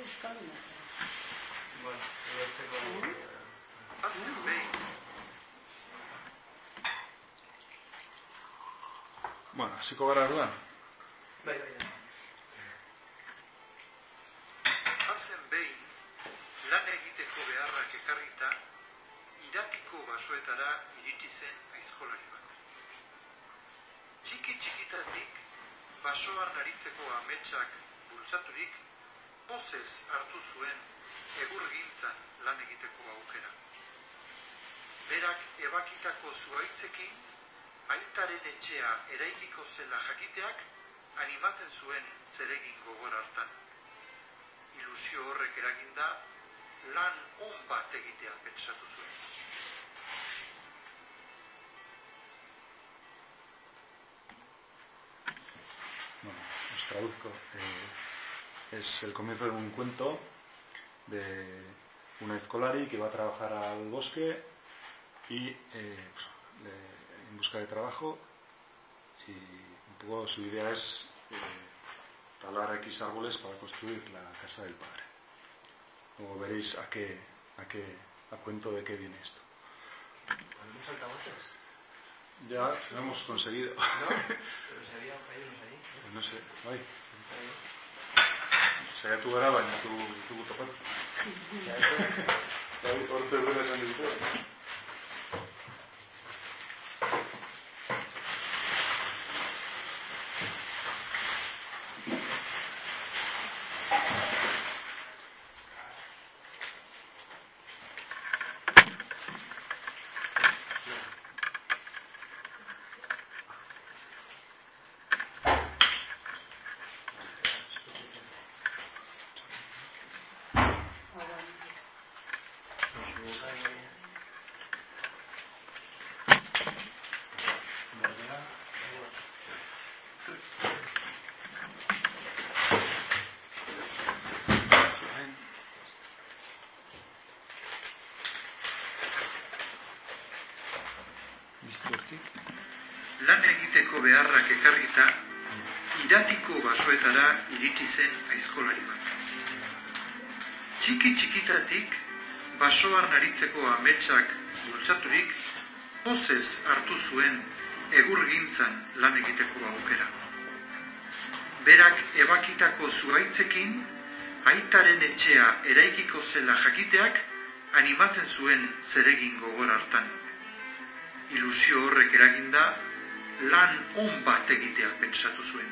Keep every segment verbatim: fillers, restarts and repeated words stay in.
Bueno, Hazen behin. Bueno, hasiko gara orduan. Bai, bai, bai. Hazen behin, lan egiteko beharrak ekarrita, Iratiko basoetara iritsi zen aizkolari bat. Txiki-txikitatik, basoan aritzeko ametsak bultzaturik, pozez hartu zuen egurgintzan lan egiteko aukera. Berak ebakitako zuhaitzekin, aitaren etxea eraikiko zela jakiteak animatzen zuen zeregin gogor hartan. Ilusio horrek eraginda, lan on bat egitea pentsatu zuen. Bueno, os traduzco. Eh, es el comienzo de un cuento de una escolari que va a trabajar al bosque y eh, pues, le, en busca de trabajo, y un poco su idea es eh, talar X árboles para construir la casa del padre. Luego veréis a qué, a qué, a cuento de qué viene esto. ¿Ponemos altavoces? Ya lo hemos conseguido. ¿No? Pero si había unos ahí. Pues no sé, ahí. Saya tu graba en tu tu topat. Ya vi por te veras en el video. Lan egiteko beharrak ekarrita, Iratiko basoetara iritsi zen aizkolari bat. Txiki-txikitatik, basoan aritzeko ametsak bultzaturik, pozez hartu zuen egurgintzan lan egiteko aukera. Berak ebakitako zuhaitzekin, aitaren etxea eraikiko zela jakiteak animatzen zuen zeregin gogor hartan. Ilusio horrek eraginda, lan on bat egitea pentsatu zuen.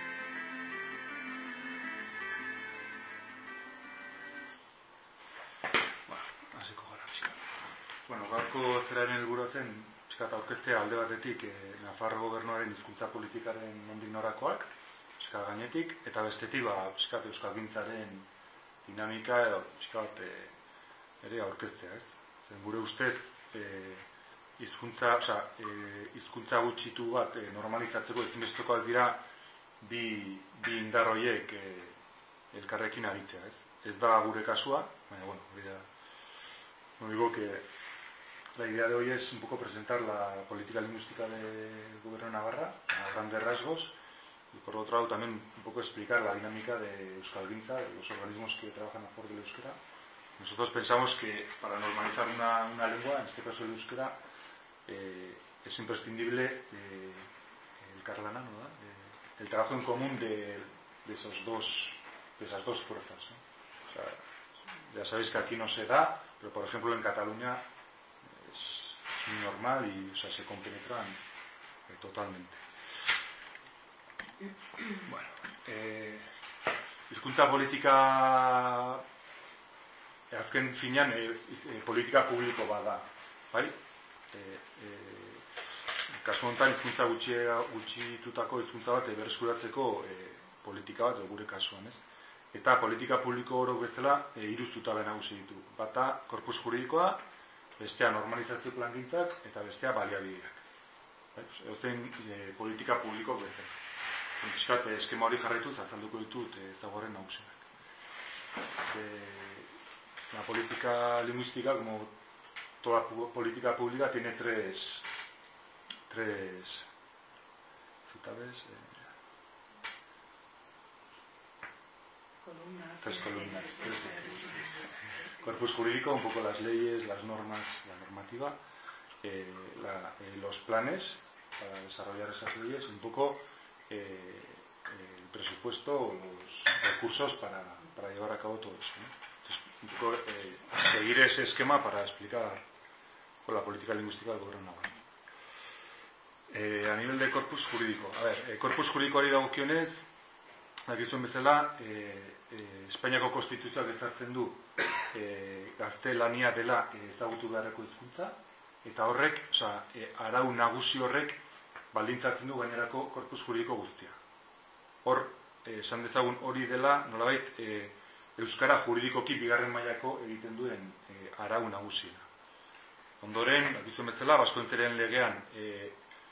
Bueno, gaurko zeraren helburua zen pixkat aurkeztea alde batetik eh, Nafarro gobernuaren hizkuntza politikaren nondik norakoak, pixkat gainetik, eta bestetik ba, pixkat euskalgintzaren dinamika edo pixkat eh, ere aurkeztea, ez? Zen gure ustez eh, hizkuntza, osea, eh, hizkuntza gutxitu bat eh, normalizatzeko ezinbestekoak dira bi, bi indar horiek eh, elkarrekin aritzea, ez? Ez da gure kasua, baina bueno, hori da. No digo que la idea de hoy es un poco presentar la política lingüística del gobierno de Navarra a grandes rasgos y por otro lado también un poco explicar la dinámica de Euskalgintza, de los organismos que trabajan a favor del euskera. Nosotros pensamos que para normalizar una, una lengua, en este caso el euskera, eh, es imprescindible eh, el carlana, ¿no? eh, el trabajo en común de, de, esos dos, de esas dos fuerzas, ¿no? O sea, ya sabéis que aquí no se da, pero por ejemplo en Cataluña es muy normal y o sea, se compenetran eh, totalmente. Bueno, eh, hizkuntza politika azken finean eh, eh, politika publiko bada, bai? Eh, eh, kasu honetan hizkuntza gutxitutako hizkuntza bat berreskuratzeko eh, politika bat gure kasuan, ez? Eta politika publiko oro bezala e, hiru zutabe nagusi ditu. Bata korpus juridikoa, bestea normalizazio plangintzak eta bestea baliabideak. Edozein e, politika publiko bezala. Pixkat eskema hori jarraituz azalduko ditut ezaugarri nagusienak. La política lingüística, como toda política pública, tiene tres tres zutabes. Eh, columnas. Tres columnas. Tres. Corpus jurídico, un poco las leyes, las normas, la normativa, eh, la, eh, los planes para desarrollar esas leyes, un poco eh, el presupuesto o los recursos para, para llevar a cabo todo eso, ¿no? Entonces, un poco eh, seguir ese esquema para explicar con la política lingüística del gobierno navarro. Eh, a nivel de corpus jurídico, a ver, eh, corpus juridikoari dagokionez, dakizuen bezala, eh, eh, Espainiako konstituzioak ezartzen du eh, gaztelania dela eh, ezagutu beharreko hizkuntza, eta horrek, osea, eh, arau nagusi horrek baldintzatzen du gainerako korpus juridiko guztia. Hor, eh, esan dezagun hori dela, nolabait, eh, euskara juridikoki bigarren mailako egiten duen eh, arau nagusiena. Ondoren, dakizuen bezala, Baskoentzeren legean eh,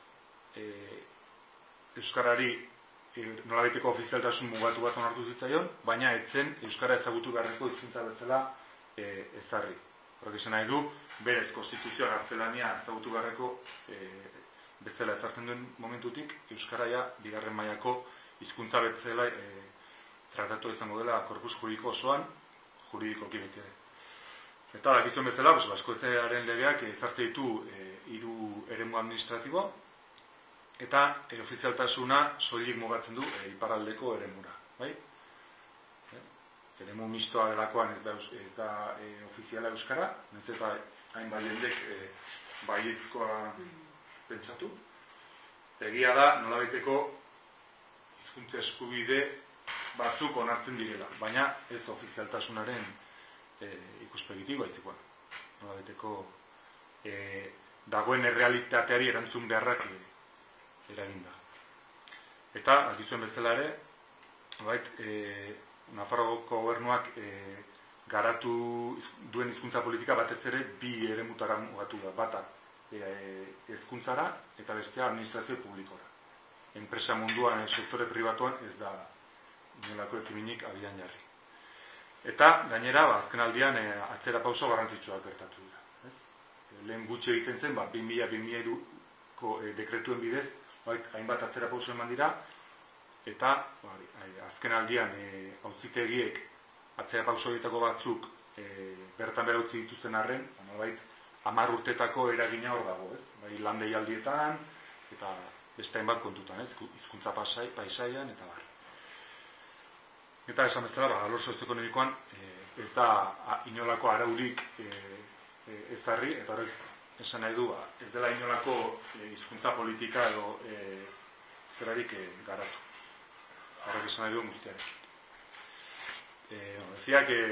eh, euskarari eh, nolabaiteko ofizialtasun mugatu bat onartu zitzaion, baina etzen euskara ezagutu beharreko hizkuntza bezala eh, ezarri. Horrek esan nahi du, berez konstituzioa gaztelania ezagutu beharreko eh, bezala ezartzen duen momentutik, euskara ja bigarren mailako hizkuntza bezala eh, tratatu izango dela korpus juridiko osoan, juridikoki beti ere. Eta dakizuen bezala, pues, Baskoentzeraren legeak ezartzen ditu eh, hiru eremu administratibo, eta e, ofizialtasuna soilik mugatzen du e, iparraldeko eremura, bai? E, eremu mistoa delakoan ez da, ez da e, ofiziala euskara, ez eta hainbat jendek e, baiezkoa pentsatu. Egia da, nolabaiteko hizkuntza eskubide batzuk onartzen direla, baina ez ofizialtasunaren e, ikuspegitik baizik, nolabaiteko e, dagoen errealitateari erantzun beharrak e, eraginda. Eta, dakizuen bezala ere, bait, e, Nafarroko gobernuak e, garatu duen hizkuntza politika batez ere bi eremutara mugatu da. Bata, e, hezkuntzara eta bestea administrazio publikora. Enpresa munduan, sektore pribatuan ez da inolako ekimenik abian jarri. Eta, gainera, ba, azken aldian e, atzera pauso garrantzitsuak gertatu dira. Ez? Lehen gutxi egiten zen, ba, bi mila bi mila hiruko e, dekretuen bidez, hainbat atzera pauso eman dira, eta ba, azken aldian e, auzitegiek atzera pauso egiteko batzuk e, bertan behar utzi dituzten arren, nolabait hamar urtetako eragina hor dago, ez? Bai, lan deialdietan eta beste hainbat kontutan, ez? Hizkuntza pasai, paisaian eta bar. Eta esan bezala, ba, alor sozioekonomikoan e, ez da a, inolako araurik e, e, ezarri, eta horrek esan nahi du, ba, ez dela inolako hizkuntza e, politika edo e, zerarik e, garatu. Horrek esan nahi du guztiak. Eh, no, decía que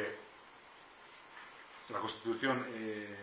la Constitución eh,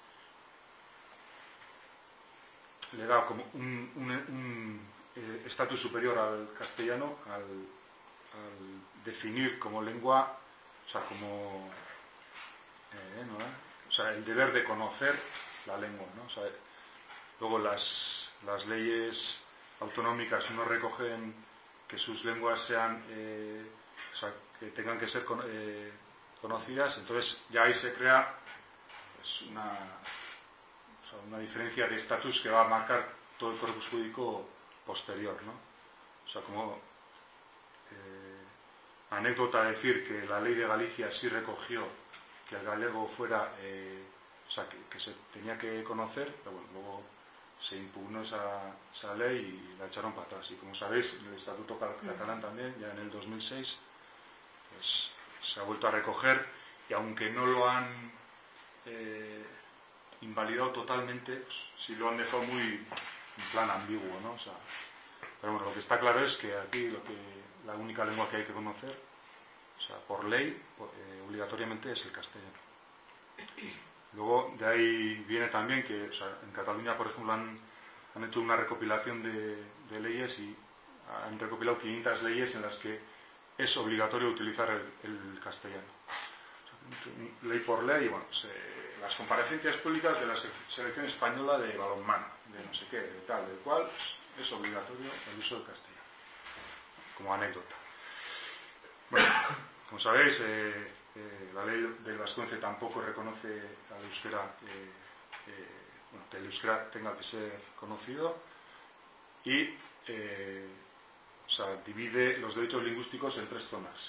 le da como un, un, un eh, estatus superior al castellano al, al definir como lengua, o sea, como eh, ¿no? O sea, el deber de conocer la lengua, ¿no? O sea, luego las, las leyes autonómicas no recogen que sus lenguas sean, eh, o sea, que tengan que ser con, eh, conocidas, entonces ya ahí se crea pues, una, o sea, una diferencia de estatus que va a marcar todo el corpus jurídico posterior, ¿no? O sea, como eh, anécdota decir que la ley de Galicia sí recogió que el galego fuera, eh, o sea, que, que se tenía que conocer, pero bueno, luego se impugnó esa, esa ley y la echaron para atrás. Y como sabéis, el Estatuto Catalán también, ya en el dos mil seis, pues, se ha vuelto a recoger, y aunque no lo han eh, invalidado totalmente, pues, sí lo han dejado muy en plan ambiguo, ¿no? O sea, pero bueno, lo que está claro es que aquí lo que, la única lengua que hay que conocer, o sea, por ley, por, eh, obligatoriamente es el castellano. Luego, de ahí viene también que, o sea, en Cataluña, por ejemplo, han, han hecho una recopilación de, de leyes y han recopilado quinientas leyes en las que es obligatorio utilizar el, el castellano. O sea, ley por ley, y bueno, pues, eh, las comparecencias públicas de la selección española de balonmano, de no sé qué, de tal, del cual pues, es obligatorio el uso del castellano, como anécdota. Bueno, como sabéis, eh, eh, la ley del Vascuence tampoco reconoce al euskera, eh, eh, bueno, que el euskera tenga que ser conocido y eh, o sea, divide los derechos lingüísticos en tres zonas.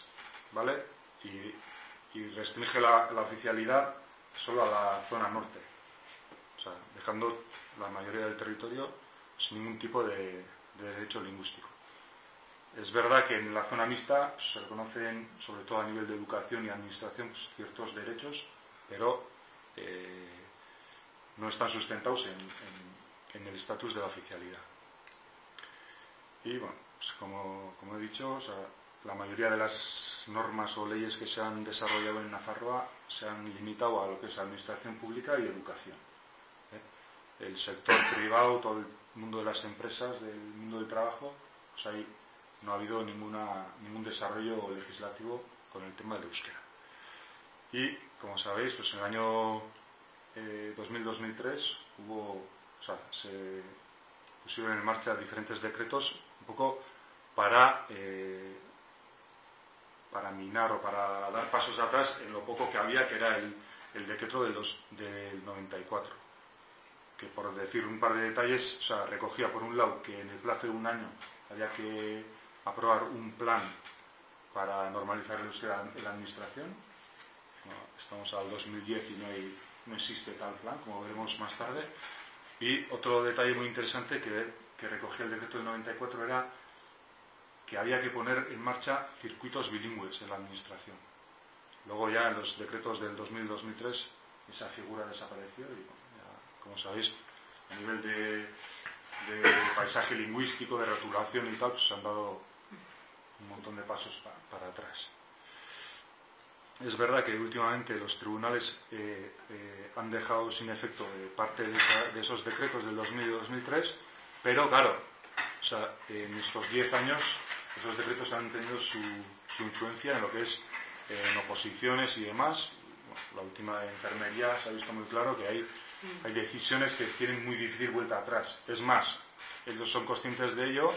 ¿vale? Y, y restringe la, la oficialidad solo a la zona norte, o sea, dejando la mayoría del territorio sin ningún tipo de, de derecho lingüístico. Es verdad que en la zona mixta pues, se reconocen, sobre todo a nivel de educación y administración, pues, ciertos derechos, pero eh, no están sustentados en, en, en el estatus de la oficialidad. Y bueno, pues como, como he dicho, o sea, la mayoría de las normas o leyes que se han desarrollado en Nafarroa se han limitado a lo que es administración pública y educación. ¿eh? El sector privado, todo el mundo de las empresas, del mundo del trabajo, pues ahí no ha habido ninguna, ningún desarrollo legislativo con el tema del euskera. Y, como sabéis, pues en el año eh, dos mil dos mil tres hubo, o sea, se pusieron en marcha diferentes decretos un poco para, eh, para minar o para dar pasos atrás en lo poco que había, que era el, el decreto del, dos, del noventa y cuatro, que por decir un par de detalles, o sea, recogía por un lado que en el plazo de un año había que aprobar un plan para normalizar el euskera en la administración. No, estamos al dos mil diez y no, hay, no existe tal plan, como veremos más tarde. Y otro detalle muy interesante que, que recogía el decreto del noventa y cuatro era que había que poner en marcha circuitos bilingües en la administración. Luego ya en los decretos del dos mil dos mil tres esa figura desapareció y, bueno, ya, como sabéis, a nivel de, de paisaje lingüístico, de rotulación y tal, pues se han dado un montón de pasos para, para atrás. Es verdad que últimamente los tribunales eh, eh, han dejado sin efecto eh, parte de, esa, de esos decretos del dos mil y dos mil tres, pero claro, o sea, en estos diez años esos decretos han tenido su, su influencia en lo que es eh, en oposiciones y demás. Bueno, la última de enfermería se ha visto muy claro que hay, hay decisiones que tienen muy difícil vuelta atrás. Es más, ellos son conscientes de ello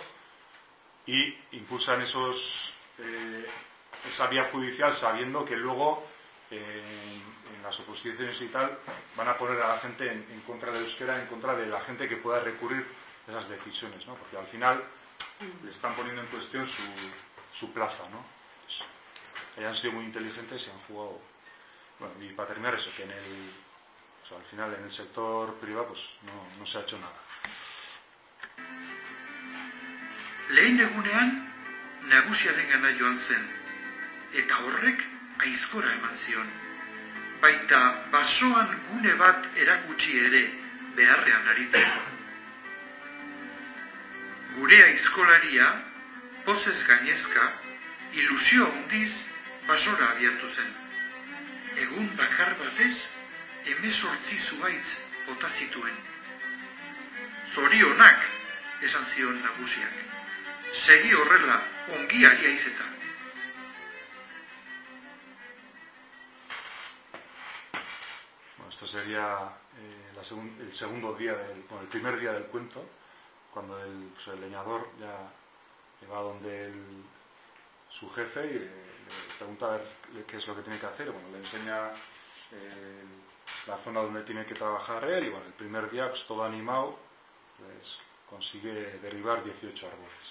y impulsan esos, eh, esa vía judicial sabiendo que luego eh, en, en las oposiciones y tal van a poner a la gente en, en contra del euskera, en contra de la gente que pueda recurrir esas decisiones, ¿no? Porque al final le están poniendo en cuestión su, su plaza, ¿no? Pues, hayan sido muy inteligentes y han jugado. Bueno, y para terminar eso, que en el, o sea, al final en el sector privado pues no, no se ha hecho nada. Lehen egunean nagusiarengana joan zen, eta horrek aizkora eman zion. Baita basoan gune bat erakutsi ere beharrean aritzeko. Gure aizkolaria, pozez gainezka, ilusio handiz basora abiatu zen. Egun bakar batez, hemezortzi zuhaitz bota zituen. Zorionak, esan zion nagusiak. Segi horrela, ongi ari aizeta. Bueno, esto sería eh, la segun, el segundo día, del, bueno, el primer día del cuento, cuando el, pues el leñador ya va donde el, su jefe y le, le pregunta a ver qué es lo que tiene que hacer. Bueno, le enseña eh, la zona donde tiene que trabajar él y bueno, el primer día, pues todo animado, pues consigue derribar dieciocho árboles.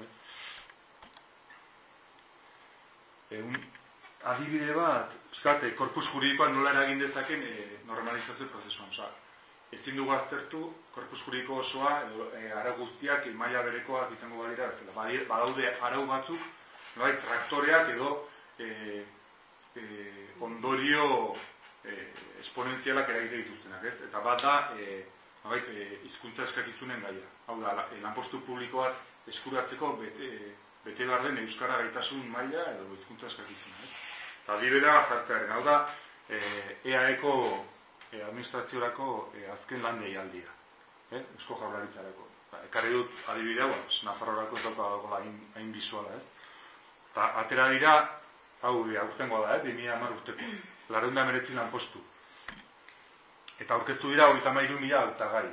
¿eh? Un adibide bat, eskate, korpus juridikoa nola eragin dezaken e, normalizazio prozesuan. Osa, ezin dugu aztertu korpus juridiko osoa edo e, arau guztiak maila berekoak izango balira bezala. Badaude arau batzuk, bai, traktoreak edo e, e, ondorio e, esponentzialak eragite dituztenak, ez? Eta bat da, e, bai, e, hizkuntza eskakizunen gaia. Hau da, lanpostu publikoak eskuratzeko bete, bete behar den euskara gaitasun maila edo hizkuntza eskakizuna, ez? Eta adibidea jartzearen, hau da, e, E A Eko e, administraziorako e, azken lan deialdia, eh? Eusko Jaurlaritzarako. Ekarri dut adibidea, bueno, Nafarroarako ez dauka hain, hain bizuala, ez? Eta atera dira, hau aurtengoa da, eh? bi mila hamar urteko, laurehun eta hemeretzi lanpostu. Eta aurkeztu dira hogeita hamairu mila hautagai.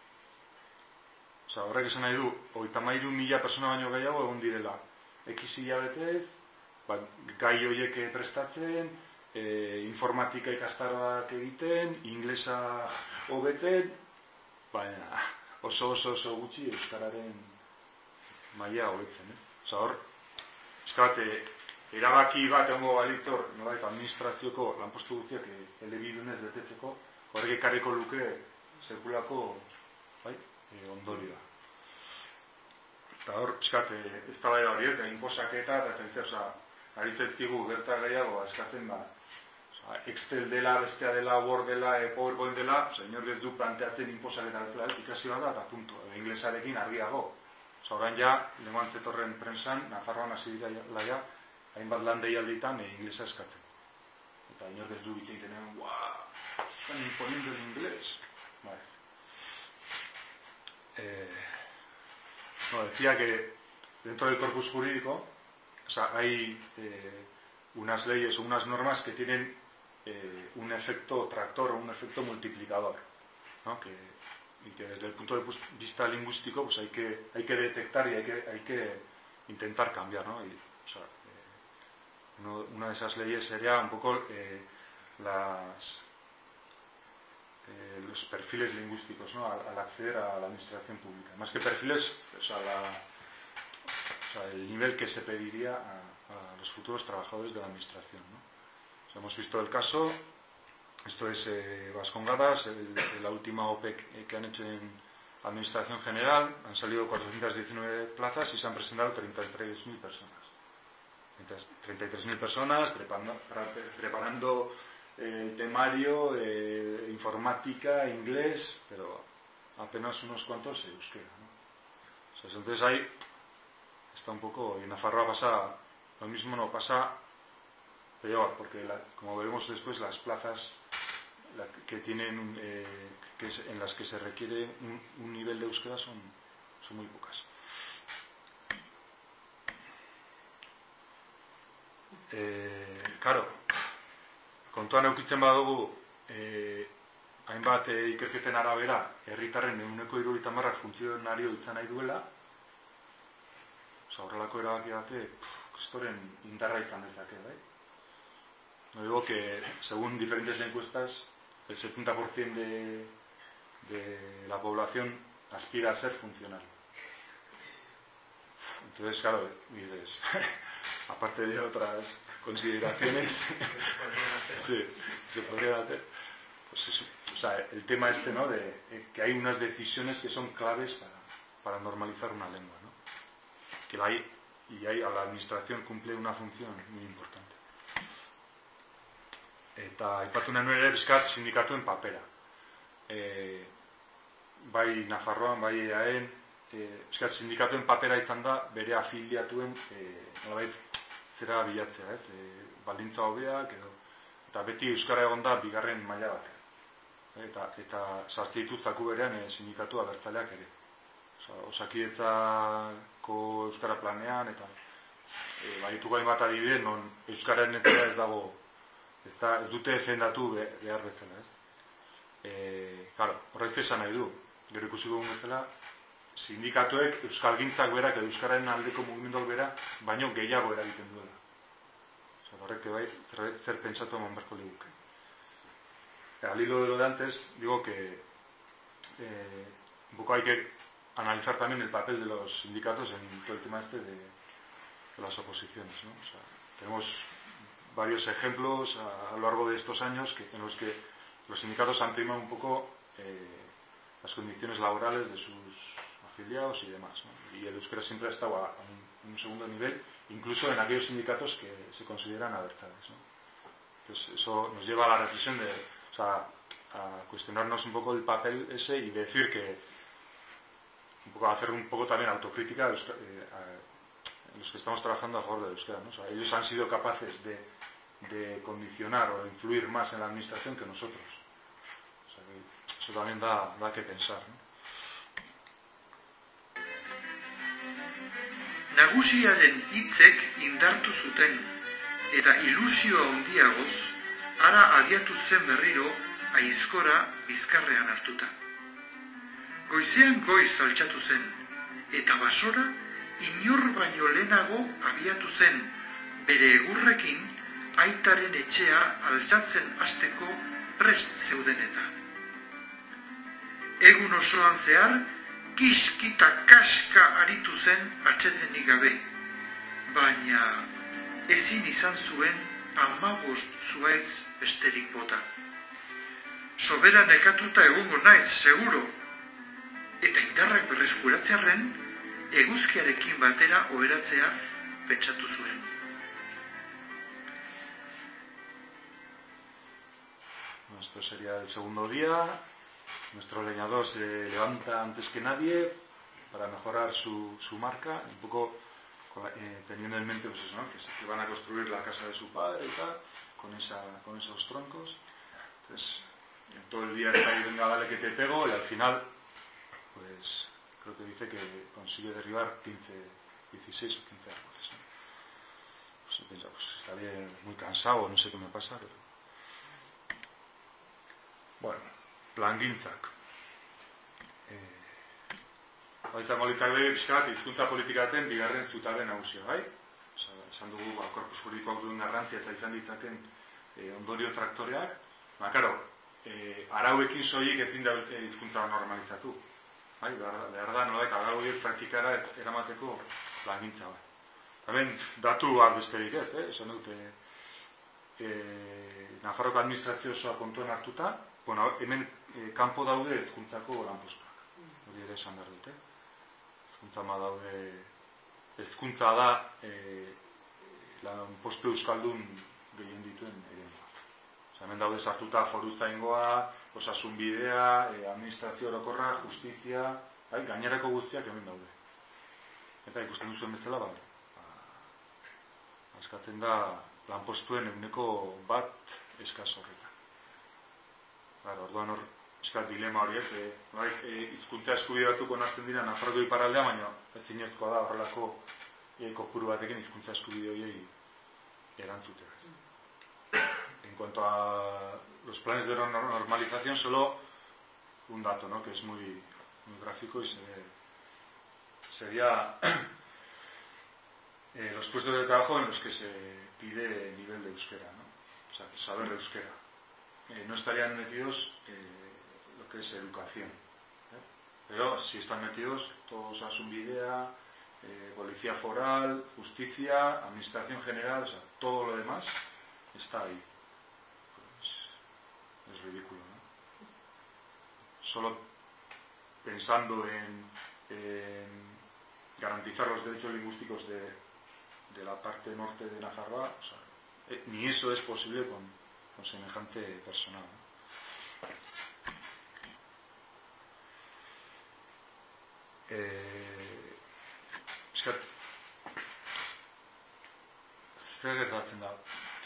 Osa, horrek esan nahi du, hogeita hamairu mila persona baino gehiago egon direla. X hilabetez, ba, gai horiek prestatzen, e, informatika ikastaroak egiten, inglesa hobetzen, baina oso oso oso gutxi euskararen maila hobetzen, ez? Osa, hor, eskabate, erabaki bat egongo balitor, nolabait administrazioko lanpostu guztiak elebidunez betetzeko, horrek ekarriko luke sekulako bai, e, ondorioa. Eta hor, pixkat, ez da bai hori ez, da inposaketa, eta zentzia, oza, ari zaizkigu gerta gehiago eskatzen ba, oza, Excel dela, bestea dela, Word dela, e, PowerPoint dela, oza, inor ez du planteatzen inposaketa bezala ez, ikasi bat da, eta punto, e, inglesarekin argiago. Oza, orain ja, lenguan zetorren prensan, Nafarroan hasi dira laia, hainbat lan deialditan e, inglesa eskatzen. Eta inor ez du bitzeitenean, guau, están imponiendo el inglés. Vale. Eh, no, decía que dentro del corpus jurídico, o sea, hay eh, unas leyes o unas normas que tienen eh, un efecto tractor o un efecto multiplicador, ¿no? Que, y que desde el punto de vista lingüístico pues hay que, hay que detectar y hay que, hay que intentar cambiar, ¿no? Y, o sea, eh, uno, una de esas leyes sería un poco eh, las, eh, los perfiles lingüísticos, ¿no? Al, al acceder a la administración pública. Más que perfiles, o sea, la, o sea, el nivel que se pediría a, a los futuros trabajadores de la administración, ¿no? O sea, hemos visto el caso. Esto es eh, Vascongadas, el, la última O P E que, que han hecho en Administración General. Han salido cuatrocientas diecinueve plazas y se han presentado treinta y tres mil personas. treinta y tres mil personas preparando, preparando eh, el temario, eh, informática, inglés, pero apenas unos cuantos euskera, ¿no? O sea, entonces ahí está un poco, y en Nafarroa pasa lo mismo, no pasa peor, porque la, como veremos después, las plazas la, que tienen eh, que es, en las que se requiere un, un nivel de euskera son, son muy pocas. Eh, claro, kontuan eukitzen badugu eh, hainbat eh, ikerketen arabera herritarren ehuneko hirurogeita hamar funtzionario izan nahi duela, oza, horrelako erabaki bate kristoren indarra izan dezake, bai? No digo que, según diferentes encuestas, el setenta por ciento de, de la población aspira a ser funcionario. Entonces, claro, dices, aparte de otras consideraciones, sí, se podría hacer, pues eso, o sea, el tema este, ¿no? De eh, que hay unas decisiones que son claves para, para normalizar una lengua, ¿no? Que la hay, y hay, a la administración cumple una función muy importante. Eta aipatu nahi nuen ere bizkat sindikatuen papera. E, bai Nafarroan, bai E A En, e, bizkat sindikatuen papera izan da bere afiliatuen e, nolabait zera bilatzea, ez? E, baldintza hobeak edo, eta beti euskara egon da bigarren maila bat. E, eta eta sartze ditu zaku berean e, sindikatu abertzaleak ere. Osa, Osakidetzako euskara planean eta e, baitu gain bat adibide non euskararen ez dago ez, da, ez dute defendatu behar bezala, ez? E, claro, horreiz esan nahi du, gero ikusiko dugun bezala, sindikatuek euskalgintzak berak edo euskararen aldeko mugimenduak bera, baino gehiago eragiten duela. Osa, horrek bai, zer, zer pentsatu eman berko liguke. Al hilo de lo de antes, digo que eh, un poco hay que analizar también el papel de los sindicatos en todo el tema este de, de las oposiciones, ¿no? O sea, tenemos varios ejemplos a, a lo largo de estos años que, en los que los sindicatos han primado un poco eh, las condiciones laborales de sus afiliados y demás, ¿no? Y el euskera siempre ha estado a, a un, un segundo nivel, incluso en aquellos sindicatos que se consideran abertzales, ¿no? Entonces eso nos lleva a la reflexión de, o sea, a cuestionarnos un poco el papel ese y decir que un poco a hacer un poco también autocrítica a los, eh, a, los que estamos trabajando a favor del euskera, ¿no? O sea, ellos han sido capaces de, de condicionar o de influir más en la administración que nosotros. O sea, que eso también da, da que pensar, ¿no? Nagusiaren hitzek indartu zuten eta ilusio handiagoz ara abiatu zen berriro aizkora bizkarrean hartuta. Goizean goiz altxatu zen eta basora inor baino lehenago abiatu zen bere egurrekin aitaren etxea altxatzen hasteko prest zeuden eta. Egun osoan zehar kiskita kaska aritu zen atsedenik gabe, baina ezin izan zuen hamabost zuhaitz besterik bota. Sobera nekatuta egongo naiz, seguro, eta indarrak berreskuratzearren, eguzkiarekin batera oheratzea pentsatu zuen. Esto sería el segundo día. Nuestro leñador se levanta antes que nadie para mejorar su, su marca, un poco con la, eh, teniendo en mente pues eso, ¿no? que, se, que van a construir la casa de su padre y tal, con, esa, con esos troncos. Entonces, todo el día está ahí, venga, vale que te pego, y al final, pues creo que dice que consigue derribar quince, dieciséis o quince árboles, ¿no? Pues, piensa, pues estaré muy cansado, no sé qué me pasa, pero... Bueno, plangintzak. Eh, izango litzake pixkat hizkuntza politikaten bigarren zutabe nagusia, bai? Osa, esan dugu, ba, korpus juridikoak duen garrantzia eta izan ditzaken eh, ondorio traktoreak. Ba, karo, eh, arauekin soilik ezin da hizkuntza normalizatu. Bai, behar da, nolak, arauek praktikara eramateko plangintza, bai. Hemen, datu bat besterik ez, eh? Esan dute, eh, Nafarroko administrazio osoa kontuan hartuta, bueno, hemen eh, kanpo daude hezkuntzako lanpostuak. Hori ere esan behar dute. Hezkuntza ma daude, hezkuntza da eh, lanpostu euskaldun gehien dituen eremua. Osa, hemen daude sartuta foruzaingoa, osasunbidea, eh, administrazio orokorra, justizia, bai, gainerako guztiak hemen daude. Eta ikusten duzuen bezala, bai, askatzen da lanpostuen ehuneko bat eskas horretan. Claro, orduan hor, eskat dilema horiek, e, bai, e, hizkuntza eskubide batzuk onartzen dira Nafarroko iparraldea, baina ezinezkoa da horrelako e, kopuru batekin hizkuntza eskubide horiei erantzutea. En cuanto a los planes de normalización, solo un dato, ¿no? Que es muy, muy gráfico y se, sería eh, los puestos de trabajo en los que se pide nivel de euskera, ¿no? O sea, saber euskera. Eh, no estarían metidos eh, lo que es educación, ¿eh? Pero sí están metidos todos Asunbidea, eh, policía foral, justicia, administración general, o sea, todo lo demás está ahí. Pues, es ridículo, ¿no? Solo pensando en, en garantizar los derechos lingüísticos de, de la parte norte de Nafarroa, o sea, eh, ni eso es posible con, con semejante personal, ¿no? Eh, eskat, zer gertatzen da?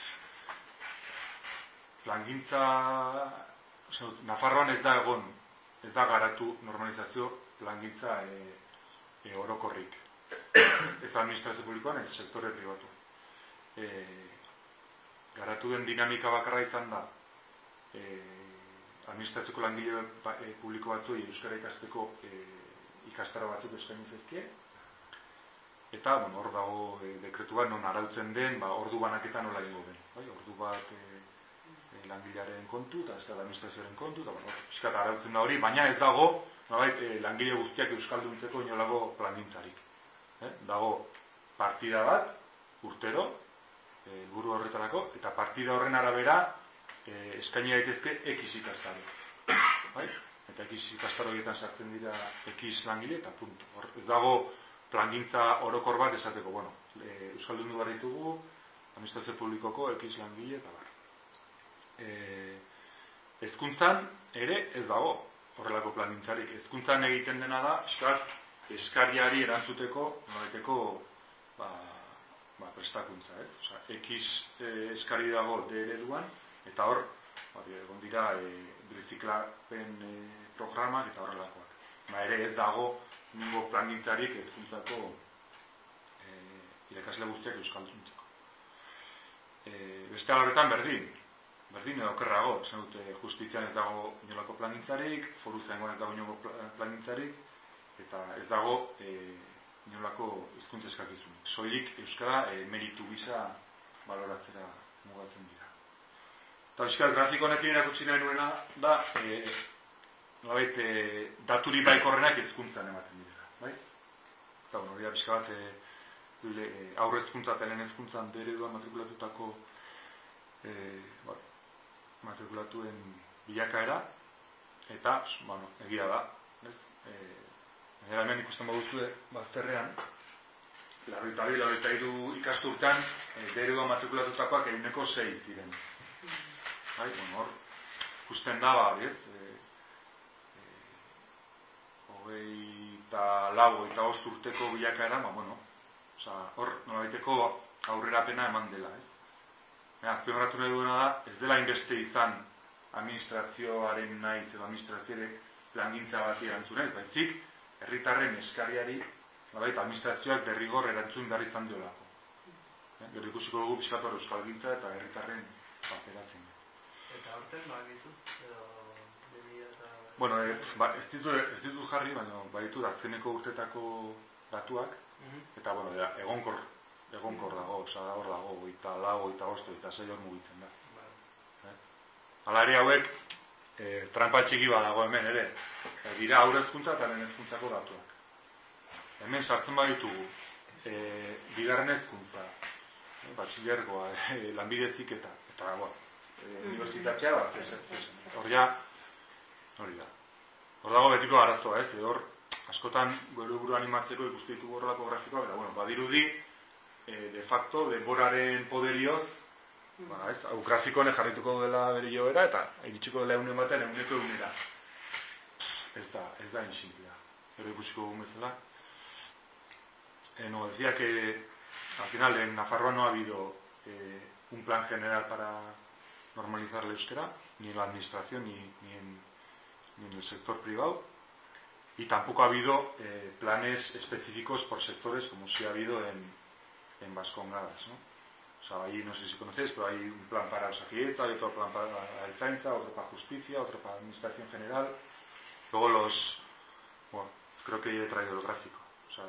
Plangintza, oza, Nafarroan ez da egon, ez da garatu normalizazio plangintza e, e, orokorrik. Ez administrazio publikoan, ez sektore pribatu. E, garatu den dinamika bakarra izan da, e, administrazioko langile ba, e, publiko batzuei euskara ikasteko e, ikastara batzuk eskaini zaizkie, eta bueno, hor dago e, dekretu bat non arautzen den, ba, ordu banaketa nola egingo den. Bai? Ordu bat e, e, langilearen kontu, eta ez da administrazioaren kontu, eta bueno, piskat arautzen da hori, baina ez dago bai, e, langile guztiak euskalduntzeko inolako plangintzarik. Eh? Dago partida bat, urtero, helburu e, horretarako, eta partida horren arabera e, eskaini daitezke X ikastaro. Bai? Eta X ikastaro horietan sartzen dira X langile, eta punto. Hor, ez dago plangintza orokor bat esateko, bueno, e, euskaldundu behar ditugu, administrazio publikoko X langile, eta bar. E, hezkuntzan ere ez dago horrelako plangintzarik. Hezkuntzan egiten dena da, eskat, eskariari erantzuteko, noraiteko, ba, ba, prestakuntza, ez? Osa, X e, eskari dago D ereduan, eta hor, ba, egon dira, e, birziklapen e, programak eta horrelakoak. Ba, ere ez dago ningo plangintzarik hezkuntzako e, irakasle guztiak euskalduntzeko. E, beste horretan berdin, berdin edo okerrago, esan dute justizian ez dago inolako plangintzarik, foruzaingoan ez dago inolako plangintzarik, eta ez dago e, inolako hizkuntza eskakizunik. Soilik euskara e, meritu gisa baloratzera mugatzen dira. Eta euskal grafiko honekin erakutsi nahi nuena da, e, nolabait, e, daturi baikorrenak hizkuntzan ematen dira. Bai? Eta bueno, hori da pixka bat, e, aurre hezkuntza eta lehen hezkuntzan D eredua matrikulatutako e, ba, matrikulatuen bilakaera, eta, bueno, egia da, ez? E, hemen ikusten baduzue bazterrean, larrogeita bi, larrogeita hiru ikasturtean e, D eredua matrikulatutakoak ehuneko sei ziren. Bai, bueno, hor, ikusten da, ba, ez? E, e, hogei eta lau, eta bost urteko bilakaera, ba, bueno, oza, hor, nolabaiteko aurrerapena eman dela, ez? Azpimarratu nahi duena da, ez dela inbeste izan administrazioaren naiz, edo administrazioare plangintza bat erantzunez, baizik, herritarren eskariari, nolabait, administrazioak derrigor erantzun behar izan diolako. Eh? Gero ikusiko dugu pixkat hor euskalgintza eta herritarren paperatzen. Eta horten, ba, gizu? Edo, eta... Bueno, e, ba, ez ditut ditu jarri, baina baditu azkeneko urtetako datuak, eta, bueno, ja, egonkor, egonkor dago, oza, hor dago, oita lau, oita osto, oita zei hor mugitzen da. Eh? Hala ere hauek, e, trampa txiki badago hemen, ere, e, dira aurre hezkuntza eta lehen hezkuntzako datuak. Hemen sartzen baditugu, e, bigarren hezkuntza, e, batxilergoa, e, lanbide heziketa, eta, bueno, e, unibertsitatea, bat, ez, ez, ez, hor ja, hori da. Hor dago betiko arazoa, ez, hor, askotan, gure buru animatzeko ikustu ditugu horrelako grafikoa, eta, bueno, badirudi, e, de facto, denboraren poderioz, ba, ez, hau grafikoan jarrituko dela bere joera, eta iritsiko dela eunen batean, euneko eunera. Ez da, ez da enxinplea. Pero ikusiko dugun bezala. Eh, no, decía que al final en Nafarroa no ha habido eh, un plan general para normalizar el euskera, ni en la administración ni, ni, en, ni en el sector privado, y tampoco ha habido eh, planes específicos por sectores como sí ha habido en, en Vascongadas, ¿no? O sea, ahí no sé si conocéis, pero hay un plan para Osakidecha, hay otro plan para Ertzaintza, otro para Justicia, otro para Administración General. Luego los... Bueno, creo que he traído el gráfico. O sea,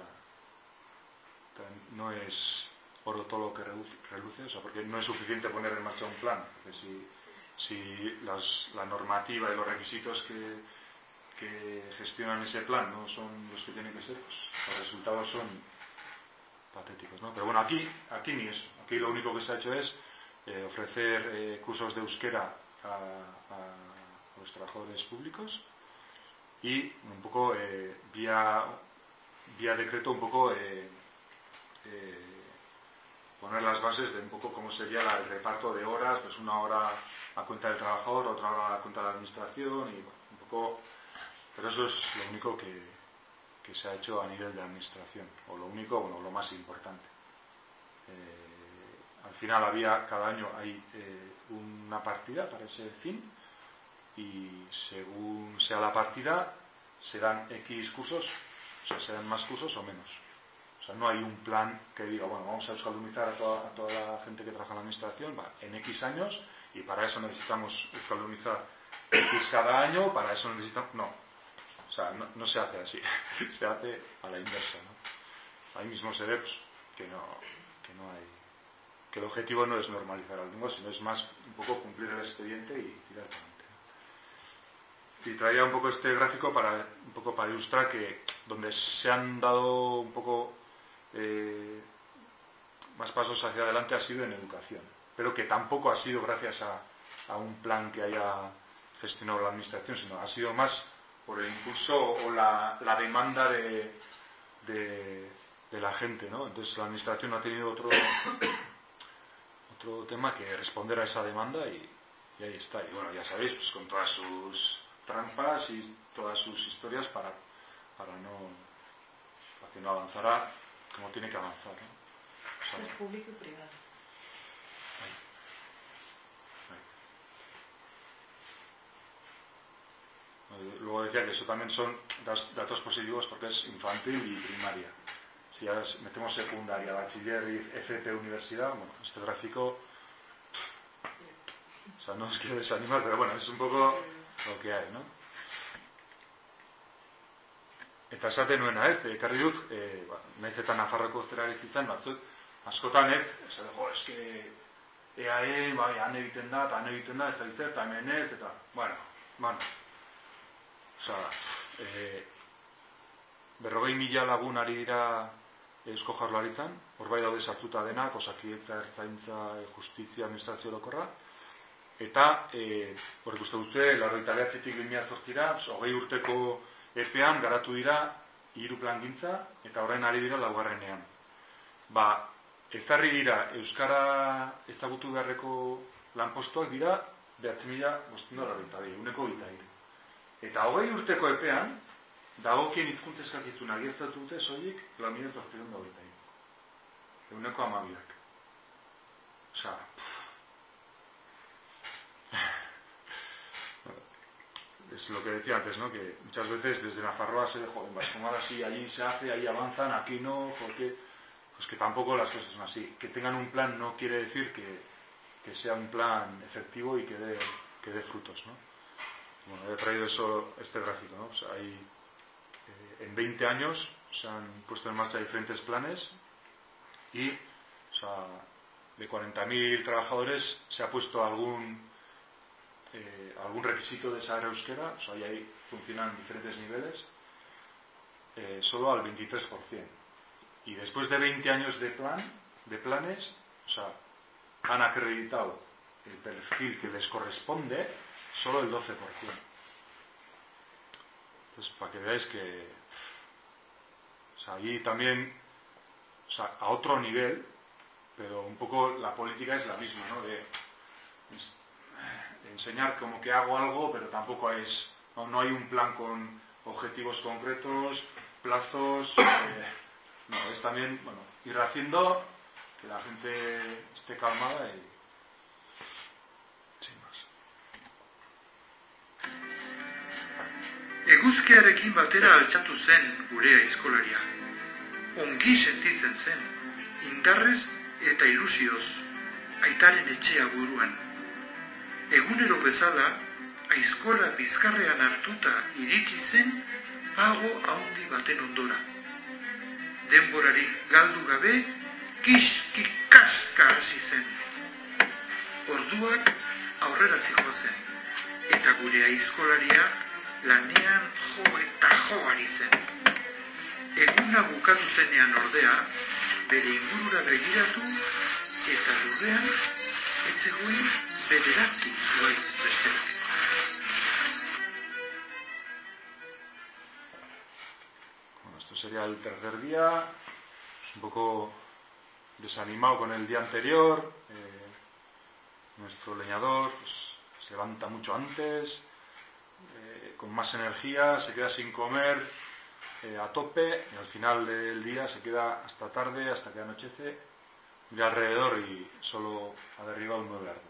no es oro todo lo que reluce, o sea, porque no es suficiente poner en marcha un plan. Porque si, si las, la normativa y los requisitos que, que gestionan ese plan no son los que tienen que ser, pues los resultados son patéticos, ¿no? Pero bueno, aquí, aquí ni eso. Aquí lo único que se ha hecho es eh, ofrecer eh, cursos de euskera a, a, a los trabajadores públicos y un poco eh, vía, vía decreto un poco eh, eh, poner las bases de un poco cómo sería la, el reparto de horas, pues una hora a cuenta del trabajador, otra hora a cuenta de la administración y bueno, un poco, pero eso es lo único que, que se ha hecho a nivel de administración, o lo único, bueno, lo más importante. Eh, al final había, cada año hay eh, una partida para ese fin y según sea la partida se dan X cursos, o sea, se dan más cursos o menos. O sea, no hay un plan que diga, bueno, vamos a euskaldunizar a toda, a toda la gente que trabaja en la administración va, en X años y para eso necesitamos euskaldunizar X cada año, para eso necesitamos... No, o sea, no, no se hace así, se hace a la inversa, ¿no? Ahí mismo se ve pues, que, no, que no hay... que el objetivo no es normalizar la lengua, sino es más un poco cumplir el expediente y tirar para adelante. Y traía un poco este gráfico para un poco para ilustrar que donde se han dado un poco eh, más pasos hacia adelante ha sido en educación, pero que tampoco ha sido gracias a, a un plan que haya gestionado la administración, sino ha sido más por el impulso o la, la demanda de, de, de la gente, ¿no? Entonces la administración ha tenido otro otro tema que responder a esa demanda y, y ahí está. Y bueno, ya sabéis, pues con todas sus trampas y todas sus historias para, para no para que no avanzara como tiene que avanzar, ¿no? O sea, es público y privado. Ahí. Ahí. Luego decía que eso también son datos positivos porque es infantil y primaria. Si ya metemos secundaria, bachiller y F P universidad, bueno, este gráfico, o sea, no os quiero desanimar, pero bueno, es un poco lo que hay, ¿no? Eta esaten nuena, ez, ekarri dut, e, ba, naiz eta Nafarroko zerariz izan, batzuk, askotan ez, ez da, jo, eske, eae, bai, han egiten da, eta han egiten da, ez da izan, eta hemen ez, eta, bueno, bueno, oza, e, berrogei mila lagun ari dira Eusko Jaurlaritzan, hor bai daude sartuta denak, Osakidetza, Ertzaintza, Justizia, Administrazio Orokorra, eta e, hor ikusten dute, laurogeita bederatzitik bi mila zortzira, hogei urteko epean garatu dira hiru plangintza, eta orain ari dira laugarrenean. Ba, ezarri dira euskara ezagutu beharreko lanpostuak dira bederatzi mila bostehun eta laurogeita bi, ehuneko hogeita hiru. Eta hogei urteko epean, dagokien hizkuntza eskakizunak egiaztatu dute soilik lau mila zortziehun eta hogeita hiru. Ehuneko hamabiak. Osea, es lo que decía antes, ¿no? Que muchas veces desde Nafarroa se joder, pues como ahora sí, allí se hace, ahí avanzan, aquí no, porque pues que tampoco las cosas son así. Que tengan un plan no quiere decir que, que sea un plan efectivo y que dé, que dé frutos, ¿no? Bueno, he traído eso, este gráfico, ¿no? O sea, hay, eh, en veinte años se han puesto en marcha diferentes planes y, o sea, de cuarenta mil trabajadores se ha puesto algún eh, algún requisito de saber euskera, o sea, ahí funcionan diferentes niveles, eh, solo al veintitrés por ciento. Y después de veinte años de plan, de planes, o sea, han acreditado el perfil que les corresponde solo el doce por ciento. Entonces, para que veáis que, o sea, ahí también, o sea, a otro nivel, pero un poco la política es la misma, ¿no? De, de enseñar como que hago algo, pero tampoco es, no, no hay un plan con objetivos concretos, plazos, eh, no, es también, bueno, ir haciendo que la gente esté calmada y sin más. Eguzkiarekin batera altxatu zen gurea aizkolaria. Ongi sentitzen zen, indarrez eta ilusioz, aitaren etxea buruan. Egunero bezala, aizkola bizkarrean hartuta iritsi zen pago handi baten ondora. Denborarik galdu gabe, kiski-kaska hasi zen. Orduak aurrera zihoazen, eta gure aizkolaria lanean jo eta jo ari zen. Eguna bukatu zenean ordea, bere ingurura begiratu, eta lurrean, etzegoen bederatzi zuaitz besteak. Bueno, esto sería el tercer día, es un poco desanimado con el día anterior, eh, nuestro leñador pues, se levanta mucho antes, eh, con más energía, se queda sin comer, eh, a tope, y al final del día se queda hasta tarde, hasta que anochece, mira alrededor y solo ha derribado nueve árboles.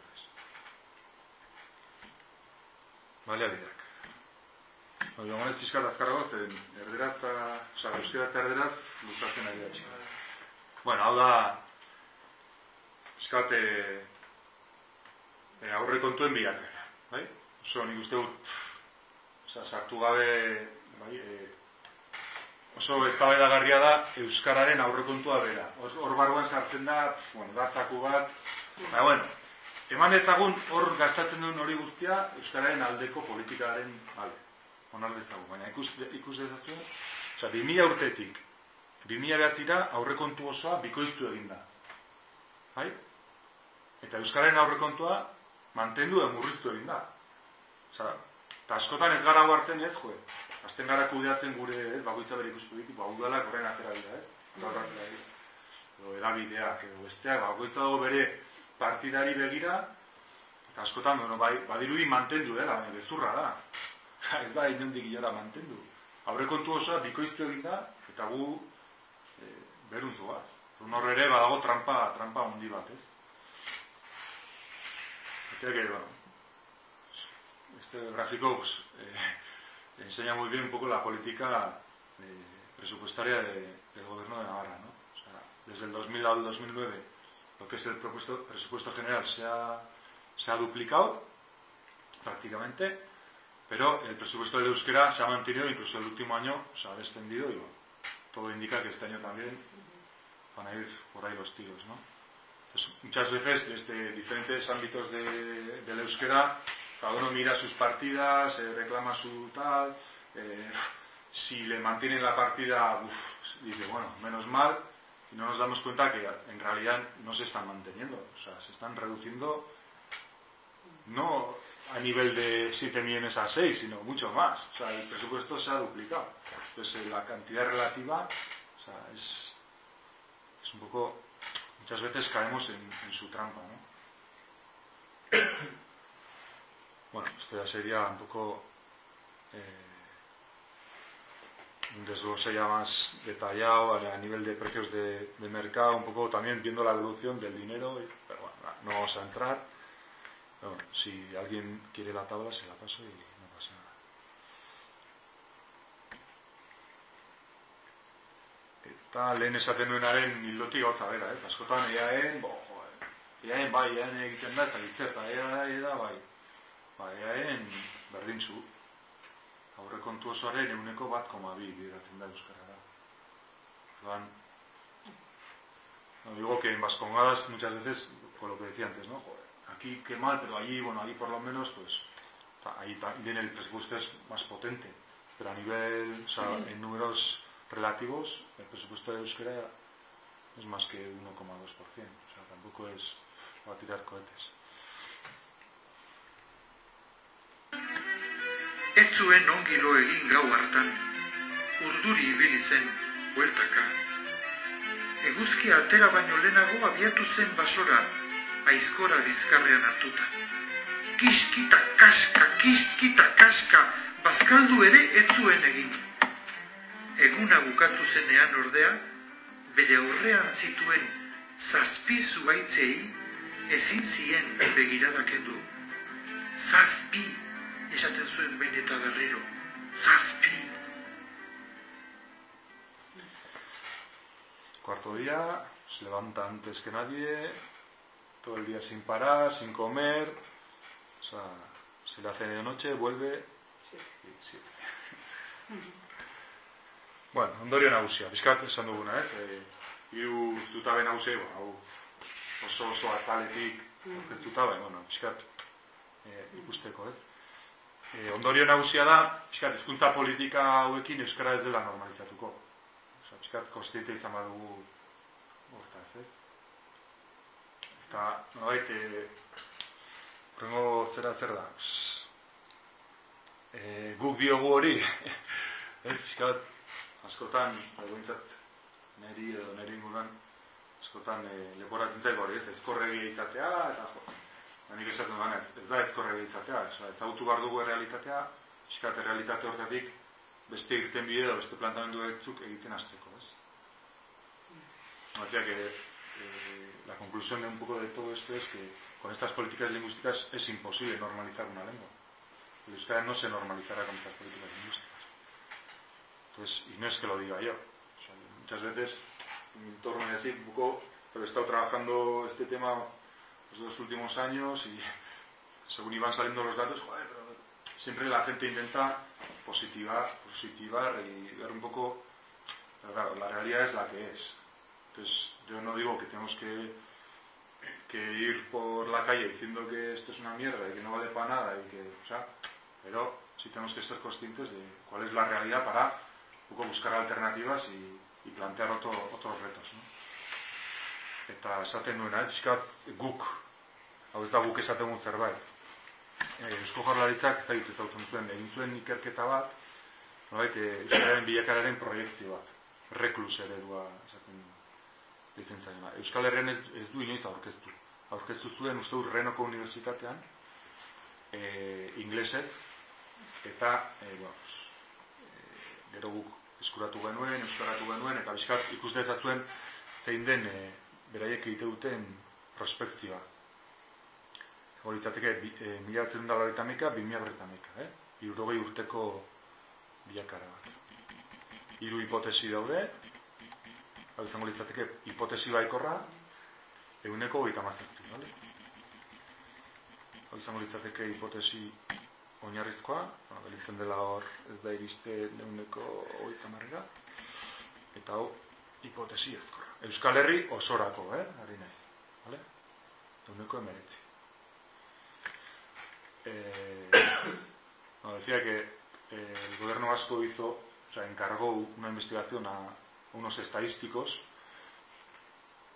Vale, bideak. Joanez pixkat azkarrago, zen erderaz eta, oza, euskera eta erderaz, luzatzen ari da pixkat. Bueno, hau da, pixkat, e, e, aurre kontuen bilakera, bai? Oso, nik uste dut, oza, sartu gabe, bai, e, oso eztabaidagarria da euskararen aurrekontua bera. Hor barruan sartzen da, pf, bueno, da zaku bat, eta, bueno, eman ezagun hor gastatzen duen hori guztia euskararen aldeko politikaren alde. Onar dezagun, baina ikus, ikus dezazuen, oza, bi mila urtetik, bi mila behatzira aurrekontu osoa bikoiztu egin da. Bai? Eta euskararen aurrekontua mantendu emurriztu egin da. Oza, eta askotan ez gara hartzen ez, joe. Azten gara kudeatzen gure, ez, bakoitza bere ikuspegitik, ba, udalak horren atera dira, ez? Gaur atera dira. Edo erabideak, edo besteak, bakoitza dago bere partidari begira, eta askotan, bueno, bai, badirudi mantendu dela, baina gezurra da. Ez da, inondik ilora mantendu. Aurrekontu osoa bikoiztu egin da, eta gu e, beruntzu bat. Horre ere, badago trampa, trampa handi bat, ez? Decía que, bueno, este gráfico pues, eh, enseña muy bien un poco la política eh, presupuestaria de, del gobierno de Navarra, ¿no? O sea, desde el dos mil al dos mil nueve, lo que es el presupuesto, presupuesto general se ha, se ha duplicado prácticamente, pero el presupuesto del euskera se ha mantenido, incluso el último año se ha descendido y bueno, todo indica que este año también van a ir por ahí los tiros, ¿no? Entonces, muchas veces desde diferentes ámbitos de, del euskera, cada uno mira sus partidas, eh, reclama su tal, eh, si le mantienen la partida, uf, dice, bueno, menos mal, y no nos damos cuenta que en realidad no se están manteniendo, o sea, se están reduciendo no a nivel de siete millones a seis, sino mucho más. O sea, el presupuesto se ha duplicado. Entonces, la cantidad relativa, o sea, es, es un poco... Muchas veces caemos en, en su trampa, ¿no? Bueno, esto ya sería un poco eh, un desglose ya más detallado a, a nivel de precios de, de mercado, un poco también viendo la evolución del dinero, y, pero bueno, no vamos a entrar. Bueno, si alguien quiere la tabla se la paso y no pasa nada. Eta lehen esaten duenaren hildotik gauza bera, ez? Askotan eaen, bo, joder, eaen bai, eaen egiten da, eta gizerta, eaen da, bai. Ba, eaen berdintzu. Aurrekontu osoaren euneko bat koma bi bideratzen da euskarara. Orduan, no digo que en Vascongadas muchas veces, con lo que decía antes, ¿no? Joder, aquí qué mal, pero allí, bueno, allí por lo menos, pues, ahí también el presupuesto es más potente, pero a nivel, o sea, en números relativos, el presupuesto de euskera es más que uno coma dos por ciento, o sea, tampoco es para tirar cohetes. Ez zuen ongi lo egin gau hartan, urduri ibili zen, bueltaka. Eguzkia atera baino lehenago abiatu zen basora, aizkora bizkarrean hartuta. Kiskita kaska, kiskita kaska, bazkaldu ere ez zuen egin. Eguna bukatu zenean ordea, bere aurrean zituen zazpi zuhaitzei ezin zien begirada kendu. Zazpi, esaten zuen behin eta berriro, zazpi. Cuarto día, se levanta antes que nadie, todo el día sin parar, sin comer, o sea, se le hace de noche, vuelve y siete. Bueno, ondorio nagusia, bizkat esan duguna, ez? Eh? Hiru zutabe nagusia, hau oso oso azaletik aurkeztuta, bai, bueno, bizkat eh, ikusteko, ez? Eh, ondorio nagusia da, bizkat hizkuntza politika hauekin euskara ez dela normalizatuko. Osa, bizkat konstiente izan badugu hortaz, ez? Eta, nolabait, eh, horrengo zera zer da, eh, guk diogu hori, ez, bizkat, askotan, egointzat, neri edo neri inguruan, askotan e, leporatzen zaik hori, ez, ezkorregia izatea, eta jo, nik esaten duan ez, ez da ezkorregia izatea, ezagutu behar dugu errealitatea, pixkat errealitate hortatik beste irten bide edo beste plantamendu etzuk egiten hasteko, ez? No, decía que eh, la conclusión de un poco de todo esto es que con estas políticas lingüísticas es imposible normalizar una lengua. El euskera no se normalizará con estas políticas lingüísticas. Entonces, y no es que lo diga yo, o sea, muchas veces en mi entorno es así, un poco, pero he estado trabajando este tema los dos últimos años y según iban saliendo los datos, joder, pero siempre la gente intenta positivar, positivar y ver un poco, pero claro, la realidad es la que es. Entonces, yo no digo que tenemos que, que ir por la calle diciendo que esto es una mierda y que no vale para nada, y que, o sea, pero sí tenemos que ser conscientes de cuál es la realidad para un poco buscar alternativas y, y plantear otro, otros retos, ¿no? Eta esaten duena, pixkat guk, hau ez da guk esaten duen zerbait. E, Eusko Jaurlaritzak ez da ditu ezautzen zuen, egin zuen ikerketa bat, nolait, euskararen bilakararen proiektzio bat, reklus eredua esaten ditzen zaiona. Euskal Herrian ez, ez du inoiz aurkeztu. Aurkeztu zuen, uste du, Renoko Unibertsitatean, e, inglesez, eta, e, bueno, gero guk eskuratu genuen, euskaratu genuen, eta bizkat ikus dezazuen zein den e, beraiek egite duten prospekzioa. Hori izateke, e, mila bederatziehun eta laurogeita hamaika, bi mila berrogeita hamaika, eh? hirurogei urteko bilakara bat. Hiru hipotesi daude, hau izango litzateke hipotesi baikorra, ehuneko hogeita hamazazpi, bale? Hau izango litzateke hipotesi oinarrizkoa, bueno, gelitzen dela hor ez da iriste ehuneko hogeita hamarera, eta hau hipotesi ezkorra. Euskal Herri osorako, eh, ari naiz, bale? Ehuneko hemeretzi. Eh, no, decía que eh, el gobierno vasco hizo, o sea, encargó una investigación a unos estadísticos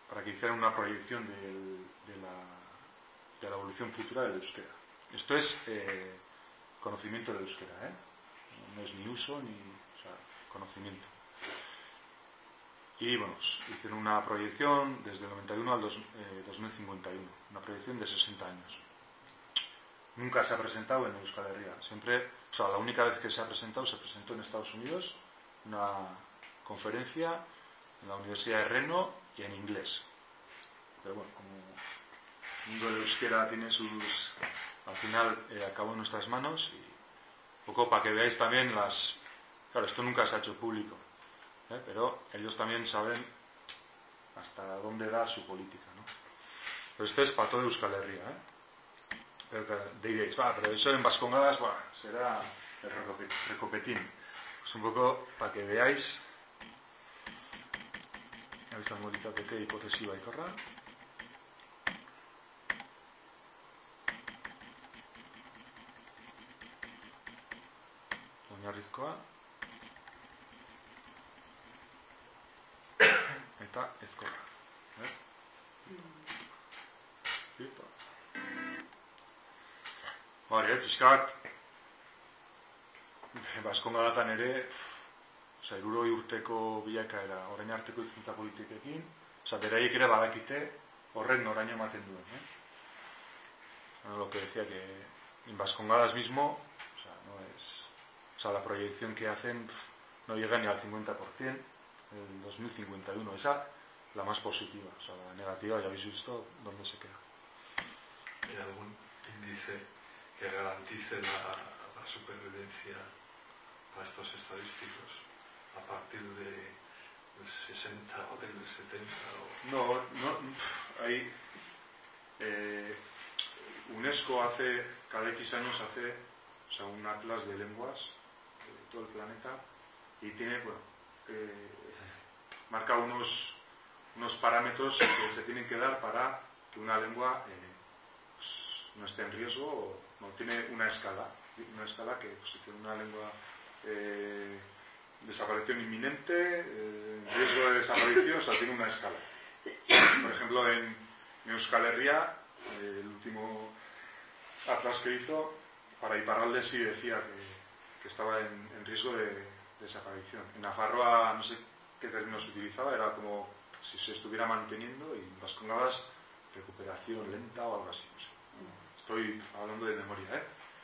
para que hicieran una proyección del, de, la, de la evolución futura del euskera. Esto es eh, conocimiento del euskera, ¿eh? No es ni uso ni o sea, conocimiento. Y bueno, hicieron una proyección desde el noventa y uno al dos, eh, dos mil cincuenta y uno, una proyección de sesenta años. Nunca se ha presentado en Euskal Herria. Siempre, o sea, la única vez que se ha presentado se presentó en Estados Unidos, una conferencia en la Universidad de Reno y en inglés. Pero bueno, como el mundo del euskera tiene sus, al final eh, acabó en nuestras manos, y un poco para que veáis también las, claro, esto nunca se ha hecho público, ¿eh? Pero ellos también saben hasta dónde da su política, ¿no? Pero esto es para todo Euskal Herria, ¿eh? Pero que diréis, va, pero eso en Vascongadas, bueno, será el recopetín. Pues un poco para que veáis. Habéis almoritapete hipotesiba y corra. Oinarrizkoa. Eta ezkorra. Eh? Eta. Hori, ez, pixka bat, Baskongadatan ere, oza, hirurogei urteko bilakaera, orain arteko hizkuntza politikekin, oza, beraiek ere badakite horrek noraino ematen duen, eh? Bueno, lo que decía que en Bascongadas mismo, o sea, no es, o sea, la proyección que hacen no llega ni al cincuenta por ciento en dos mil cincuenta y uno, esa la más positiva, o sea, la negativa ya habéis visto dónde se queda. ¿Hay algún índice que garantice la, la supervivencia a estos estadísticos a partir de, del sesenta o del setenta? O... No, no, hay eh, UNESCO hace, cada X años hace, o sea, un atlas de lenguas de todo el planeta, y tiene, bueno, eh, marca unos, unos parámetros que se tienen que dar para que una lengua eh, pues, no esté en riesgo, o no tiene una escala, una escala que pues, si tiene una lengua eh, desaparición inminente, eh, riesgo de desaparición, o sea, tiene una escala. Por ejemplo, en, en Euskal Herria, eh, el último atlas que hizo, para Iparralde sí decía que, que estaba en, en riesgo de, de desaparición. En Nafarroa, no sé qué término se utilizaba, era como si se estuviera manteniendo, y en Vascongadas, recuperación lenta o algo así. No sé. Estoy hablando de memoria, ¿eh?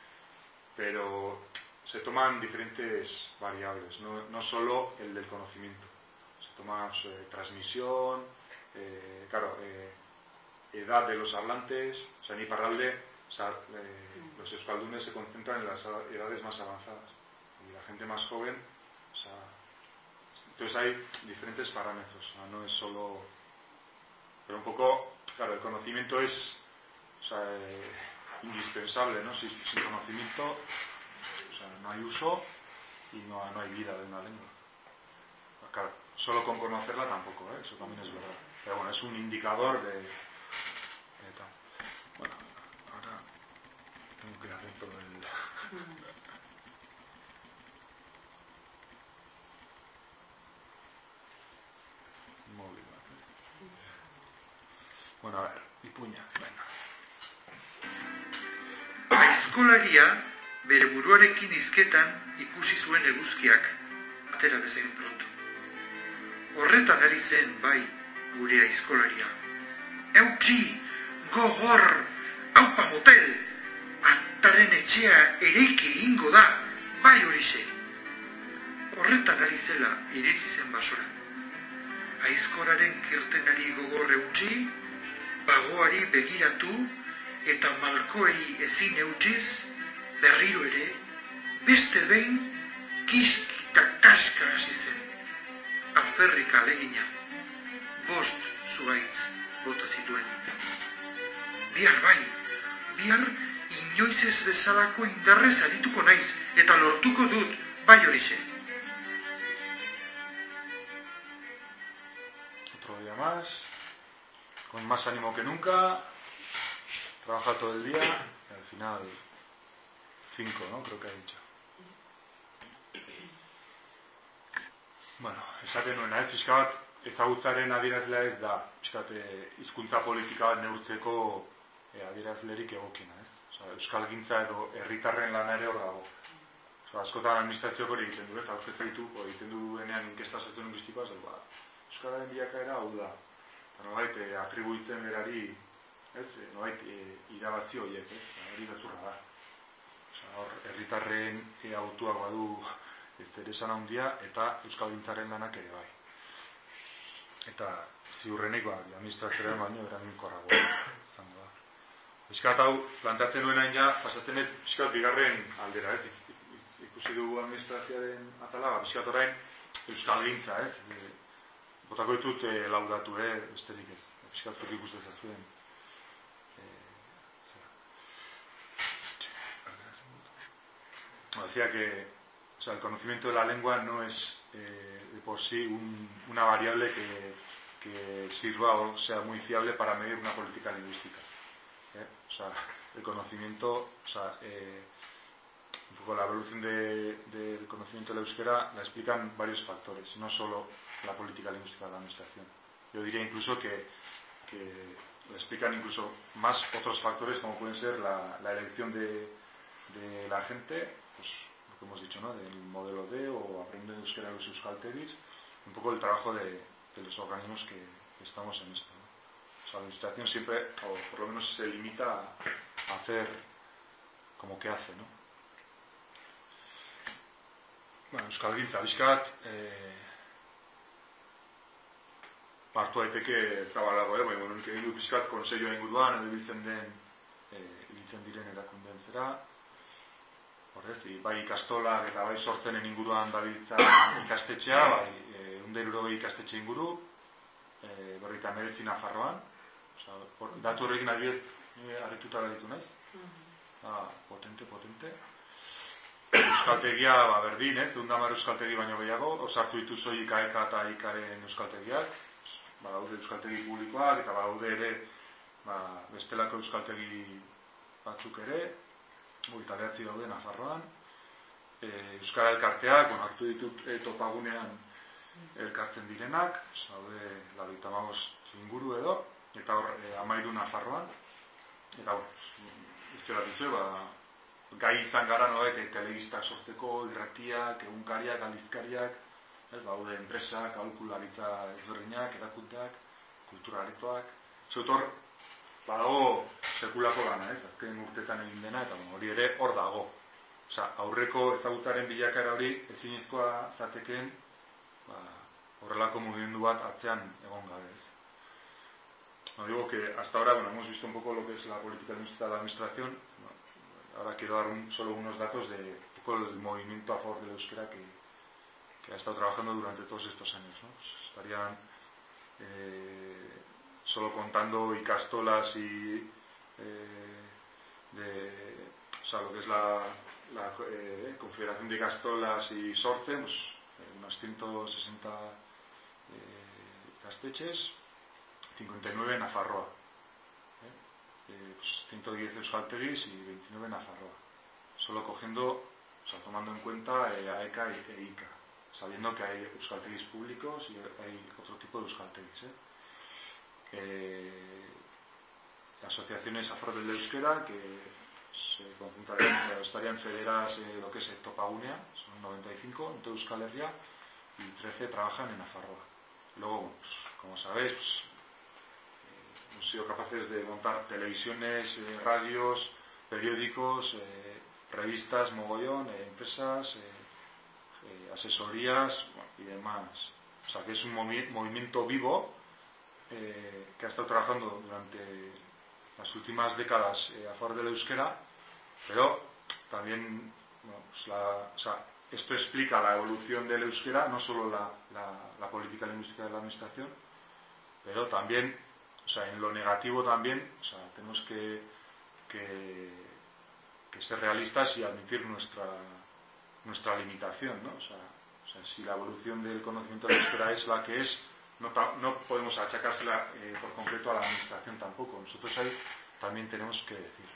Pero se toman diferentes variables, no, no solo el del conocimiento. Se toma eh, transmisión, eh, claro, eh, edad de los hablantes. O sea, en Iparralde, o sea, eh, los euskaldunes se concentran en las edades más avanzadas, y la gente más joven, o sea, entonces hay diferentes parámetros, o sea, no es solo, pero un poco, claro, el conocimiento es, o sea, eh, indispensable, ¿no? Sin, sin conocimiento, o sea, no hay uso y no, no hay vida de una lengua. Claro, solo con conocerla tampoco, ¿eh? Eso también es verdad. Pero bueno, es un indicador de, de tal. Bueno, ahora tengo que hacer todo el... móvil, ¿vale? Bueno, a ver, Ipuña, venga. Aizkolaria bere buruarekin hizketan ikusi zuen eguzkiak, atera bezain pronto. Horretan ari zen bai gure aizkolaria. Eutsi, gogor, aupa motel, ataren etxea ereiki egingo da, bai horixe. Horretan ari zela iritsi zen basora. Aizkoraren kirtenari gogor eutsi, bagoari begiratu, eta malkoei ezin eutsiz, berriro ere, beste behin, kiskita kaska hasi zen. Alferrik alegina, bost zuaitz bota zituen. Bihar bai, bihar inoiz ez bezalako indarrez arituko naiz, eta lortuko dut, bai horixe. Otro día más, con más ánimo que nunca, trabaja todo el día, y al final, cinco, ¿no? Creo que ha dicho. Bueno, esaten nuena, ez, pixka bat, ezagutzaren adierazlea ez da, pixkat, hizkuntza politika bat neurtzeko e, adierazlerik egokiena, ez? Osa, euskalgintza edo herritarren lana ere hor dago. Osa, askotan administrazioak hori egiten du, ez? Aurkezten ditu, o egiten duenean inkesta soziolinguistikoa, ez ba, euskararen bilakaera hau da. Eta nolait, e, atribuitzen berari, ez? E, nolait, e, irabazi horiek, ez? Hori gezurra da. Osa, hor, herritarren e, autuak badu ez ere esan handia, eta euskalgintzaren lanak ere bai. Eta ziurrenik, ba, administrazioaren baino eraginkorragoa izango da. Piskat hau, plantatzen nuen hain ja, pasatzen ez, piskat bigarren aldera, ez? Ikusi dugu administrazioaren atala, ba, piskat orain, euskalgintza, ez? E, botako ditut e, laudatu, eh? Besterik ez. Piskat zuk ikusten zazuen. E, no, decía que o sea, el conocimiento de la lengua no es eh, de por sí un, una variable que, que sirva o sea muy fiable para medir una política lingüística. ¿Eh? O sea, el conocimiento, o sea, eh, un poco la evolución del de, de conocimiento del euskera la explican varios factores, no solo la política lingüística de la administración. Yo diría incluso que, que la explican incluso más otros factores como pueden ser la, la elección de, de la gente, pues, que hemos dicho, ¿no? Del modelo D o aprender euskera en los euskaltegis, un poco el trabajo de, de los organismos que, que estamos en esto, ¿no? O sea, la administración siempre, o por lo menos se limita a, a hacer como que hace, ¿no? Bueno, euskalgintza, bizkat, eh, partu daiteke zabalago, eh? Baina, bueno, nik egin du bizkat konseilua inguruan, edo ibiltzen den, eh, ibiltzen diren erakundeen zera, horrez, bai ikastolak eta bai sortzenen inguruan dabiltza ikastetxea, bai ehun eta hirurogei ikastetxe inguru, e, berrogeita hemeretzi Nafarroan, osea, datu horrekin adibidez harrituta gelditu naiz. Ah, potente, potente. Euskaltegia, ba, berdin, ez, ehun eta hamar euskaltegi baino gehiago, osartu ditu soilik A E K eta I K aren euskaltegiak, ba, daude euskaltegi publikoak, eta ba, daude ere, ba, bestelako euskaltegi batzuk ere, hogeita bederatzi daude Nafarroan, e, euskara elkarteak, bon, hartu ditut e, topagunean elkartzen direnak, zaude laurogeita hamabost inguru edo, eta hor e, hamairu Nafarroan, eta hor, iztera ditu, ba, gai izan gara nolait, e, telebistak sortzeko, irratiak, egunkariak, aldizkariak, ez, daude enpresak, aholkularitza ezberdinak, erakunteak, kulturaretoak, zeutor, badago sekulako lana, ez, azken urtetan egin dena, eta bon, hori ere hor dago. Osa, aurreko ezagutzaren bilakaera hori ezinezkoa zatekeen, ba, horrelako mugimendu bat atzean egon gabe, ez. No digo que hasta ahora, bueno, hemos visto un poco lo que es la política lingüística de la administración. Bueno, ahora quiero dar un, solo unos datos de un poco el movimiento a favor del euskera que, que ha estado trabajando durante todos estos años, ¿no? Pues estarían eh, solo contando ikastolas y eh, de, o sea, lo que es la, la eh, Confederación de Ikastolas y Sorce, pues eh, unas ciento sesenta eh, ikastetxes, cincuenta y nueve en Nafarroa, eh, eh, pues ciento diez euskaltegis y veintinueve en Nafarroa, solo cogiendo, o sea, tomando en cuenta eh, A E K e I K A, sabiendo que hay euskaltegis públicos y hay otro tipo de euskaltegis, ¿eh? Eh, asociaciones a favor del euskera que se concentrarían, estarían federadas en lo que es Topagunea, son noventa y cinco en toda Euskal Herria, y trece trabajan en Nafarroa. Luego, pues, como sabéis, pues, eh, hemos sido capaces de montar televisiones, eh, radios, periódicos, eh, revistas, mogollón, eh, empresas, eh, eh, asesorías, bueno, y demás. O sea que es un movi- movimiento vivo Eh, que ha estado trabajando durante las últimas décadas eh, a favor del euskera, pero también, bueno, pues la, o sea, esto explica la evolución del euskera, no solo la, la, la política lingüística de la administración, pero también, o sea, en lo negativo también, o sea, tenemos que, que, que ser realistas y admitir nuestra, nuestra limitación, ¿no? O sea, o sea, si la evolución del conocimiento del euskera es la que es, No, no podemos achacársela eh, por concreto a la administración tampoco. Nosotros ahí también tenemos que decir.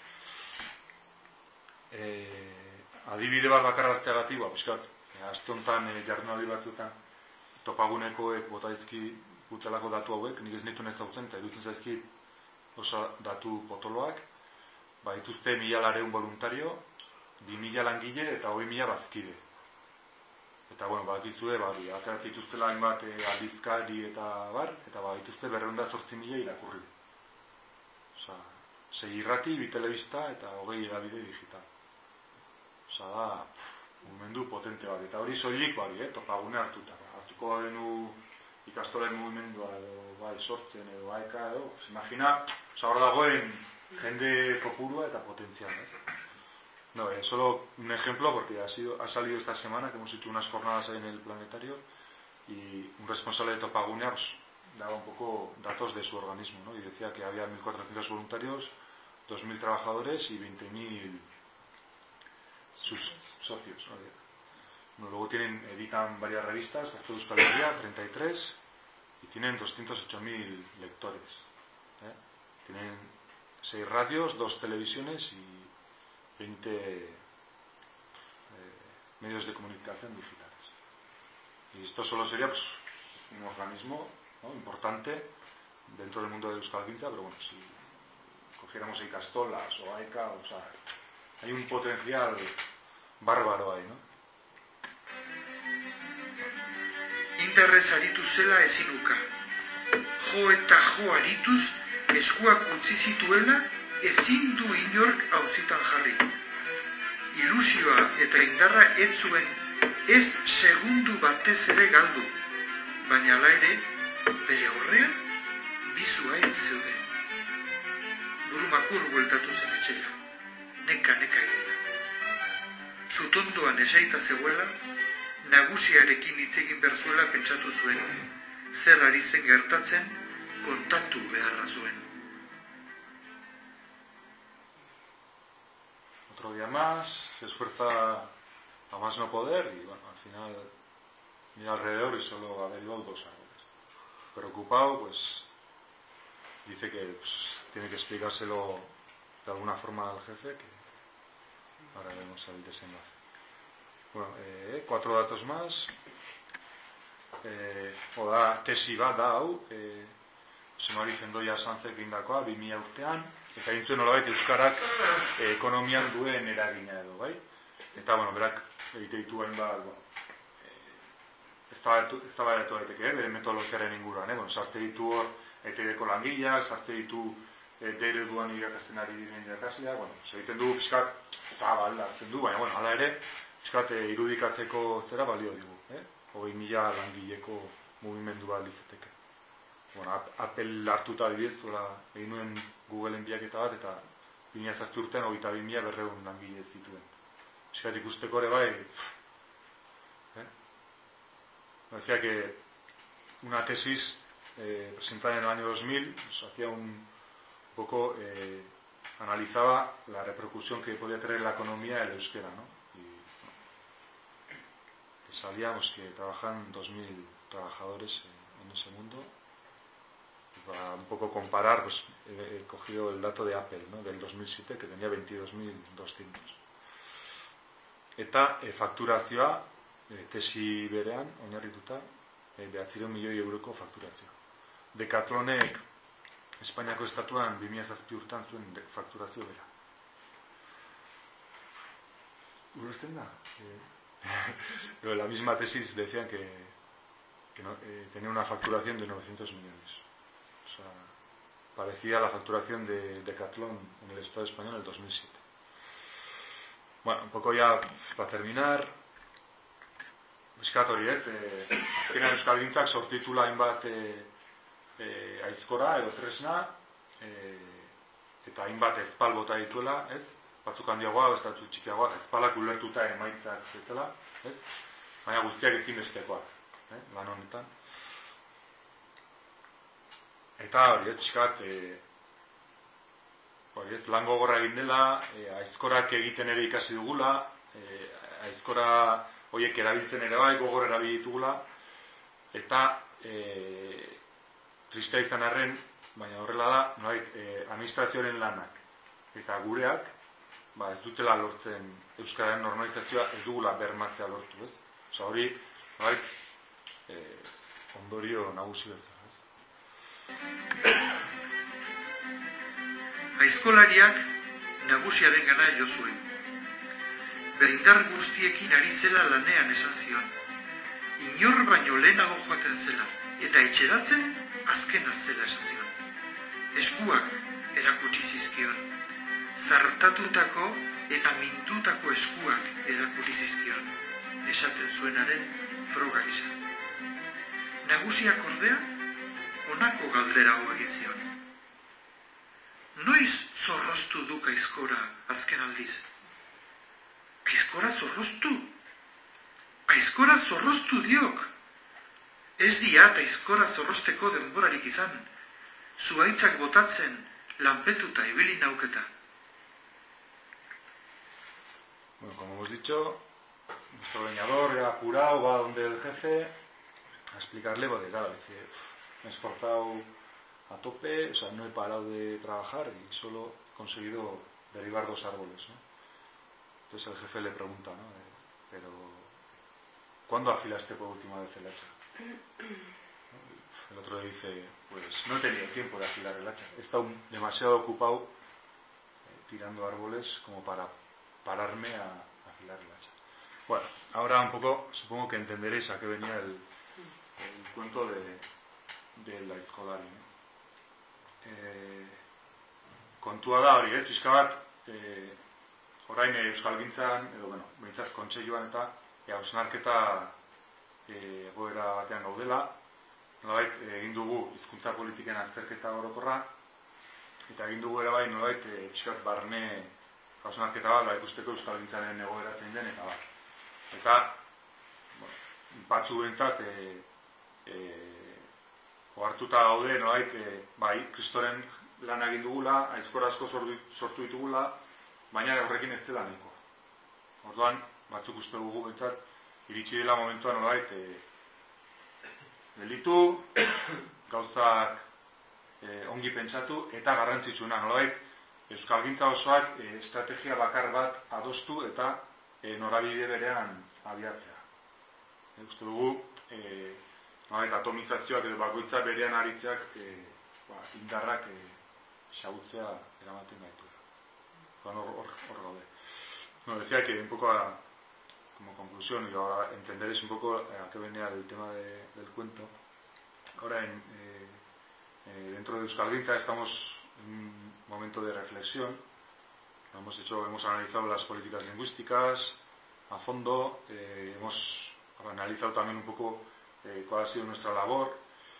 Eh, adibide bat bakarra hartzeagatik, ba, pixkat, aste honetan eh, jardunaldi batzuetan topagunekoek bota dizki gutelako datu hauek, nik ez nitu nezautzen, eta irutzen zaizkit oso datu potoloak, ba, dituzte mila lareun voluntario, bi mila langile eta hogei mila bazkide. Eta, bueno, ba, dituzte, ba, ateratzen dituztela hainbat aldizkari eta bar, eta ba, dituzte berreunda zortzi mila irakurri. Osa, sei irrati, bi telebista eta hogei edabide digital. Osa, da, mugimendu potente bat. Eta hori soilik bari, eh, topagune hartuta. Hartuko denu ikastolen mugimendua edo, bai, sortzen edo, aeka edo, pues, imagina, osa, hor dagoen jende kopurua eta potenzial, ¿eh? No, eh, solo un ejemplo porque ha, sido, ha salido esta semana que hemos hecho unas jornadas en el planetario y un responsable de Topagunea pues, daba un poco datos de su organismo, ¿no? Y decía que había mil cuatrocientos voluntarios, dos mil trabajadores y veinte mil sus socios, ¿no? Bueno, luego tienen, editan varias revistas, Gazte Euskal Herria, treinta y tres, y tienen doscientos ocho mil lectores, ¿eh? Tienen seis radios, dos televisiones y veinte eh, medios de comunicación digitales. Y esto solo sería pues, un organismo, ¿no?, importante dentro del mundo de Euskalgintza, pero bueno, si cogiéramos Ikastolas o AECA, o sea, hay un potencial bárbaro ahí, ¿no? Indarrez aritu zela ezinuka. Jo eta jo arituz, eskuak utzi zituela, ezin du inork auzitan jarri. Ilusioa eta indarra ez zuen ez segundu batez ere galdu, baina hala ere, bere aurrean, bi zuhaitz zeuden. Burumakur bueltatu zen etxera, neka-neka egin. Sutondoan esaita zegoela, nagusiarekin hitz egin behar zuela pentsatu zuen, zer ari zen gertatzen, kontatu beharra zuen. Otro día más, se esfuerza a más no poder y bueno, al final mira alrededor y solo ha derivado dos árboles. Preocupado, pues dice que pues, tiene que explicárselo de alguna forma al jefe, que ahora vemos el desenlace. Bueno, eh, cuatro datos más. Eh, oda tesi bat da hau, eh, Semari Zendoia Sanzek indakoa, bi mila urtean, eta egin zuen nolabait euskarak eh, ekonomian duen eragina edo, bai? Eta, bueno, berak egite ditu hainbat, bueno, eh, ez da badatu daiteke, eh, bere metodologiaren inguruan, eh? Bueno, sartze ditu hor E T B-ko langileak, sartze ditu eh, D ereduan irakasten ari diren irakaslea, bueno, egiten du pixkat, zabal hartzen du, baina, bueno, hala ere, pixkat eh, irudikatzeko zera balio digu, eh? Hogei mila langileko mugimendua litzateke. Bueno, Apple hartuta adibidez, egin nuen Googleen bilaketa bat, eta bi mila zazpi urtean hogeita bi mila berrehun langile zituen. Eskat ikusteko ere bai, ¿eh? Me decía que una tesis eh, presentada en el año dos mil pues, hacía un poco, eh, analizaba la repercusión que podía tener la economía el euskera, ¿no? Y bueno, que salíamos que trabajan dos mil trabajadores en, en ese mundo. Para un poco comparar, pues he, he cogido el dato de Apple, ¿no?, del dos mil siete, que tenía veintidós mil doscientos. Eta e, fakturazioa, e, tesi berean, oinarrituta, e, behatzireun milioi euroko fakturazioa. Decatlonek Espainiako estatuan bi mila zazpi urtean zuen fakturazio bera. ¿Urusten da? Eh, la misma tesis decían que, que no, eh, tenía una facturación de novecientos millones. O sea, parecía la facturación de Decathlon en el Estado español en el dos mil siete. Bueno, un poco ya para terminar, bizkat hori ez, eh, azkenean Euskalgintzak sortitula hainbat eh, eh, aizkora edo tresna, eh, eta hainbat ezpal bota dituela, ez? Batzuk handiagoa, ez batzu txikiagoa, ezpalak ulertuta emaitzak bezala, ez? Baina guztiak ezinbestekoak, eh? Lan honetan. Eta hori ez, txikat, e, hori ez, lan gogorra egin dela, e, aizkorak egiten ere ikasi dugula, e, aizkora horiek erabiltzen ere bai, gogor erabilitugula, eta e, tristea izan arren, baina horrela da, noait, e, administrazioaren lanak eta gureak, ba, ez dutela lortzen euskararen normalizazioa, ez dugula bermatzea lortu, ez? Osa hori, noait, e, ondorio nagusi bezala, ez? Aizkolariak nagusiaren gana jo zuen. Berindar guztiekin ari zela lanean esan zion. Inor baino lehenago joaten zela, eta etxeratzen azkena zela esan zion. Eskuak erakutsi zizkion. Zartatutako eta mindutako eskuak erakutsi zizkion, esaten zuenaren froga gisa. Nagusiak ordea, honako galdera hau egin zion. Noiz zorroztu duk aizkora azken aldiz? Aizkora zorroztu? Aizkora zorroztu diok. Ez diat aizkora zorrozteko denborarik izan, zuaitzak botatzen lanpetuta ibili nauketa. Bueno, como hemos dicho, nuestro leñador era apurado, va donde el jefe a explicarle, porque claro, dice, me he esforzado a tope, o sea, no he parado de trabajar y solo he conseguido derribar dos árboles, ¿no? Entonces el jefe le pregunta, ¿no? Eh, pero, ¿cuándo afilaste por última vez el hacha? El otro le dice, pues no he tenido tiempo de afilar el hacha, he estado demasiado ocupado eh, tirando árboles como para pararme a, a afilar el hacha. Bueno, ahora un poco, supongo que entenderéis a qué venía el, el cuento de, de la Aizkolari, ¿no? Eh, kontua da hori, ez, pixka bat, eh, orain euskalgintzan, edo, bueno, behintzat kontseiluan eta e, hausnarketa e, egoera batean gaudela, nolabait egin dugu hizkuntza politiken azterketa orokorra, eta egin dugu ere bai nolabait e, pixka bat barne hausnarketa bat, ba, ikusteko euskalgintzaren egoera zein den, eta bat. Eta, bueno, batzu behintzat, e, e, ohartuta gaude, nolabait, e, bai, kristoren lan egin dugula, aizkora asko sortu, sortu ditugula, baina horrekin ez dela nahiko. Orduan, batzuk uste dugu behintzat, iritsi dela momentuan nolabait, e, delitu, gauzak e, ongi pentsatu, eta garrantzitsuna, nolabait, euskalgintza osoak e, estrategia bakar bat adostu eta e, norabide berean abiatzea. E, uste dugu, e, nolabait, atomizazioak edo bakoitza berean aritzeak e, ba, indarrak e, xabutzea eramaten gaituela. Hor, hor, hor gaude. No, decía que un poco a, como conclusión, y ahora entenderéis un poco a qué venía el tema de, del cuento. Ahora, en, eh, eh, dentro de Euskalgintza estamos en un momento de reflexión. Hemos hecho, hemos analizado las políticas lingüísticas a fondo, eh, hemos analizado también un poco eh, cuál ha sido nuestra labor,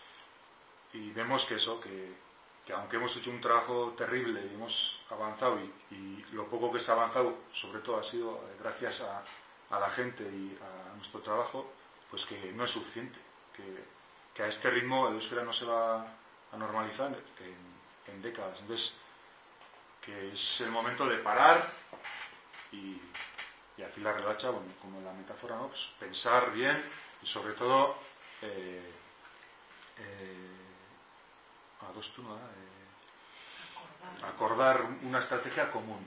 y vemos que eso, que, que aunque hemos hecho un trabajo terrible y hemos avanzado, y, y lo poco que se ha avanzado, sobre todo ha sido eh, gracias a, a la gente y a nuestro trabajo, pues que no es suficiente, que, que a este ritmo el euskera no se va a normalizar en, en décadas. Entonces, que es el momento de parar y, y afilar el hacha, bueno, como en la metáfora, ¿no? Pues pensar bien y sobre todo eh, eh, adostu, ¿no? eh, acordar una estrategia común.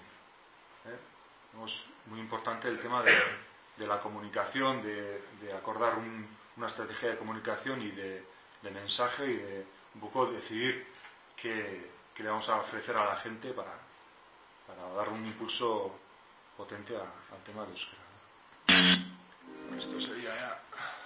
¿eh? Es muy importante el tema de, de la comunicación, de, de acordar un, una estrategia de comunicación y de, de mensaje, y de un poco decidir qué, qué le vamos a ofrecer a la gente para, para dar un impulso potente a, al tema del euskera. ¿no? Esto sería ya...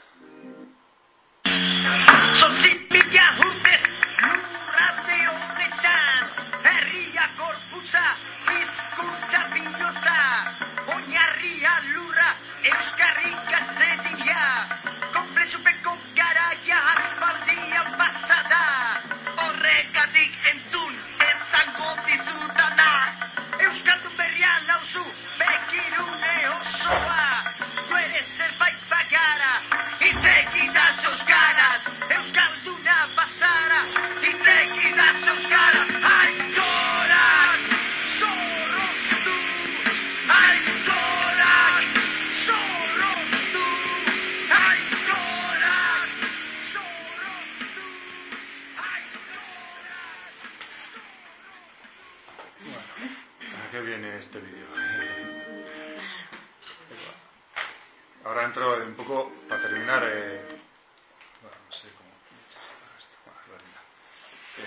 Ahora entro un poco, para terminar, eh, bueno, no sé cómo,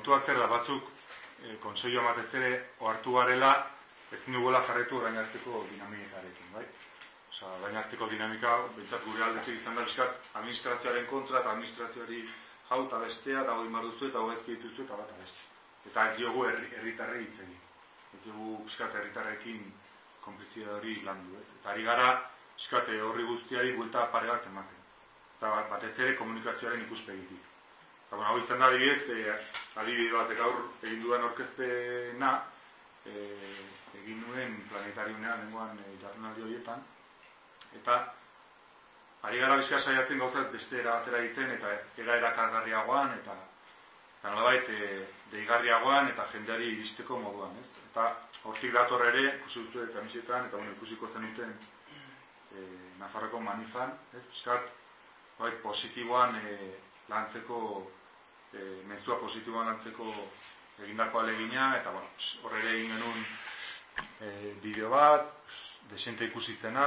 kontuak zer da batzuk e, konseilua batez ere ohartu garela ezin duguela jarretu orain arteko dinamikarekin, bai? Osa, orain arteko dinamika, behintzat gure aldetik izan da bizkat, administrazioaren kontra eta administrazioari jau eta bestea, eta hori marduzu eta hori ezki dituzu eta bat beste. Eta ez diogu herritarrei hitz egin. Ez diogu bizkat herritarrekin konplizia hori landu, ez? Eta ari gara, bizkat horri guztiari buelta pare bat ematen. Eta batez ere komunikazioaren ikuspegitik. Eta bueno, hau izan da adibidez, e, adibide bat gaur egin dudan orkestena, e, egin nuen planetariunean nengoan e, jardunaldi horietan, eta ari gara bizka saiatzen gauzat beste era batera egiten, eta era erakargarriagoan, eta eta nolabait e, deigarriagoan, eta jendeari iristeko moduan, ez? Eta hortik dator ere, ikusi dute kamisetan, eta bueno, ikusiko zenuten e, Nafarroko manifan, ez? Bizkat, bai, positiboan e, lantzeko, e, mezua positiboan lantzeko egindako alegina, eta bueno, horre egin genuen e, bideo bat, desente ikusi zena,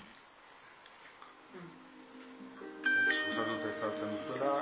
gustatuta ezagutzen duzuela.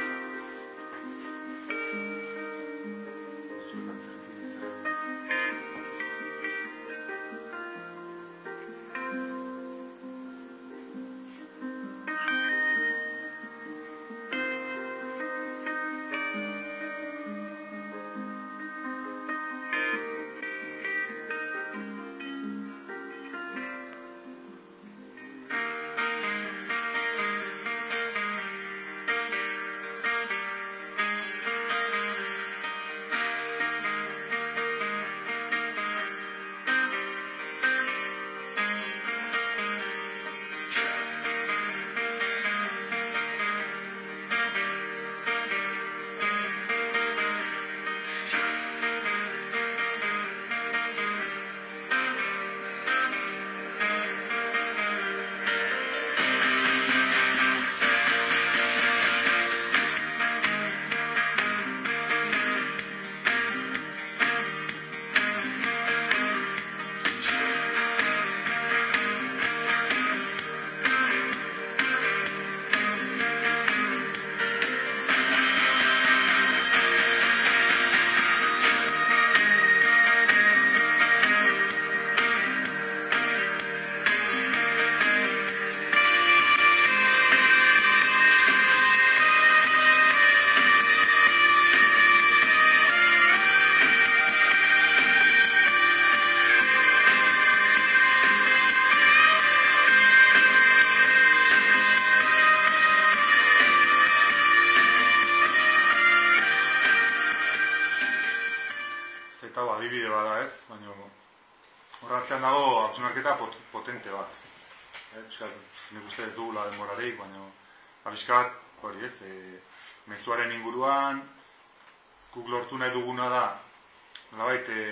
Adibide bada ez, baina horratzean dago hausnarketa pot, potente bat. Eh, nik uste dugula denborareik, baina abiskat, hori ez, e, mezuaren inguruan, guk lortu nahi duguna da, nolabait, e,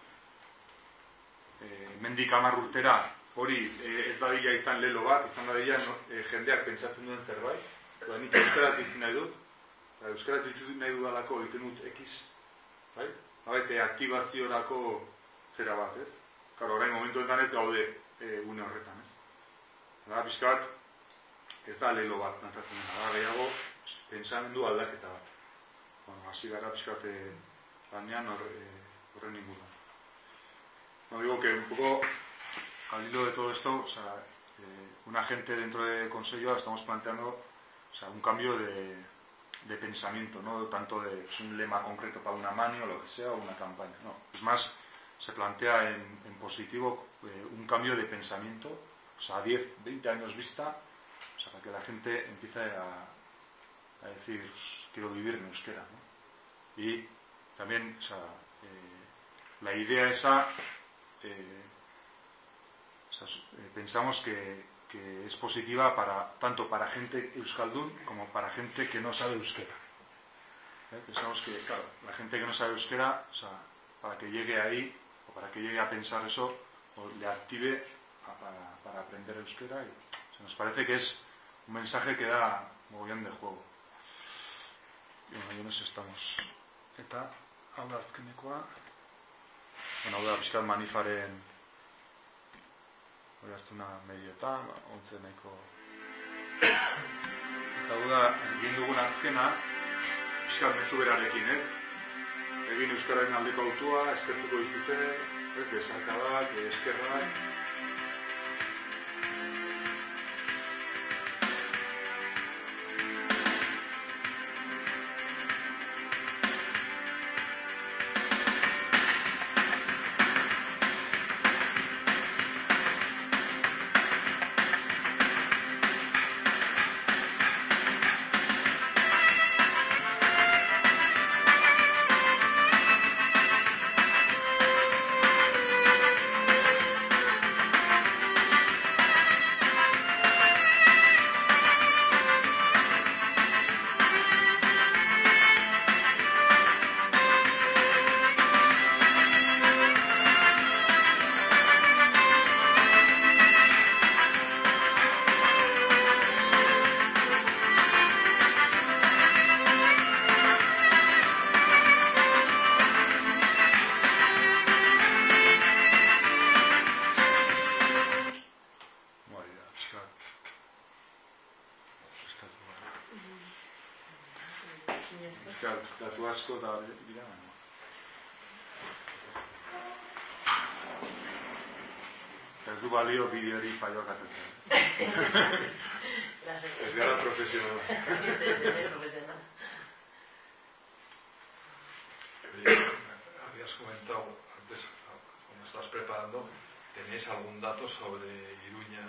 e, mendik hamar urtera, hori e, ez dadila izan lelo bat, izan dadila no, e, jendeak pentsatzen duen zerbait, eta nik euskaraz bizi nahi dut, euskaraz bizi nahi dudalako egiten dut ekiz, bai? Habete, aktibaziorako zera bat, ez? Karo, orain momentuetan ez gaude e, une horretan, ez? Da, bizkat, ez da lelo bat nantatzen dena, da, gehiago, pensamendu aldaketa bat. Bueno, hasi gara bizkat e, lanean horre, e, horren inguruan. No, digo que un poco, al hilo de todo esto, o sea, eh, una gente dentro de Consello estamos planteando, o sea, un cambio de de pensamiento, no tanto de pues, un lema concreto para una mani o lo que sea, o una campaña, no. Es más, se plantea en, en positivo eh, un cambio de pensamiento, o sea, a diez, veinte años vista, o sea, para que la gente empiece a, a decir, quiero vivir en euskera, ¿no? Y también, o sea, eh, la idea esa, eh, o sea, eh, pensamos que que es positiva para tanto para gente euskaldun como para gente que no sabe euskera. ¿Eh? Pensamos que, claro, la gente que no sabe euskera, o sea, para que llegue ahí, o para que llegue a pensar eso, o le active a, para, para aprender euskera, y o sea, nos parece que es un mensaje que da mogollón de juego. Y bueno, y en eso estamos. Eta, hau da azkenekoa, bueno, hau da bizkat manifaren hori hartzuna medioetan, ontze nahiko. Eta hau da, egin dugun azkena, bizkat mezu berarekin, ez? egin euskararen aldeko autua, eskertuko ditute, ez, besarkadak, eskerrak. Datu asko da dira, ez du balio bideori paioak atetzen. Ez gara profesional. Habías comentado antes, cuando estás preparando, ¿tenéis algún dato sobre Iruña?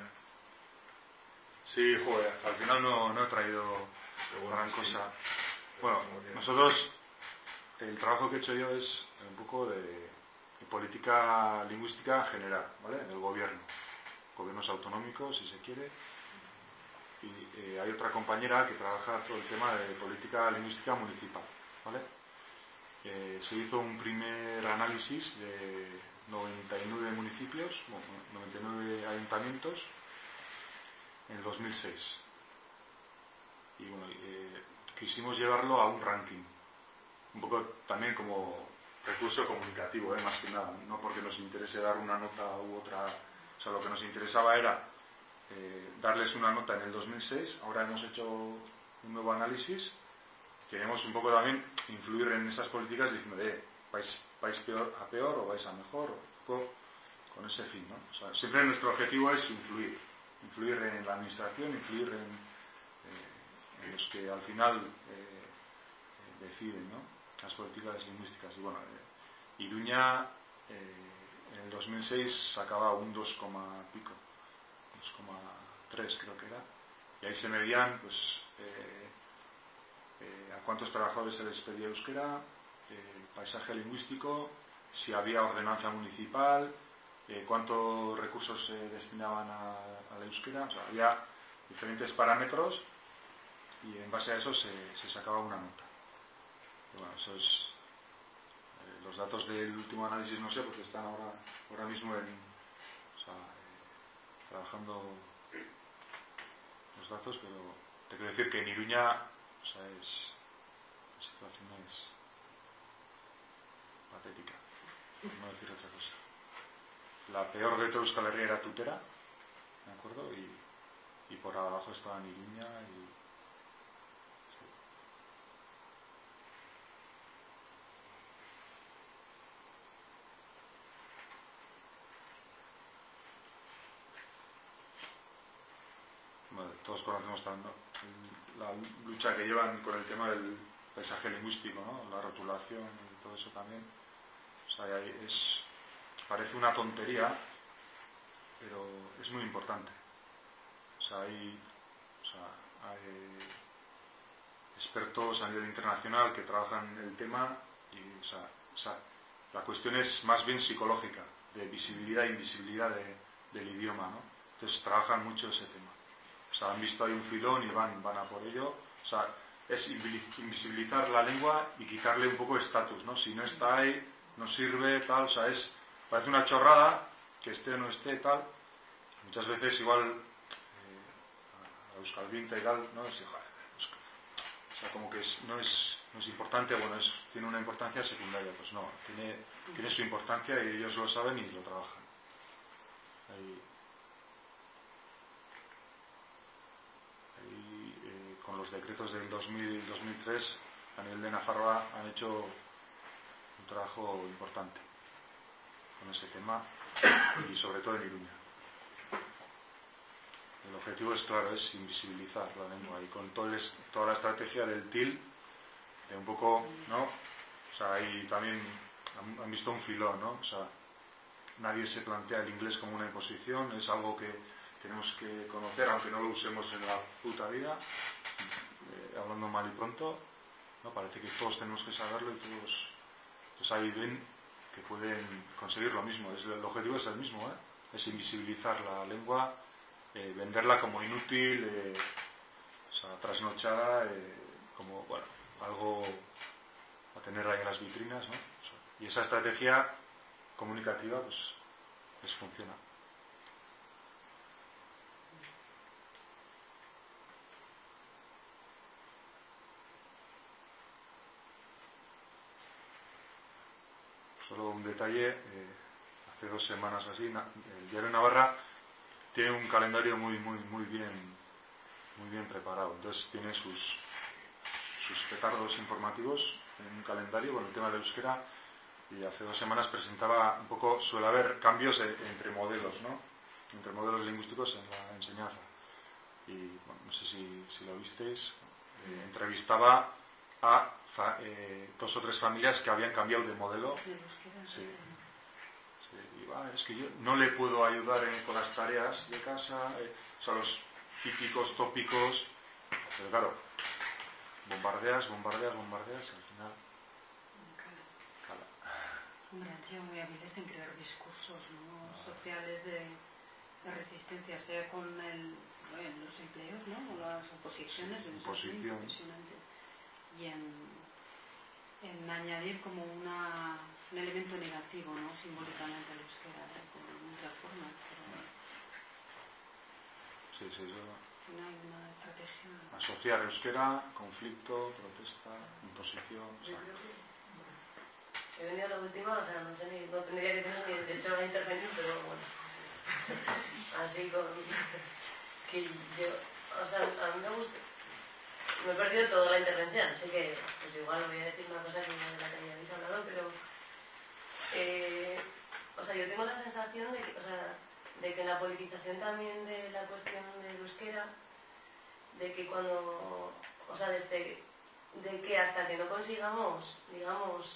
Sí, joder, al final no, no he traído bueno, gran sí. cosa. Bueno, nosotros, el trabajo que he hecho yo es un poco de, de política lingüística general, ¿vale? Del gobierno, gobiernos autonómicos, si se quiere. Y eh, hay otra compañera que trabaja todo el tema de política lingüística municipal, ¿vale? Eh, se hizo un primer análisis de noventa y nueve municipios, bueno, noventa y nueve ayuntamientos, en el dos mil seis. Y bueno, eh, quisimos llevarlo a un ranking, un poco también como recurso comunicativo, ¿eh? Más que nada, no porque nos interese dar una nota u otra, o sea, lo que nos interesaba era eh, darles una nota en el dos mil seis, ahora hemos hecho un nuevo análisis, queremos un poco también influir en esas políticas diciendo, eh, vais, vais peor a peor o vais a mejor, o un poco con ese fin, ¿no? O sea, siempre nuestro objetivo es influir, influir en la administración, influir en los que al final eh, deciden, ¿no? Las políticas lingüísticas. Y bueno, eh, Iruña eh, en el dos mil seis sacaba un dos, pico, dos coma tres creo que era, y ahí se medían pues eh, eh, a cuántos trabajadores se les pedía euskera, eh, paisaje lingüístico, si había ordenanza municipal, eh, cuántos recursos se destinaban a, a la euskera, o sea, había diferentes parámetros. Y en base a eso se, se sacaba una nota. Y bueno, eso es eh, los datos del último análisis no sé porque están ahora ahora mismo en, o sea, eh, trabajando los datos, pero te quiero decir que en Iruña, o sea, es la situación es patética, por no decir otra cosa. La peor de toda Euskal Herria era Tutera, ¿de acuerdo? Y, y por abajo estaban Iruña y todos conocemos también, ¿no? La lucha que llevan con el tema del paisaje lingüístico, ¿no? La rotulación y todo eso también. O sea, es, parece una tontería, pero es muy importante. O sea, hay, o sea, hay expertos a nivel internacional que trabajan el tema y, o sea, o sea, la cuestión es más bien psicológica, de visibilidad e invisibilidad de, del idioma, ¿no? Entonces trabajan mucho ese tema. O sea, han visto ahí un filón y van, van a por ello. O sea, es invisibilizar la lengua y quitarle un poco de estatus, ¿no? Si no está ahí, no sirve, tal. O sea, es, parece una chorrada, que esté o no esté, tal. Muchas veces igual eh, a Euskalbinta y tal, ¿no? Es, o sea, como que es, no, es, no es importante, bueno, es, tiene una importancia secundaria. Pues no, tiene, tiene su importancia y ellos lo saben y lo trabajan. Ahí, con los decretos del dos mil dos mil tres a nivel de Nafarroa han hecho un trabajo importante con ese tema y sobre todo en Iruña. El objetivo es, claro, es invisibilizar la lengua y con todo el, toda la estrategia del T I L, de un poco, ¿no? O sea, ahí también han, han visto un filón, ¿no? O sea, nadie se plantea el inglés como una imposición, es algo que tenemos que conocer, aunque no lo usemos en la puta vida, eh, hablando mal y pronto, ¿no? Parece que todos tenemos que saberlo y todos, pues ahí ven que pueden conseguir lo mismo. Es, el objetivo es el mismo, ¿eh? Es invisibilizar la lengua, eh, venderla como inútil, eh, o sea, trasnochada, eh, como, bueno, algo a tener ahí en las vitrinas, ¿no? O sea, y esa estrategia comunicativa, pues, pues funciona. Solo un detalle, eh, hace dos semanas así, el Diario Navarra tiene un calendario muy, muy, muy bien, muy bien preparado. Entonces tiene sus, sus petardos informativos en un calendario con el tema del euskera, y hace dos semanas presentaba un poco, suele haber cambios entre modelos, ¿no? Entre modelos lingüísticos en la enseñanza. Y bueno, no sé si, si lo visteis, eh, entrevistaba a fa, eh, dos o tres familias que habían cambiado de modelo. Sí. Sí, y va, es que yo no le puedo ayudar eh, con las tareas de casa, eh, o sea, los típicos tópicos, pero claro, bombardeas, bombardeas, bombardeas, y al final cala. Hombre, han sido muy hábiles en crear discursos, ¿no? Ah. sociales de, de resistencia, sea con el, bueno, los empleos, ¿no? Con las oposiciones, sí, oposición. Impresionante. Y en, en añadir como una, un elemento negativo, ¿no? Simbólicamente al euskera, ¿eh? Con muchas formas. Pero... Sí, sí, eso. No hay una estrategia. Asociar euskera, conflicto, protesta, imposición. O sea. He venido a la última, o sea, no sé ni, no tendría que tener ni el derecho a intervenir, pero bueno. Así con. Que yo, o sea, a mí me gusta. Me he perdido toda la intervención, así que, pues igual voy a decir una cosa que de la que ya habéis hablado, pero. Eh, o sea, yo tengo la sensación de que, o sea, de que la politización también de la cuestión del euskera, de que cuando, o sea, desde, de que hasta que no consigamos, digamos,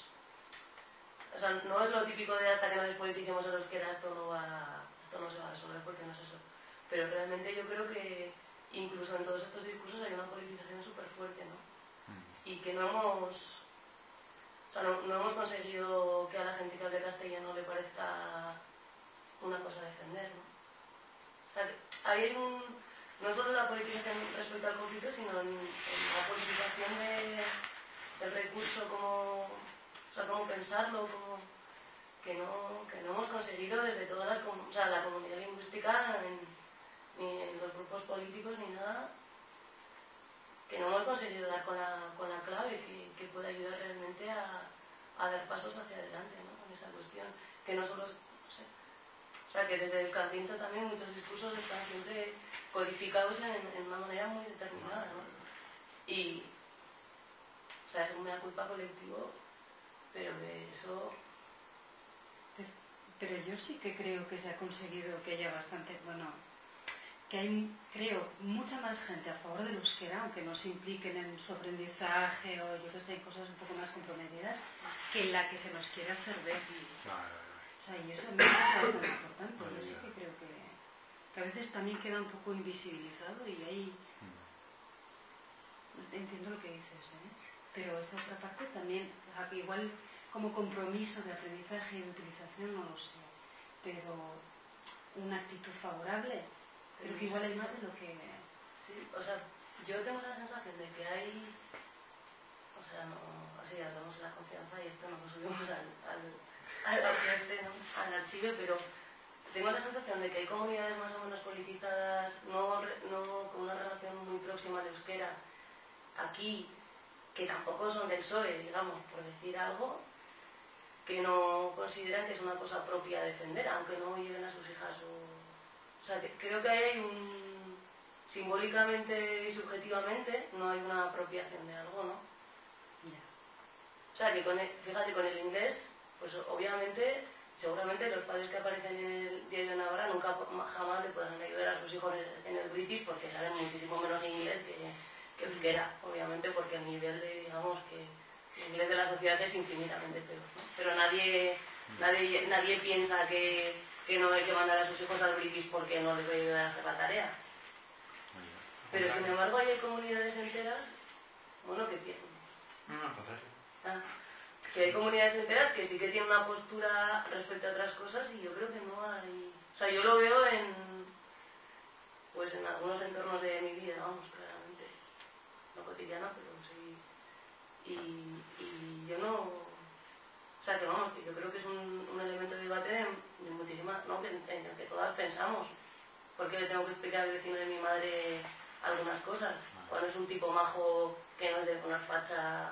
o sea, no es lo típico de hasta que no despoliticemos el euskera, esto no va, esto no se va a resolver porque no es eso, pero realmente yo creo que incluso en todos estos discursos hay una politización súper fuerte, ¿no? Y que no hemos, o sea, no, no hemos conseguido que a la gente que hable castellano le parezca una cosa a defender, ¿no? O sea, hay un, no solo la politización respecto al conflicto, sino en, en la politización de, del recurso, como, o sea, cómo pensarlo, como, que no, que no hemos conseguido desde todas las, o sea, la comunidad lingüística, en, ni en los grupos políticos, ni nada, que no hemos conseguido dar con la, con la clave que, que puede ayudar realmente a, a dar pasos hacia adelante, ¿no? En esa cuestión, que no solo, no sé, o sea, que desde el Euskaldinto también muchos discursos están siempre codificados en, en una manera muy determinada, ¿no? Y, o sea, es una culpa colectivo, pero de eso... Pero, pero yo sí que creo que se ha conseguido que haya bastante, bueno, que hay, creo, mucha más gente a favor del euskera, aunque no se impliquen en su aprendizaje o yo qué sé, cosas un poco más comprometidas, que en la que se nos quiere hacer ver. O sea, y eso a mí me parece bastante importante. Yo sí que creo que, que a veces también queda un poco invisibilizado y ahí entiendo lo que dices, ¿eh? Pero esa otra parte también, igual como compromiso de aprendizaje y de utilización, no lo sé, pero una actitud favorable, creo que igual hay más de lo que... Sí, o sea, yo tengo la sensación de que hay, o sea, no, así hablamos de la confianza y esto no lo subimos al, al, al, al, este, ¿no? al archivo, pero tengo la sensación de que hay comunidades más o menos politizadas, no, no con una relación muy próxima al euskera, aquí, que tampoco son del P S O E, digamos, por decir algo, que no consideran que es una cosa propia defender, aunque no lleven a sus hijas o... O sea, que, creo que hay un... simbólicamente y subjetivamente no hay una apropiación de algo, ¿no? Ya. O sea, que con el, fíjate, con el inglés, pues obviamente, seguramente los padres que aparecen en el diario de Navarra nunca jamás le puedan ayudar a sus hijos en el, en el British porque saben muchísimo menos inglés que, que euskera, obviamente, porque el nivel de, digamos, que el inglés de la sociedad es infinitamente peor, ¿no? Pero nadie, nadie, nadie piensa que, que no hay que mandar a sus hijos al British porque no les va a ayudar a hacer la tarea. Pero sin embargo hay comunidades enteras, bueno, que tienen. Ah, que hay comunidades enteras que sí que tienen una postura respecto a otras cosas y yo creo que no hay... O sea, yo lo veo en... pues en algunos entornos de mi vida, vamos, claramente. No cotidiana, pero sí. Y, y yo no... O sea, que vamos, que yo creo que es un, un elemento de debate de, de muchísimas, ¿no? Que, en el que todas pensamos. ¿Por qué le tengo que explicar al vecino de mi madre algunas cosas? Cuando es un tipo majo que no es de una facha...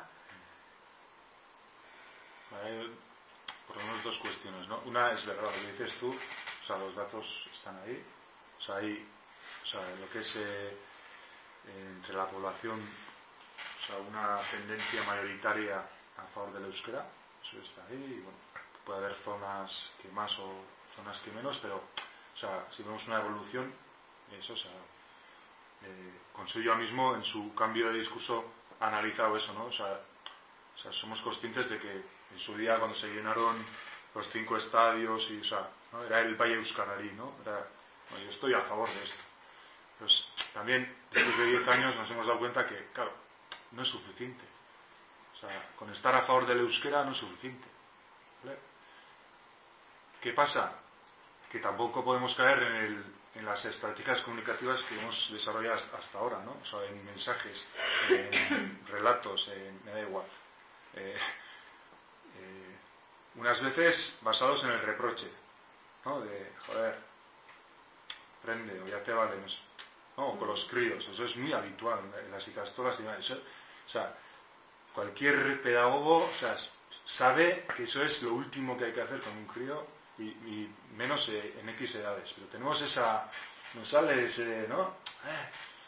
Hay por lo menos dos cuestiones, ¿no? Una es verdad, lo que dices tú, o sea, los datos están ahí, o sea, hay, o sea, lo que es eh, entre la población, o sea, una tendencia mayoritaria a favor del euskera, eso está ahí, y bueno, puede haber zonas que más o zonas que menos, pero, o sea, si vemos una evolución, eso, o sea, eh, Consuelo mismo en su cambio de discurso ha analizado eso, ¿no? O sea, o sea, somos conscientes de que en su día cuando se llenaron los cinco estadios y, o sea, ¿no? Era el Valle Euskarari, ¿no? Era, no, yo estoy a favor de esto. Pues también después de diez años nos hemos dado cuenta que, claro, no es suficiente. O sea, con estar a favor del euskera no es suficiente, ¿vale? ¿Qué pasa? Que tampoco podemos caer en, el, en las estrategias comunicativas que hemos desarrollado hasta, hasta ahora, ¿no? O sea, en mensajes, en relatos, en, me da igual. Eh, eh, unas veces basados en el reproche, ¿no? De, joder, prende, o ya te vale, no sé. No, con los críos, eso es muy habitual en las icastolas. Eso, o sea, cualquier pedagogo, o sea, sabe que eso es lo último que hay que hacer con un crío y, y menos eh, en X edades. Pero tenemos esa, nos sale ese, ¿no? Eh,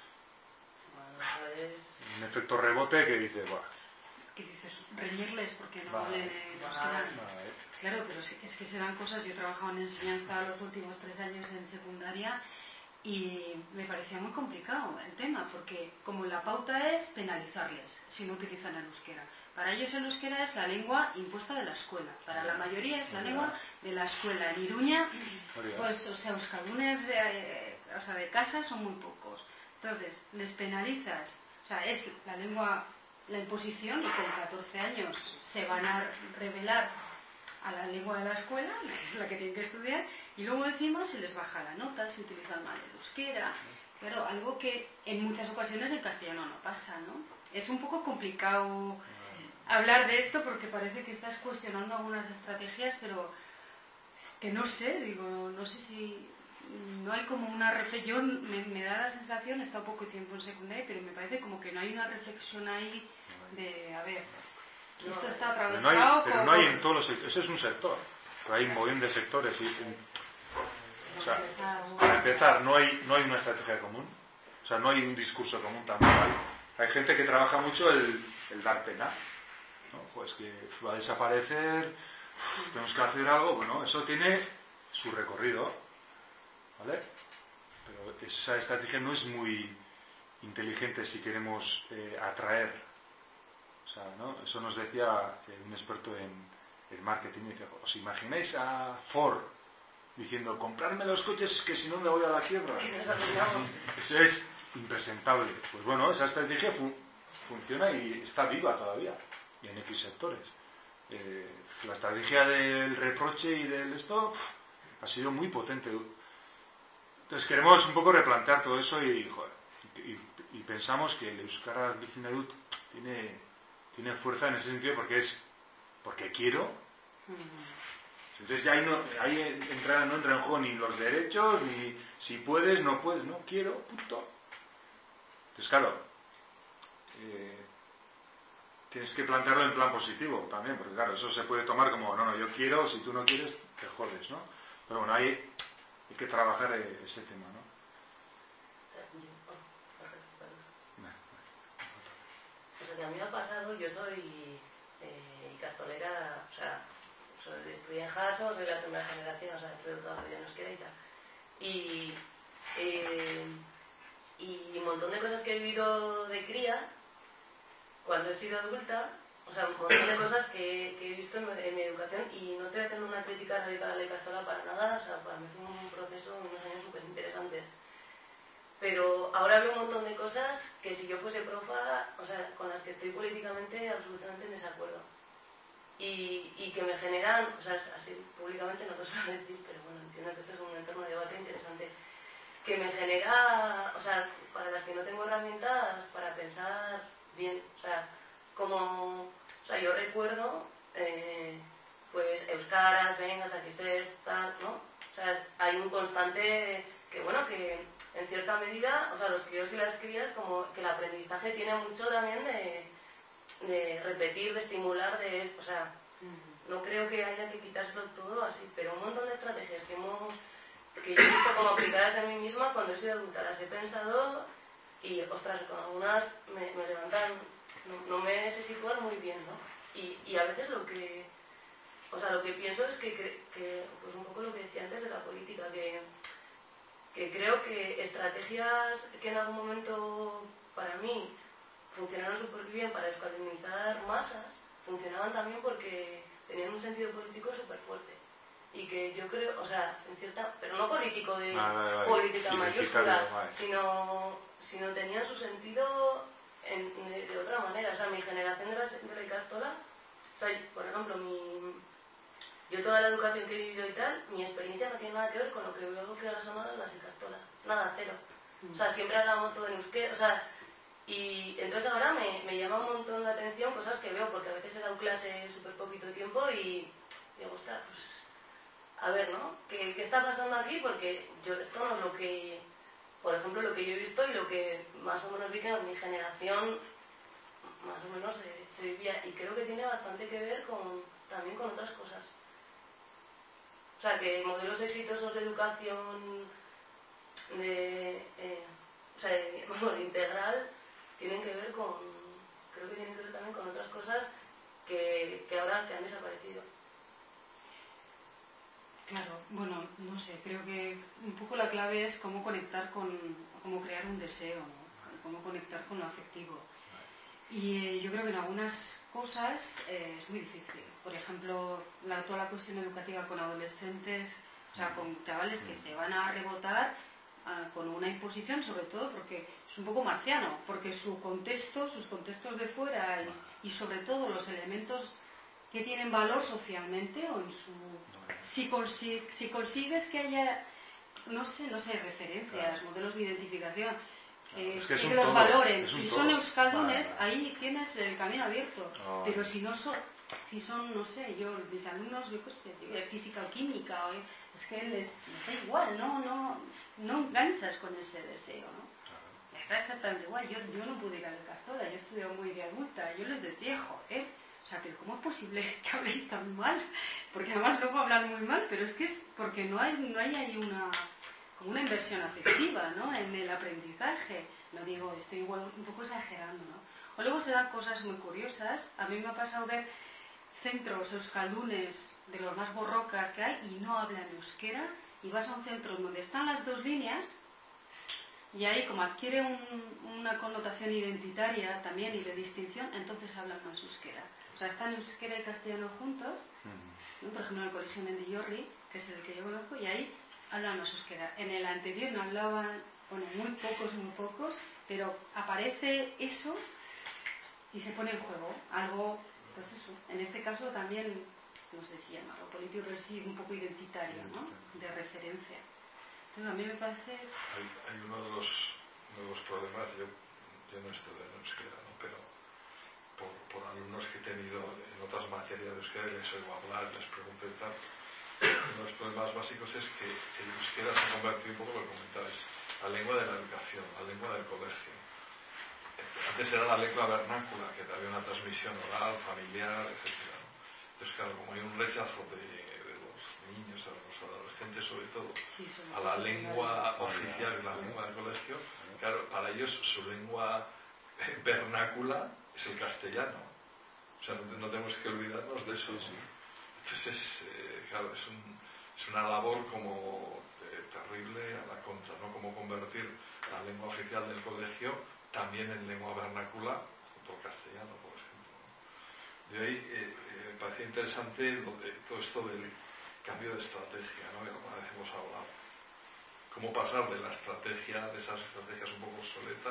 un efecto rebote que dice, bueno. ¿Qué dices? Reñirles porque no Vale, hablen euskera. Vale. Claro, pero es que se dan cosas. Yo he trabajado en enseñanza los últimos tres años en secundaria y me parecía muy complicado el tema, porque como la pauta es penalizarles si no utilizan el euskera. Para ellos el euskera es la lengua impuesta de la escuela. Para la mayoría es la lengua de la escuela. En Iruña, pues, o sea, euskaldunes de, o sea, de casa son muy pocos. Entonces, les penalizas. O sea, es la lengua, la imposición, y con catorce años se van a revelar a la lengua de la escuela, que es la que tienen que estudiar, y luego encima se les baja la nota si utilizan mal el euskera. Claro, algo que en muchas ocasiones en castellano no pasa, ¿no? Es un poco complicado hablar de esto porque parece que estás cuestionando algunas estrategias, pero que no sé, digo, no sé si no hay como una reflexión. Me, me da la sensación, he estado poco tiempo en secundaria, pero me parece como que no hay una reflexión ahí de, a ver, no, esto está atravesado. Pero no hay, pero no hay en con... todos los sectores, ese es un sector, hay un montón de sectores. Y, un, o sea, para empezar, no hay, no hay una estrategia común, o sea, no hay un discurso común tampoco. Hay, hay gente que trabaja mucho el, el dar pena, ¿no? Pues que va a desaparecer, tenemos que hacer algo, bueno, eso tiene su recorrido, ¿vale? Pero esa estrategia no es muy inteligente si queremos eh, atraer, o sea, ¿no? Eso nos decía eh, un experto en, en marketing, y dice, ¿os imagináis a Ford diciendo, comprarme los coches que si no me voy a la quiebra? Eso es impresentable. Pues bueno, esa estrategia fu- funciona y está viva todavía, y en X sectores. Eh, la estrategia del reproche y del esto pff, ha sido muy potente. Entonces queremos un poco replantear todo eso y, joder, y, y pensamos que el Euskara Bizinadut tiene, tiene fuerza en ese sentido porque es porque quiero. Entonces ya ahí no, ahí entra, no entra en juego ni los derechos, ni si puedes, no puedes, no quiero, punto. Entonces claro, eh, tienes que plantearlo en plan positivo también, porque claro, eso se puede tomar como, no, no, yo quiero, si tú no quieres, te jodes, ¿no? Pero bueno, ahí hay que trabajar ese tema, ¿no? O sea, que a mí me ha pasado, yo soy eh, ikastolera, o sea, soy, estudié en Jaso, soy la primera generación, o sea, estudié toda la vida en euskera y tal. Y, eh, y un montón de cosas que he vivido de cría, cuando he sido adulta, o sea, un montón de cosas que, que he visto en, en mi educación, y no estoy haciendo una crítica radical a la ikastola para nada, o sea, para mí fue un proceso, unos años súper interesantes. Pero ahora veo un montón de cosas que si yo fuese profa, o sea, con las que estoy políticamente absolutamente en desacuerdo. Y, y que me generan, o sea, así públicamente no lo suelo decir, pero bueno, entiendo que esto es un entorno de debate interesante, que me genera, o sea, para las que no tengo herramientas para pensar bien, o sea, como, o sea, yo recuerdo, eh, pues, euskaras, vengas, aquí ser, tal, ¿no? O sea, hay un constante que, bueno, que en cierta medida, o sea, los críos y las crías, como que el aprendizaje tiene mucho también de, de repetir, de estimular, de, o sea, no creo que haya que quitárselo todo así, pero un montón de estrategias que hemos, que yo he visto como aplicadas en mí misma cuando he sido adulta, las he pensado y, ostras, con algunas me, me levantan, no, no me sé situar muy bien, ¿no? Y, y a veces lo que, o sea, lo que pienso es que, que, que, pues un poco lo que decía antes de la política, que, que creo que estrategias que en algún momento para mí funcionaron súper bien para euskaldunizar masas, funcionaban también porque tenían un sentido político súper fuerte. Y que yo creo, o sea, en cierta, pero no político de vale, vale, vale. política mayúscula, Vale. sino, sino tenían su sentido en, de, de otra manera. O sea, mi generación de la, de la ikastola, o sea, por ejemplo, mi, yo toda la educación que he vivido y tal, mi experiencia no tiene nada que ver con lo que veo que ahora son ahora las ikastolas. Nada, cero. O sea, siempre hablábamos todo en euskera, o sea, y entonces ahora me, me llama un montón la atención cosas que veo, porque a veces he dado clase súper poquito tiempo y digo, ostras, pues, a ver, ¿no? ¿Qué, ¿Qué está pasando aquí? Porque yo, esto no es lo que, por ejemplo, lo que yo he visto y lo que más o menos vi que en mi generación más o menos se, se vivía, y creo que tiene bastante que ver con, también con otras cosas. O sea, que modelos exitosos de educación de, eh, o sea, de, bueno, integral, tienen que ver con, creo que tienen que ver también con otras cosas que, que ahora que han desaparecido. Claro, bueno, no sé, creo que un poco la clave es cómo conectar con, cómo crear un deseo, ¿no? Cómo conectar con lo afectivo. Y eh, yo creo que en algunas cosas eh, es muy difícil. Por ejemplo, la, toda la cuestión educativa con adolescentes, o sea, con chavales que se van a rebotar uh, con una imposición, sobre todo porque es un poco marciano, porque su contexto, sus contextos de fuera y, y sobre todo los elementos que tienen valor socialmente o en su... Si, consi si consigues que haya, no sé, no sé, referencias, claro, modelos de identificación, eh, es que, es que los todo, valoren y son euskaldunes, vale, vale, ahí tienes el camino abierto. Oh, pero si no son, si son, no sé, yo, mis alumnos, yo qué sé, física o química, o, es que les, les da igual, no, no, no enganchas con ese deseo, ¿no? Claro. Está exactamente igual. Yo, yo no pude ir a la Ikastola, yo estudié muy de adulta, yo les decía, joder, o sea, pero ¿cómo es posible que habléis tan mal? Porque además luego hablan muy mal, pero es que es porque no hay, no hay ahí una, como una inversión afectiva, ¿no? En el aprendizaje. Lo digo, estoy igual un poco exagerando, ¿no? O luego se dan cosas muy curiosas. A mí me ha pasado ver centros euskaldunes de los más borrocas que hay y no hablan euskera, y vas a un centro donde están las dos líneas y ahí como adquiere un, una connotación identitaria también y de distinción, entonces hablan más euskera. O sea, están euskera y castellano juntos, ¿no? Por ejemplo en el colegio Mendillorri, que es el que yo conozco, y ahí hablan más euskera. En el anterior no hablaban, bueno, muy pocos, muy pocos, pero aparece eso y se pone en juego algo, pues eso, en este caso también, no sé si llamarlo político, pero sí un poco identitario, ¿no? De referencia. Entonces a mí me parece... Hay, hay uno de los, de los problemas, yo, yo no estudio en euskera, ¿no? Pero por, por alumnos que he tenido en otras materias de euskera, les oigo hablar, les pregunto y tal, uno de los problemas básicos es que el euskera se ha convertido un poco, lo que comentabas, la lengua de la educación, la lengua del colegio. Antes era la lengua vernácula, que había una transmisión oral, familiar, etcétera, ¿no? Entonces, claro, como hay un rechazo de, de los niños, a los adolescentes sobre todo, sí, a la lengua oficial, la lengua del colegio, claro, para ellos su lengua vernácula es el castellano. O sea, no, no tenemos que olvidarnos de eso, ¿no? Entonces, eh, claro, es, un, es una labor como eh, terrible a la contra, ¿no? Como convertir la lengua oficial del colegio también en lengua vernácula, junto al castellano, por ejemplo, ¿no? De ahí eh, eh, me parecía interesante lo de, todo esto del cambio de estrategia, ¿no? Que alguna vez hemos hablado. Cómo pasar de la estrategia, de esas estrategias un poco obsoletas,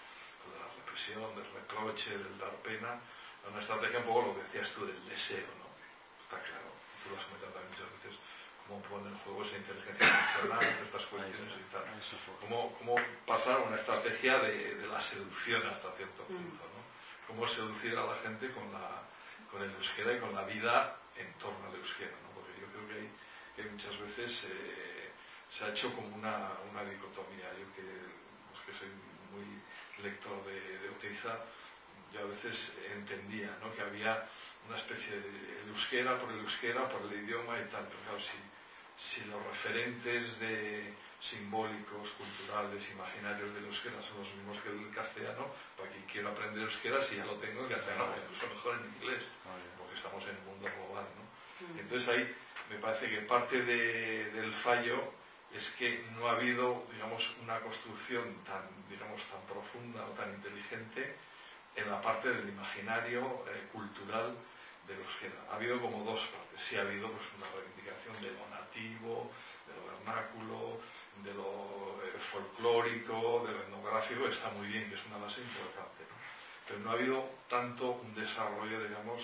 de la represión, del reproche, del dar pena, a una estrategia un poco lo que decías tú del deseo, ¿no? Está claro, tú lo has comentado también muchas veces, cómo pone en juego esa inteligencia emocional, estas cuestiones y tal. Cómo, cómo pasar a una estrategia de, de la seducción hasta cierto punto, ¿no? Cómo seducir a la gente con, la, con el euskera y con la vida en torno al euskera, ¿no? Porque yo creo que, hay, que muchas veces eh, se ha hecho como una, una dicotomía. Yo que, pues que soy muy lector de, de Oteiza, yo a veces entendía, ¿no? Que había una especie de el euskera por el euskera, por el idioma y tal, pero claro, si, si los referentes de simbólicos, culturales, imaginarios del euskera son los mismos que el castellano, para quien quiera aprender euskera, si ya lo tengo en castellano, incluso mejor en inglés, porque estamos en un mundo global, ¿no? Entonces ahí me parece que parte de, del fallo es que no ha habido, digamos, una construcción tan, digamos, tan profunda o tan inteligente en la parte del imaginario eh, cultural de los que ha habido como dos partes. Sí ha habido pues una reivindicación de lo nativo, de lo vernáculo, de lo eh, folclórico, de lo etnográfico, está muy bien, que es una base importante, ¿no? Pero no ha habido tanto un desarrollo, digamos,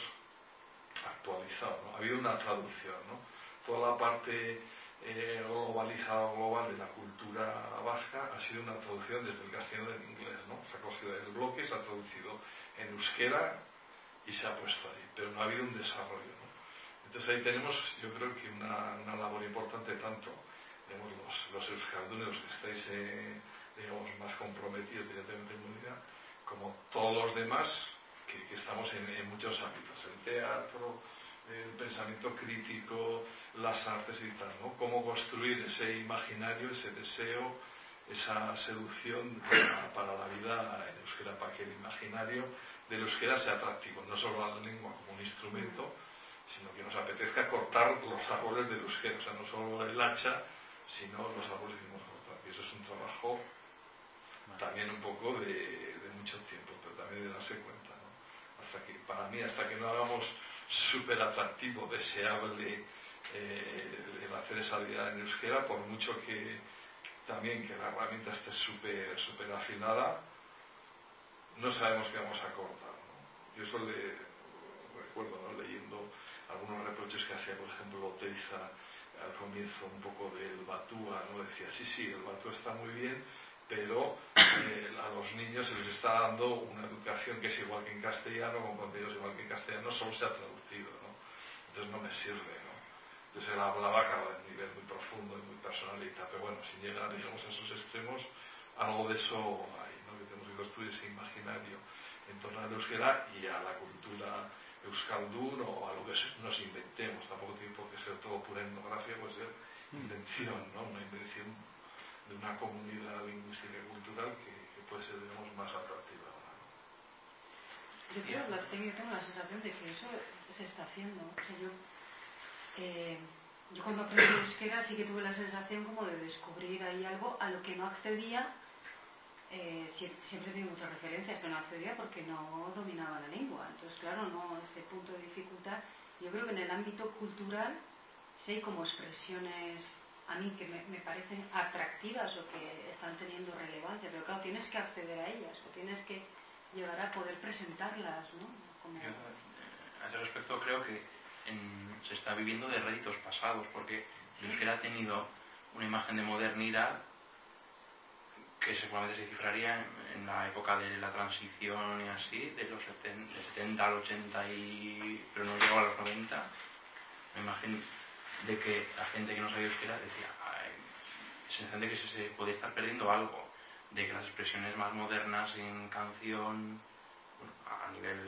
actualizado, ¿no? Ha habido una traducción, ¿no? Toda la parte eh, globalizada global de la cultura vasca ha sido una traducción desde el castellano del inglés, ¿no? Se ha cogido el bloque, se ha traducido en euskera y se ha puesto ahí, pero no ha habido un desarrollo, ¿no? Entonces ahí tenemos, yo creo que una, una labor importante, tanto digamos, los, los euskaldunes, los que estáis eh, digamos, más comprometidos directamente en comunidad, como todos los demás que, que estamos en, en muchos ámbitos, el teatro, el pensamiento crítico, las artes y tal, ¿no? Cómo construir ese imaginario, ese deseo, esa seducción para, para la vida en euskera, para que el imaginario del euskera sea atractivo, no solo la lengua como un instrumento, sino que nos apetezca cortar los árboles del euskera, o sea, no solo el hacha, sino los árboles que queremos cortar. Y eso es un trabajo también un poco de, de mucho tiempo, pero también de darse cuenta, ¿no? Hasta que, para mí, hasta que no hagamos súper atractivo, deseable eh, el hacer esa vida en euskera, por mucho que también que la herramienta esté súper súper afinada, no sabemos qué vamos a cortar, ¿no? Yo eso le recuerdo, ¿no? Leyendo algunos reproches que hacía, por ejemplo, Oteiza al comienzo un poco del Batúa, ¿no? Decía, sí, sí, el Batúa está muy bien, pero eh, a los niños se les está dando una educación que es igual que en castellano, con contenidos igual que en castellano, solo se ha traducido, ¿no? Entonces no me sirve, ¿no? Entonces él hablaba, claro, a un nivel muy profundo y muy personalista, pero bueno, sin llegar, digamos, a esos extremos, algo de eso hay, ¿no? Que tenemos que construir ese imaginario en torno al euskera y a la cultura euskaldun o a lo que nos inventemos. Tampoco tiene por qué ser todo pura etnografía, puede ser invención, ¿no? Una invención de una comunidad lingüística y cultural que, que puede ser, digamos, más atractiva ahora, ¿no? Yo creo, la, yo tengo la sensación de que eso se está haciendo. O sea, yo, eh, yo cuando aprendí euskera sí que tuve la sensación como de descubrir ahí algo a lo que no accedía. Eh, siempre tengo muchas referencias, pero no accedía porque no dominaba la lengua. Entonces, claro, no, ese punto de dificultad. Yo creo que en el ámbito cultural sí hay como expresiones a mí que me, me parecen atractivas o que están teniendo relevancia, pero claro, tienes que acceder a ellas o tienes que llegar a poder presentarlas, ¿no? Como... Yo, a ese respecto, creo que en, se está viviendo de réditos pasados, porque ¿sí? El euskera ha tenido una imagen de modernidad que seguramente se cifraría en, en la época de la transición y así, de los setenta, de setenta al ochenta, y, pero no llegó a los noventa. La imagen de que la gente que no sabía euskera decía, sensación de que se, se puede estar perdiendo algo, de que las expresiones más modernas en canción, bueno, a nivel,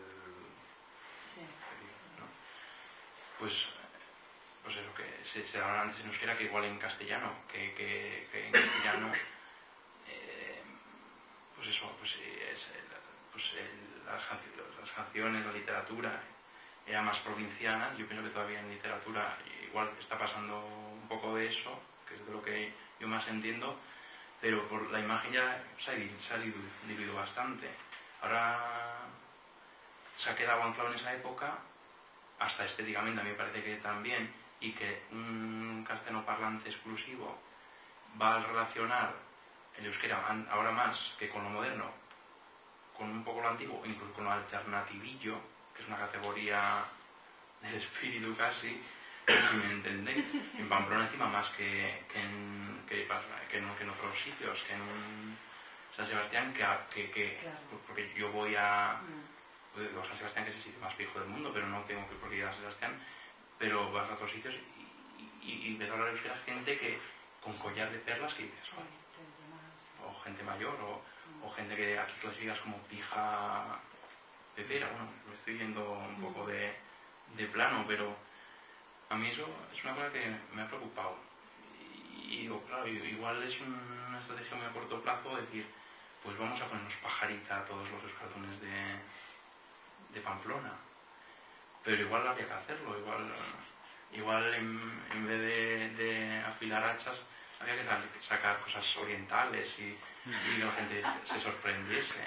sí, ¿no? pues pues eso, que se, se hablan antes en euskera que igual en castellano, que, que, que en castellano eh, pues eso, pues es, pues pues el, las, las canciones, la literatura era más provinciana. Yo pienso que todavía en literatura igual está pasando un poco de eso, que es de lo que yo más entiendo, pero por la imagen ya se ha, se ha diluido bastante. Ahora se ha quedado anclado en esa época, hasta estéticamente a mí me parece que también, y que un castellano parlante exclusivo va a relacionar el euskera ahora más que con lo moderno, con un poco lo antiguo, incluso con lo alternativillo, que es una categoría del espíritu casi, si me entendéis. En Pamplona encima más que, que, en, que, que, en, que en otros sitios, que en un San Sebastián, que, que, que claro. Porque yo voy a mm. San Sebastián, que es el sitio más viejo del mundo, pero no tengo que por qué ir a San Sebastián, pero vas a otros sitios y, y, y ves hablar euskera gente que con collar de perlas que dices, oh, o gente mayor, o, mm. o gente que aquí clasificas como pija pepera. Bueno, me estoy yendo un mm. poco de, de plano, pero a mí eso es una cosa que me ha preocupado. Y digo, claro, igual es una estrategia muy a corto plazo decir, pues vamos a ponernos pajarita a todos los euskaldunes de, de Pamplona. Pero igual habría que hacerlo, igual, igual en, en vez de, de afilar hachas, habría que sacar cosas orientales y, y que la gente se sorprendiese.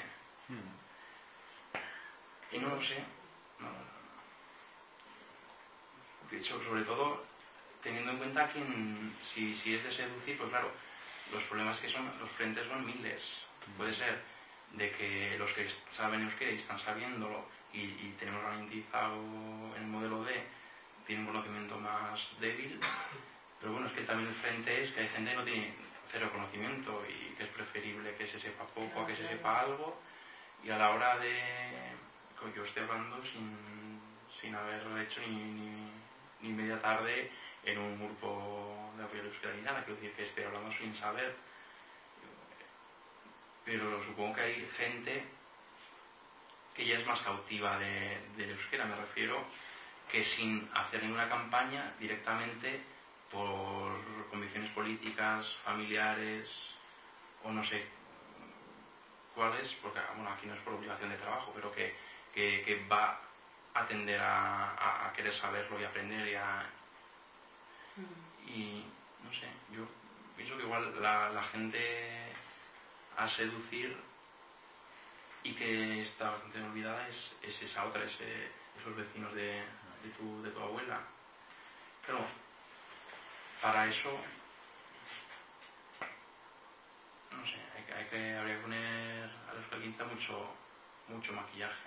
Y no lo sé. No, sobre todo teniendo en cuenta que en, si, si es de seducir, pues claro, los problemas que son, los frentes son miles. Puede ser de que los que saben euskera y están sabiéndolo y, y tenemos garantizado en el modelo D, tienen un conocimiento más débil, pero bueno, es que también el frente es que hay gente que no tiene cero conocimiento y que es preferible que se sepa poco a que se sepa algo, y a la hora de que yo esté hablando sin, sin haber hecho ni, ni, ni media tarde en un grupo de apoyo a la euskera ni nada, quiero decir que esté hablando sin saber. Pero supongo que hay gente que ya es más cautiva de, de euskera, me refiero, que sin hacer ninguna campaña, directamente por convicciones políticas, familiares, o no sé cuáles, porque bueno, aquí no es por obligación de trabajo, pero que, que, que va a tender a, a, a querer saberlo y aprender y a... Y no sé, yo pienso que igual la, la gente a seducir y que está bastante olvidada es, es esa otra, ese, esos vecinos de, de, tu, de tu abuela. Pero para eso, no sé, hay que, hay que, habría que poner a los calienta mucho, mucho maquillaje.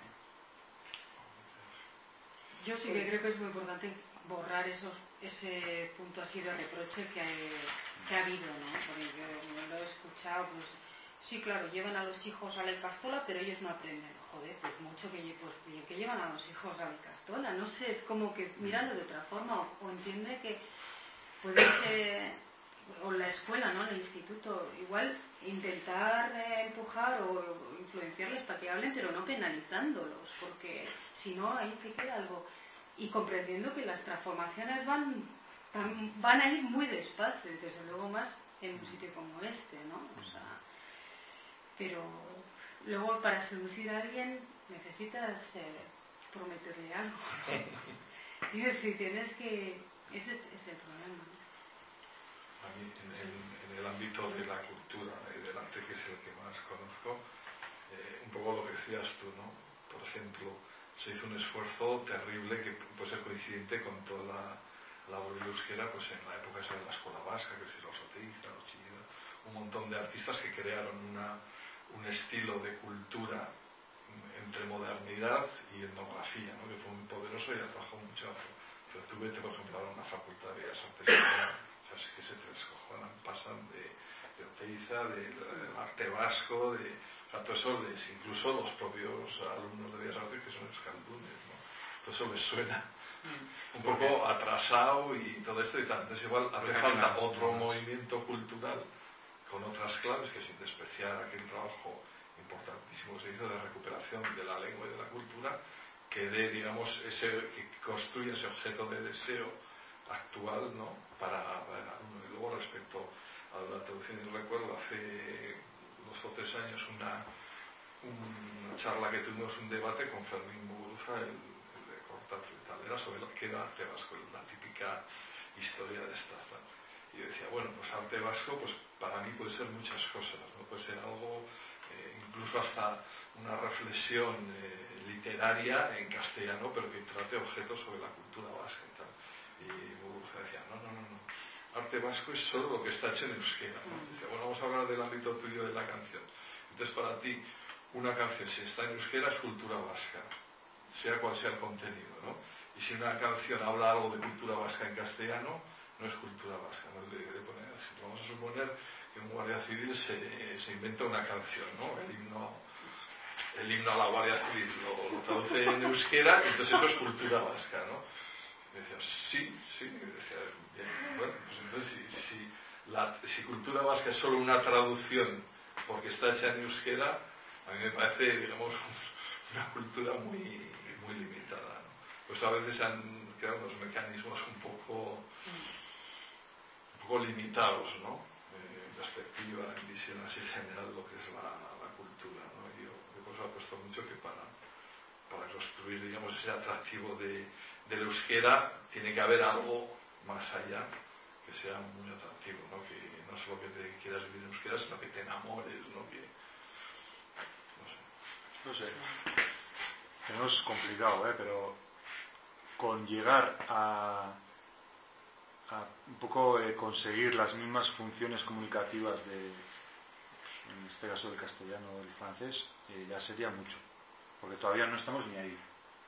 Yo sí que creo que es muy importante borrar esos, ese punto así de reproche que, hay, que ha habido, ¿no? Porque yo lo he escuchado, pues sí, claro, llevan a los hijos a la Icastola, pero ellos no aprenden. Joder, pues mucho que, pues, bien que llevan a los hijos a la Icastola, no sé, es como que mirando de otra forma, o, o entiende que puede ser, o la escuela, ¿no? El instituto, igual intentar eh, empujar o influenciarles para que hablen, pero no penalizándolos, porque si no, ahí se queda algo. Y comprendiendo que las transformaciones van, van a ir muy despacio, desde luego más en un sitio como este, ¿no? O sea, pero luego para seducir a alguien necesitas eh, prometerle algo, ¿no? Es decir, tienes que... Ese es el problema, ¿no? A mí, en el, en el ámbito de la cultura, eh, del arte, que es el que más conozco, eh, un poco lo que decías tú, ¿no? Por ejemplo, se hizo un esfuerzo terrible que puede ser coincidente con toda la labor euskera, pues en la época esa de la escuela vasca, que es los Oteiza, los Chillida, un montón de artistas que crearon una, un estilo de cultura entre modernidad y etnografía, ¿no? Que fue muy poderoso y ha trabajado mucho. Pero tú vete, por ejemplo, a una facultad de Bellas Artes, o sea, es que se te descojonan, pasan de, de Oteiza, del de, de arte vasco, de, o sea, todo eso les, incluso los propios alumnos de Bellas Artes, que son euskaldunes, ¿no? Todo eso les suena un poco atrasado y todo esto y tal. Entonces igual habría falta otro movimiento cultural con otras claves, que sin despreciar aquel trabajo importantísimo que se hizo de recuperación de la lengua y de la cultura, que dé, digamos, ese, que construya ese objeto de deseo actual, ¿no? Para, para el alumno. Y luego respecto a la traducción, yo recuerdo hace dos o tres años una, una charla que tuvimos, un debate con Fermín Muguruza, el, el de Corta Frutalera, sobre lo que era arte vasco, la típica historia de estas. ¿No? Y yo decía, bueno, pues arte vasco, pues para mí puede ser muchas cosas, ¿no? Puede ser algo, eh, incluso hasta una reflexión eh, literaria en castellano, pero que trate objetos sobre la cultura vasca y tal. Y Muguruza decía, no, no, no, no. Arte vasco es solo lo que está hecho en euskera, ¿no? Decía, bueno, vamos a hablar del ámbito tuyo de la canción. Entonces, para ti, una canción, si está en euskera, es cultura vasca, sea cual sea el contenido, ¿no? Y si una canción habla algo de cultura vasca en castellano, no es cultura vasca, ¿no? De, de poner, vamos a suponer que un guardia civil se, se inventa una canción, ¿no? El himno, el himno a la Guardia Civil lo, lo traduce en euskera, entonces eso es cultura vasca, ¿no? Y decía, sí, sí, y decía, bien, bueno, pues entonces si, si, la, si cultura vasca es solo una traducción porque está hecha en euskera, a mí me parece, digamos, una cultura muy, muy limitada, ¿no? Pues a veces se han creado unos mecanismos un poco, un poco limitados, ¿no? Eh, en perspectiva, en visión así general de lo que es la, la cultura, ¿no? Y yo, yo pues apuesto mucho que para, para construir, digamos, ese atractivo de, del euskera tiene que haber algo más allá que sea muy atractivo, ¿no? Que no solo que te quieras vivir en euskera, sino que te enamores, ¿no? Que, no sé, que no es complicado, ¿eh? Pero con llegar a, a un poco eh, conseguir las mismas funciones comunicativas de, pues, en este caso del castellano o del francés, eh, ya sería mucho, porque todavía no estamos ni ahí.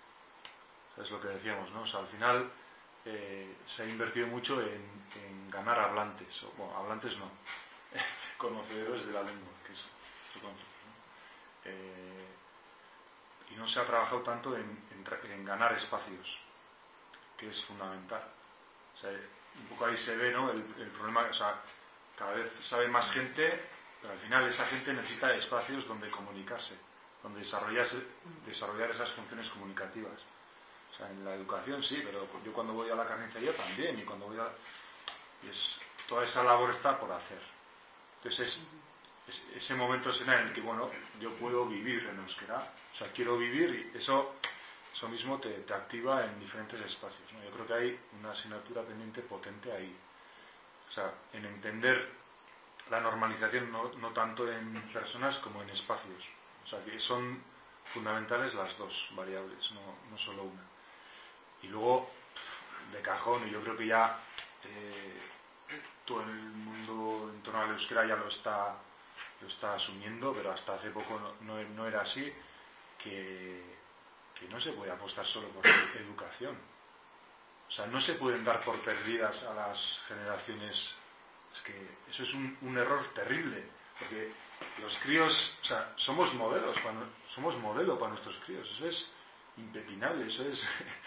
Es lo que decíamos, ¿no? O sea, al final eh, se ha invertido mucho en, en ganar hablantes, o bueno, hablantes no, conocedores de la lengua, que es su concepto, ¿no? Eh, y no se ha trabajado tanto en, en, en ganar espacios, que es fundamental. O sea, un poco ahí se ve, ¿no? El, el problema, o sea, cada vez sabe más gente, pero al final esa gente necesita espacios donde comunicarse, donde desarrollarse, desarrollar esas funciones comunicativas. O sea, en la educación sí, pero yo cuando voy a la carnicería también, y cuando voy a... Y es, toda esa labor está por hacer. Entonces es, es, ese momento será en el que, bueno, yo puedo vivir en euskera, o sea, quiero vivir, y eso, eso mismo te, te activa en diferentes espacios, ¿no? Yo creo que hay una asignatura pendiente potente ahí. O sea, en entender la normalización no, no tanto en personas como en espacios. O sea, que son fundamentales las dos variables, no, no solo una. Y luego, de cajón, y yo creo que ya eh, todo el mundo en torno al euskera ya lo está, lo está asumiendo, pero hasta hace poco no, no, no era así, que, que no se puede apostar solo por educación. O sea, no se pueden dar por perdidas a las generaciones. Es que eso es un, un error terrible, porque los críos, o sea, somos modelos, para, somos modelo para nuestros críos, eso es impepinable, eso es...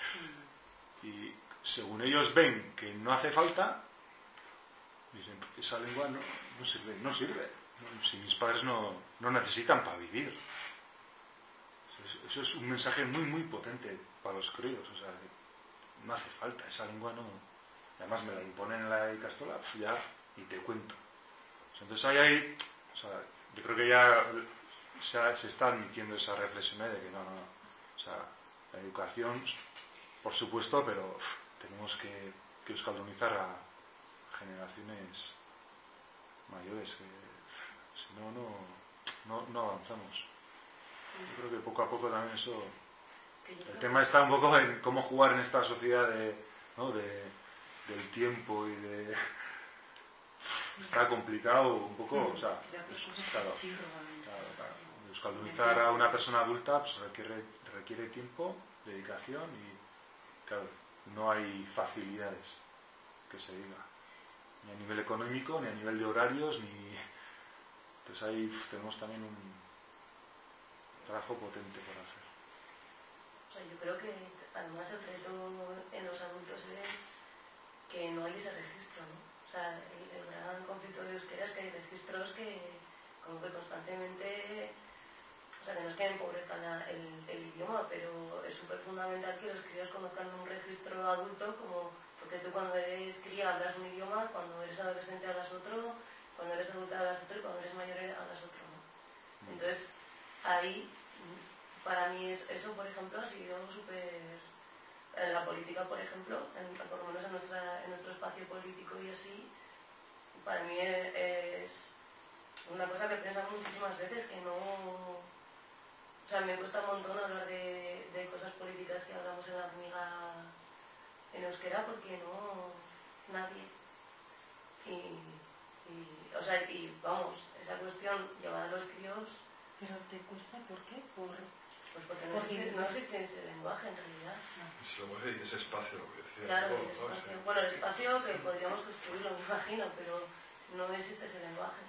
Y según ellos ven que no hace falta, dicen, esa lengua no, no sirve, no sirve. Si mis padres no, no necesitan para vivir. Eso es, eso es un mensaje muy, muy potente para los críos. O sea, no hace falta, esa lengua no. Además me la imponen en la Icastola, pues ya, y te cuento. O sea, entonces ahí hay, o sea, yo creo que ya se, ha, se está admitiendo esa reflexión de que no, no, no. O sea, la educación, por supuesto, pero uf, tenemos que, que euskaldunizar a generaciones mayores, que si no, no, no, no avanzamos. Yo creo que poco a poco también eso... El tema está un poco en cómo jugar en esta sociedad de, ¿no? de, del tiempo y de... Está complicado un poco, o sea, pues, claro, claro, claro. Euskaldunizar a una persona adulta pues, requiere, requiere tiempo, dedicación y, claro, no hay facilidades que se diga, ni a nivel económico, ni a nivel de horarios, ni... Entonces ahí uf, tenemos también un trabajo potente por hacer. O sea, yo creo que además el reto en los adultos es que no hay ese registro, ¿no? O sea, el, el gran conflicto de euskera es que hay registros que como que constantemente, o sea, que no es que empobrezcan la, el, el idioma, pero es súper fundamental que los críos conozcan un registro adulto, como porque tú cuando eres cría hablas un idioma, cuando eres adolescente hablas otro, cuando eres adulta hablas otro y cuando eres mayor hablas otro, ¿no? Entonces, ahí, para mí es, eso, por ejemplo, ha sido súper... En la política, por ejemplo, en, por lo menos en, nuestra, en nuestro espacio político y así, para mí es, es una cosa que pienso muchísimas veces, que no... O sea, me cuesta un montón hablar de, de cosas políticas que hablamos en la amiga en euskera, porque no... nadie. Y, y, o sea, y vamos, esa cuestión llevada a los críos... ¿Pero te cuesta por qué? Por... Pues porque no existe, no existe ese lenguaje en realidad. Ese lenguaje y ese espacio, lo que decía. Claro, Luego, el ¿no? espacio. Sí. Bueno, el espacio que podríamos construirlo, me imagino, pero no existe ese lenguaje.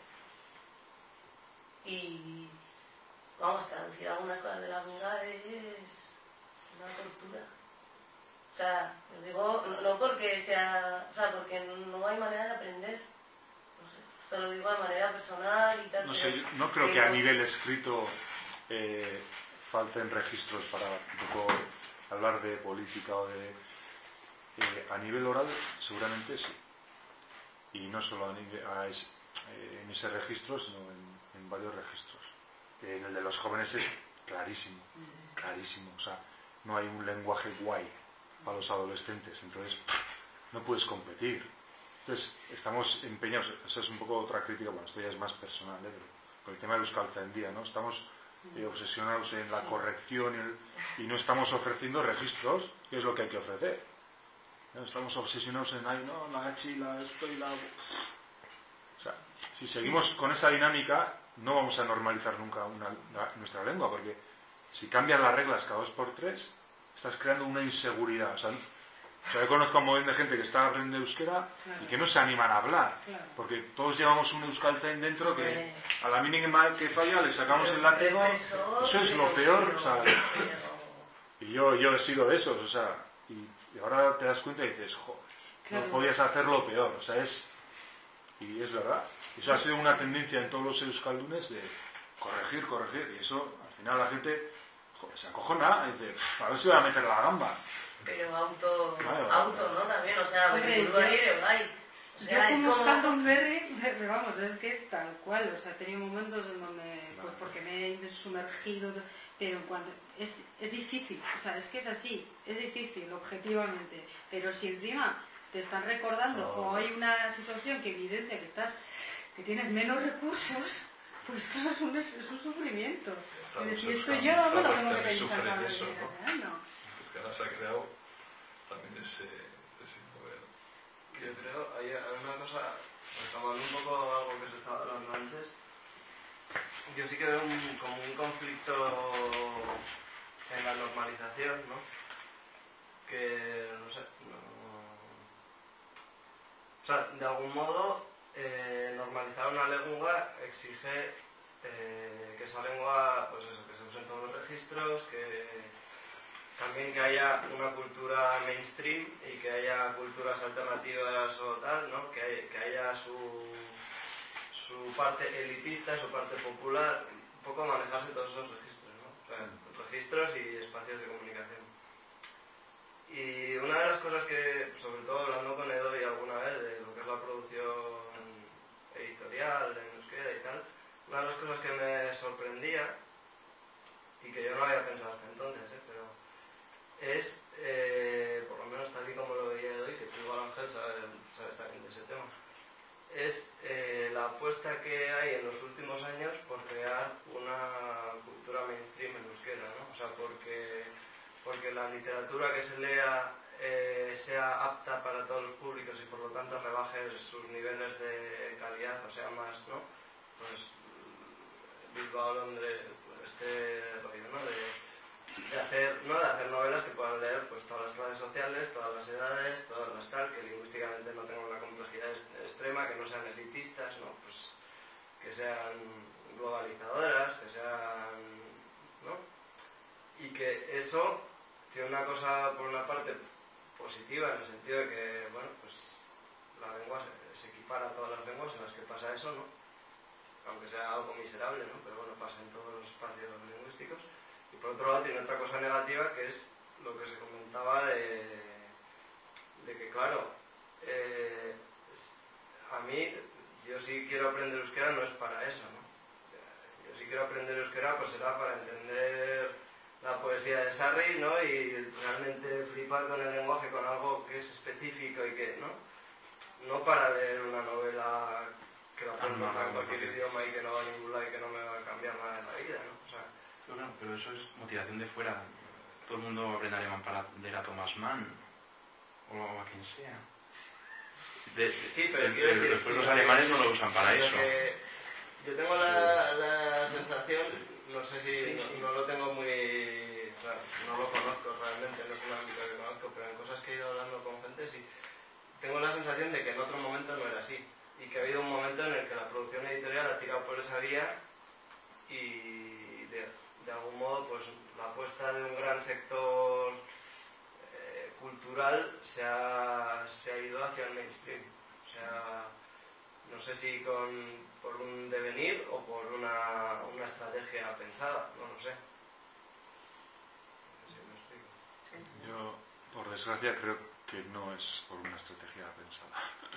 Y vamos, traducir algunas cosas de la amiga es una tortura. O sea, lo digo, no, no porque sea, o sea, porque no hay manera de aprender. No sé, esto lo digo de manera personal y tal. No sé, yo no creo que a nivel escrito eh, falten registros para un poco hablar de política o de... Eh, a nivel oral seguramente sí. Y no solo a nivel, a es, eh, en ese registro, sino en, en varios registros. Eh, en el de los jóvenes es clarísimo, clarísimo. O sea, no hay un lenguaje guay para los adolescentes, entonces no puedes competir. Entonces, estamos empeñados, eso es un poco otra crítica, bueno, esto ya es más personal, ¿eh? Pero con el tema de Euskaltzaindia, ¿no? Estamos eh, obsesionados en la corrección y, el, y no estamos ofreciendo registros, que es lo que hay que ofrecer. ¿No? Estamos obsesionados en, ay, no, la H, la esto y la... O sea, si seguimos con esa dinámica, no vamos a normalizar nunca una, la, nuestra lengua, porque si cambian las reglas cada dos por tres, estás creando una inseguridad. O sea, o sea, yo conozco a un montón de gente que está aprendiendo euskera claro. y que no se animan a hablar, claro. porque todos llevamos un euskaltzain dentro que a la mínima que falla le sacamos el látigo. Eso es lo peor, o sea, y yo, yo he sido de esos, o sea, y, y ahora te das cuenta y dices, joder, claro. no podías hacerlo peor, o sea, es, y es verdad, eso ha sido una tendencia en todos los euskaldunes de corregir, corregir, y eso, al final la gente, joder, se acojona, y dice, a ver si voy a meter la gamba. Pero auto, vale, vale, auto, ¿no? También, o sea, Hombre, yo, ahí, o sea, yo como como... Euskaldun berri, vamos, es que es tal cual, o sea, he tenido momentos en donde, pues porque me he sumergido, pero cuando, es, es difícil, o sea, es que es así, es difícil, objetivamente, pero si encima te están recordando oh. o hay una situación que evidencia que estás, que tienes menos recursos, pues claro, es un, es un sufrimiento. Pero si esto yo no lo tengo que pensar para eso, ¿no? ¿no? Que ahora se ha creado también ese, ese modelo. Yo creo, hay una cosa, retomando un poco algo que se estaba hablando antes, yo sí que veo un, como un conflicto en la normalización, ¿no? Que, no sé, no... O sea, de algún modo, eh, normalizar una lengua exige eh, que esa lengua, pues eso, que se usen todos los registros, que... También que haya una cultura mainstream y que haya culturas alternativas o tal, ¿no? Que, hay, que haya su, su parte elitista, su parte popular, un poco manejarse todos esos registros, ¿no? O sea, registros y espacios de comunicación. Y una de las cosas que, sobre todo hablando con Edo y alguna vez de lo que es la producción editorial en euskera y tal, una de las cosas que me sorprendía y que yo no había pensado hasta entonces, ¿eh? Pero es, eh, por lo menos tal y como lo veía hoy, que tú igual Ángel sabes, sabes también de ese tema, es eh, la apuesta que hay en los últimos años por crear una cultura mainstream en euskera, ¿no? O sea, porque, porque la literatura que se lea eh, sea apta para todos los públicos y por lo tanto rebaje sus niveles de calidad, o sea, más, ¿no? Pues Bilbao, Londres, este rollo, ¿no? De, de hacer, ¿no? de hacer novelas que puedan leer pues todas las clases sociales, todas las edades, todas las tal, que lingüísticamente no tengan una complejidad extrema, que no sean elitistas, ¿no? Pues que sean globalizadoras, que sean, ¿no? Y que eso tiene una cosa por una parte positiva en el sentido de que, bueno, pues la lengua se, se equipara a todas las lenguas en las que pasa eso, ¿no? Aunque sea algo miserable, ¿no? Pero bueno, pasa en todos los espacios lingüísticos. Y por otro lado tiene otra cosa negativa que es lo que se comentaba de, de que, claro, eh, a mí, yo sí quiero aprender euskera, no es para eso, ¿no? Yo sí quiero aprender euskera, pues será para entender la poesía de Sarri, ¿no? Y realmente flipar con el lenguaje, con algo que es específico y que, ¿no? No para leer una novela que la puedo encontrar en cualquier idioma y que no va a ningún lado y que no me va a cambiar nada en la vida, ¿no? O sea, pero, claro, pero eso es motivación de fuera. Todo el mundo aprende alemán para leer a Thomas Mann o a quien sea. De, sí, pero de, quiero de, decir, después sí, los no, alemanes no lo usan para eso. Yo tengo la, la sensación, no sé si sí, no, sí. no lo tengo muy, o sea, no lo conozco realmente, no es un ámbito que conozco, pero en cosas que he ido hablando con gente sí. Tengo la sensación de que en otro momento no era así y que ha habido un momento en el que la producción editorial ha tirado por esa vía y de, de algún modo pues la apuesta de un gran sector eh, cultural se ha, se ha ido hacia el mainstream. O sea, no sé si con, por un devenir o por una, una estrategia pensada, no lo sé. No sé si me explico. Yo, por desgracia, creo que no es por una estrategia pensada.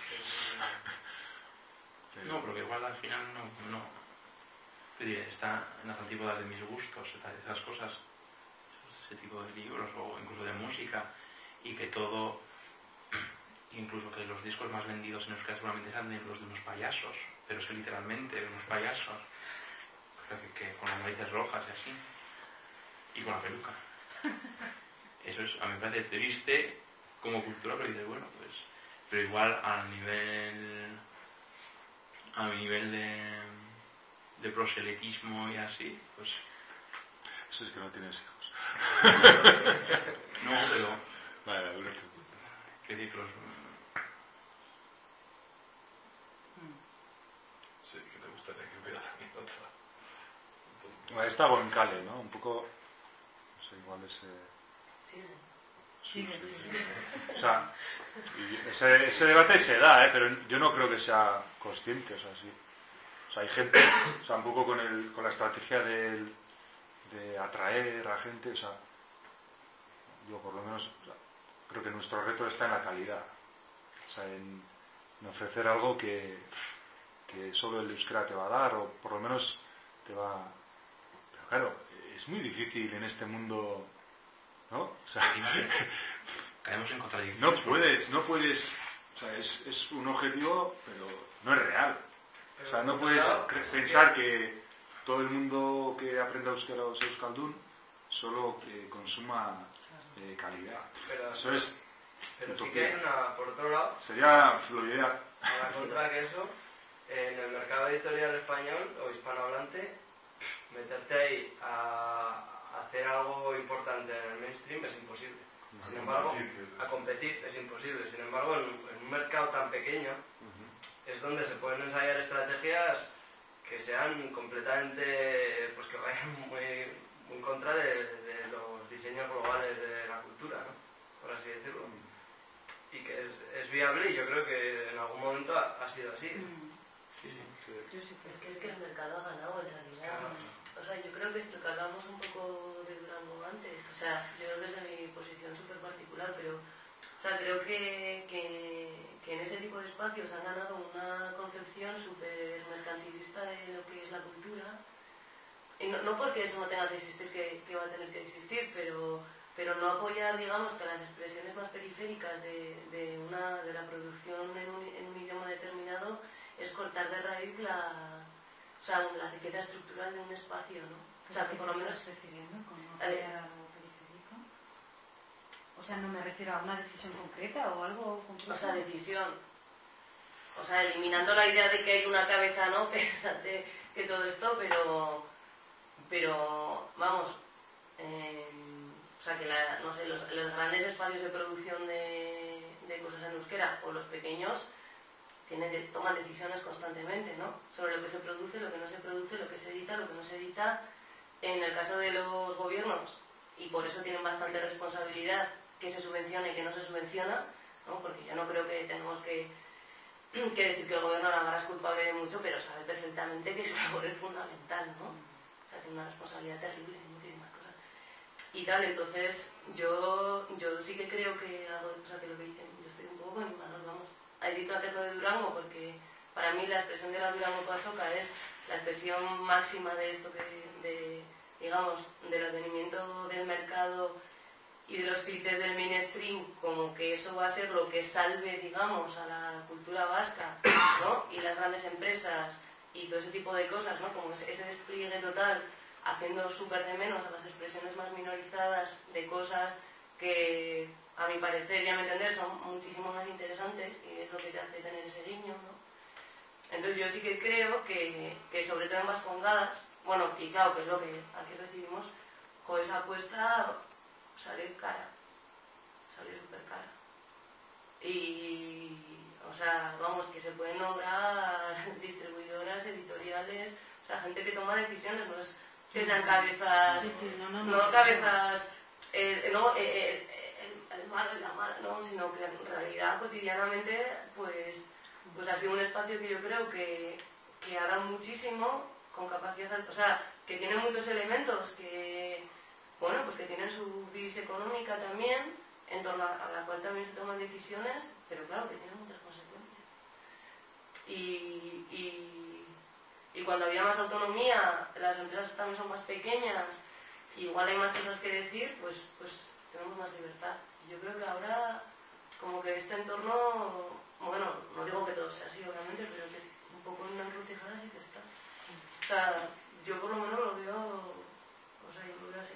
Pero... No, porque igual al final no, no. Está en las antípodas de mis gustos, esas cosas, ese tipo de libros o incluso de música, y que todo, incluso que los discos más vendidos en euskera seguramente sean de los de unos payasos, pero es que literalmente de unos payasos, que, que con las narices rojas y así, y con la peluca. Eso es, a mí me parece triste como cultura, pero dices, bueno, pues, pero igual a nivel, a nivel de, de proselitismo y así, pues... Eso es que no tienes hijos. No, pero... Vale, alguna te ¿Qué decir que los... Sí, que te gustaría que hubiera también otra. Bueno, está Goncale, ¿no? Un poco... No sé, igual ese... Sí. Sí, sí, sí. O sea, ese, ese debate se da, ¿eh? Pero yo no creo que sea consciente, o sea, sí. O sea, hay gente, o sea, un poco con, el, con la estrategia de, de atraer a gente, o sea, yo por lo menos o sea, creo que nuestro reto está en la calidad, o sea, en, en ofrecer algo que, que solo el euskera te va a dar, o por lo menos te va... Pero claro, es muy difícil en este mundo... ¿no? O sea, caemos en contradicciones. No puedes, no puedes, o sea, es, es un objetivo, pero no es real. O sea, no puedes pensar que todo el mundo que aprenda euskera o sea euskaldun solo que consuma eh, calidad. Pero, eso es. Pero sí que hay una, por otro lado, sería lo ideal. A la contra que eso, en el mercado editorial español o hispanohablante, meterte ahí a hacer algo importante en el mainstream es imposible. Sin embargo, a competir es imposible. Sin embargo, en, en un mercado tan pequeño uh-huh. es donde se pueden ensayar estrategias que sean completamente, pues que vayan muy, muy en contra de, de los diseños globales de la cultura, ¿no? Por así decirlo. Uh-huh. Y que es, es viable y yo creo que en algún momento ha, ha sido así. Uh-huh. Sí, sí. Yo sí que es que es que el mercado ha ganado en realidad. Claro. O sea, yo creo que es lo que hablamos un poco de Durango antes. O sea, yo desde mi posición súper particular, pero o sea, creo que, que, que en ese tipo de espacios han ganado una concepción súper mercantilista de lo que es la cultura. Y no, no porque eso no tenga que existir, que, que va a tener que existir, pero, pero no apoyar, digamos, que las expresiones más periféricas de, de, una, de la producción en un, en un idioma determinado es cortar de raíz la, o sea, la riqueza estructural de un espacio, ¿no? O sea, que por lo menos... ¿Qué estás refiriendo con apoyar eh, algo periférico? O sea, no me refiero a una decisión concreta o algo concreto. O sea, decisión. O sea, eliminando la idea de que hay una cabeza, ¿no? Pensante que todo esto, pero... Pero, vamos... Eh, o sea, que la, no sé, los, los grandes espacios de producción de, de cosas en euskera o los pequeños tienen de, toman decisiones constantemente, ¿no? Sobre lo que se produce, lo que no se produce, lo que se edita, lo que no se edita. En el caso de los gobiernos, y por eso tienen bastante responsabilidad que se subvenciona y que no se subvenciona, ¿no? Porque yo no creo que tengamos que, que decir que el gobierno de Navarra es culpable de mucho, pero sabe perfectamente que su labor es fundamental, ¿no? O sea, tiene una responsabilidad terrible en muchísimas cosas. Y tal, entonces, yo, yo sí que creo que algo, o sea, que lo que dicen, yo estoy un poco con manos, vamos. He dicho antes lo de Durango porque para mí la expresión de la Durango Pasoca es la expresión máxima de esto, que, de, digamos, del advenimiento del mercado y de los clichés del mainstream, como que eso va a ser lo que salve, digamos, a la cultura vasca, ¿no? Y las grandes empresas y todo ese tipo de cosas, ¿no? Como ese despliegue total, haciendo súper de menos a las expresiones más minorizadas de cosas que, a mi parecer, ya me entender, son muchísimo más interesantes y es lo que te hace tener ese guiño, ¿no? Entonces yo sí que creo que, que sobre todo en Vascongadas, bueno, y claro, que es lo que aquí recibimos, con esa apuesta sale cara, sale súper cara. Y, o sea, vamos, que se pueden nombrar distribuidoras, editoriales, o sea, gente que toma decisiones, no es que sean cabezas, sí, sí, no, no, no, no, cabezas, eh, no, eh, el, el malo y la mala, no, sino que en realidad cotidianamente, pues, pues ha sido un espacio que yo creo que, que ha dado muchísimo, con capacidad, o sea, que tiene muchos elementos que, bueno, pues que tienen su crisis económica también, en torno a la cual también se toman decisiones, pero claro, que tienen muchas consecuencias. Y, y, y cuando había más autonomía, las empresas también son más pequeñas, igual hay más cosas que decir, pues, pues tenemos más libertad. Y yo creo que ahora, como que este entorno, bueno, no digo que todo sea así, obviamente, pero que un poco en una encrucijada sí que está. O sea, yo por lo menos lo veo, o sea, yo lo veo así.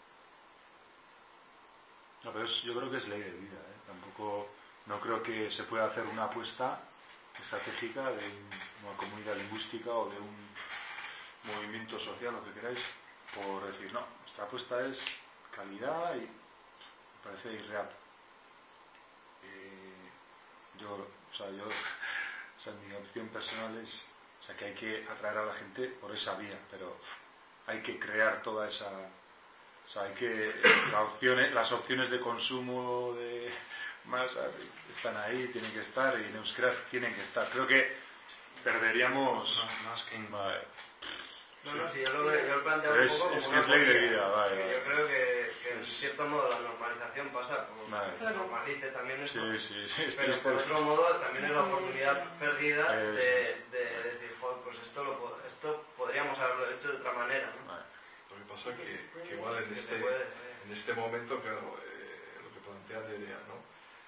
No, pero es, yo creo que es ley de vida, ¿eh? Tampoco, no creo que se pueda hacer una apuesta estratégica de una comunidad lingüística o de un movimiento social, lo que queráis, por decir, no, nuestra apuesta es calidad y me parece irreal. Eh, yo, o sea, yo, o sea, mi opción personal es, o sea, que hay que atraer a la gente por esa vía, pero hay que crear toda esa, o sea, hay que, las opciones, las opciones de consumo de masa están ahí, tienen que estar, y en euskera tienen que estar. Creo que perderíamos no, más que en... Vale. No, no, si yo lo, yo lo planteo Pero un es, poco como es que una es ley de política, vida, vale, porque vale. yo creo que, que en Es- cierto modo la normalización pasa por Vale. que normalice también esto, Sí, sí, sí, es pero triste. por otro modo también es la oportunidad perdida Eh, de, de decir, joder, pues esto, lo, po- esto podríamos haberlo hecho de otra manera, ¿no? Vale. Lo que pasa es que, que igual en Que se este, puede, en este momento, claro, eh, lo que plantea Nerea, ¿no?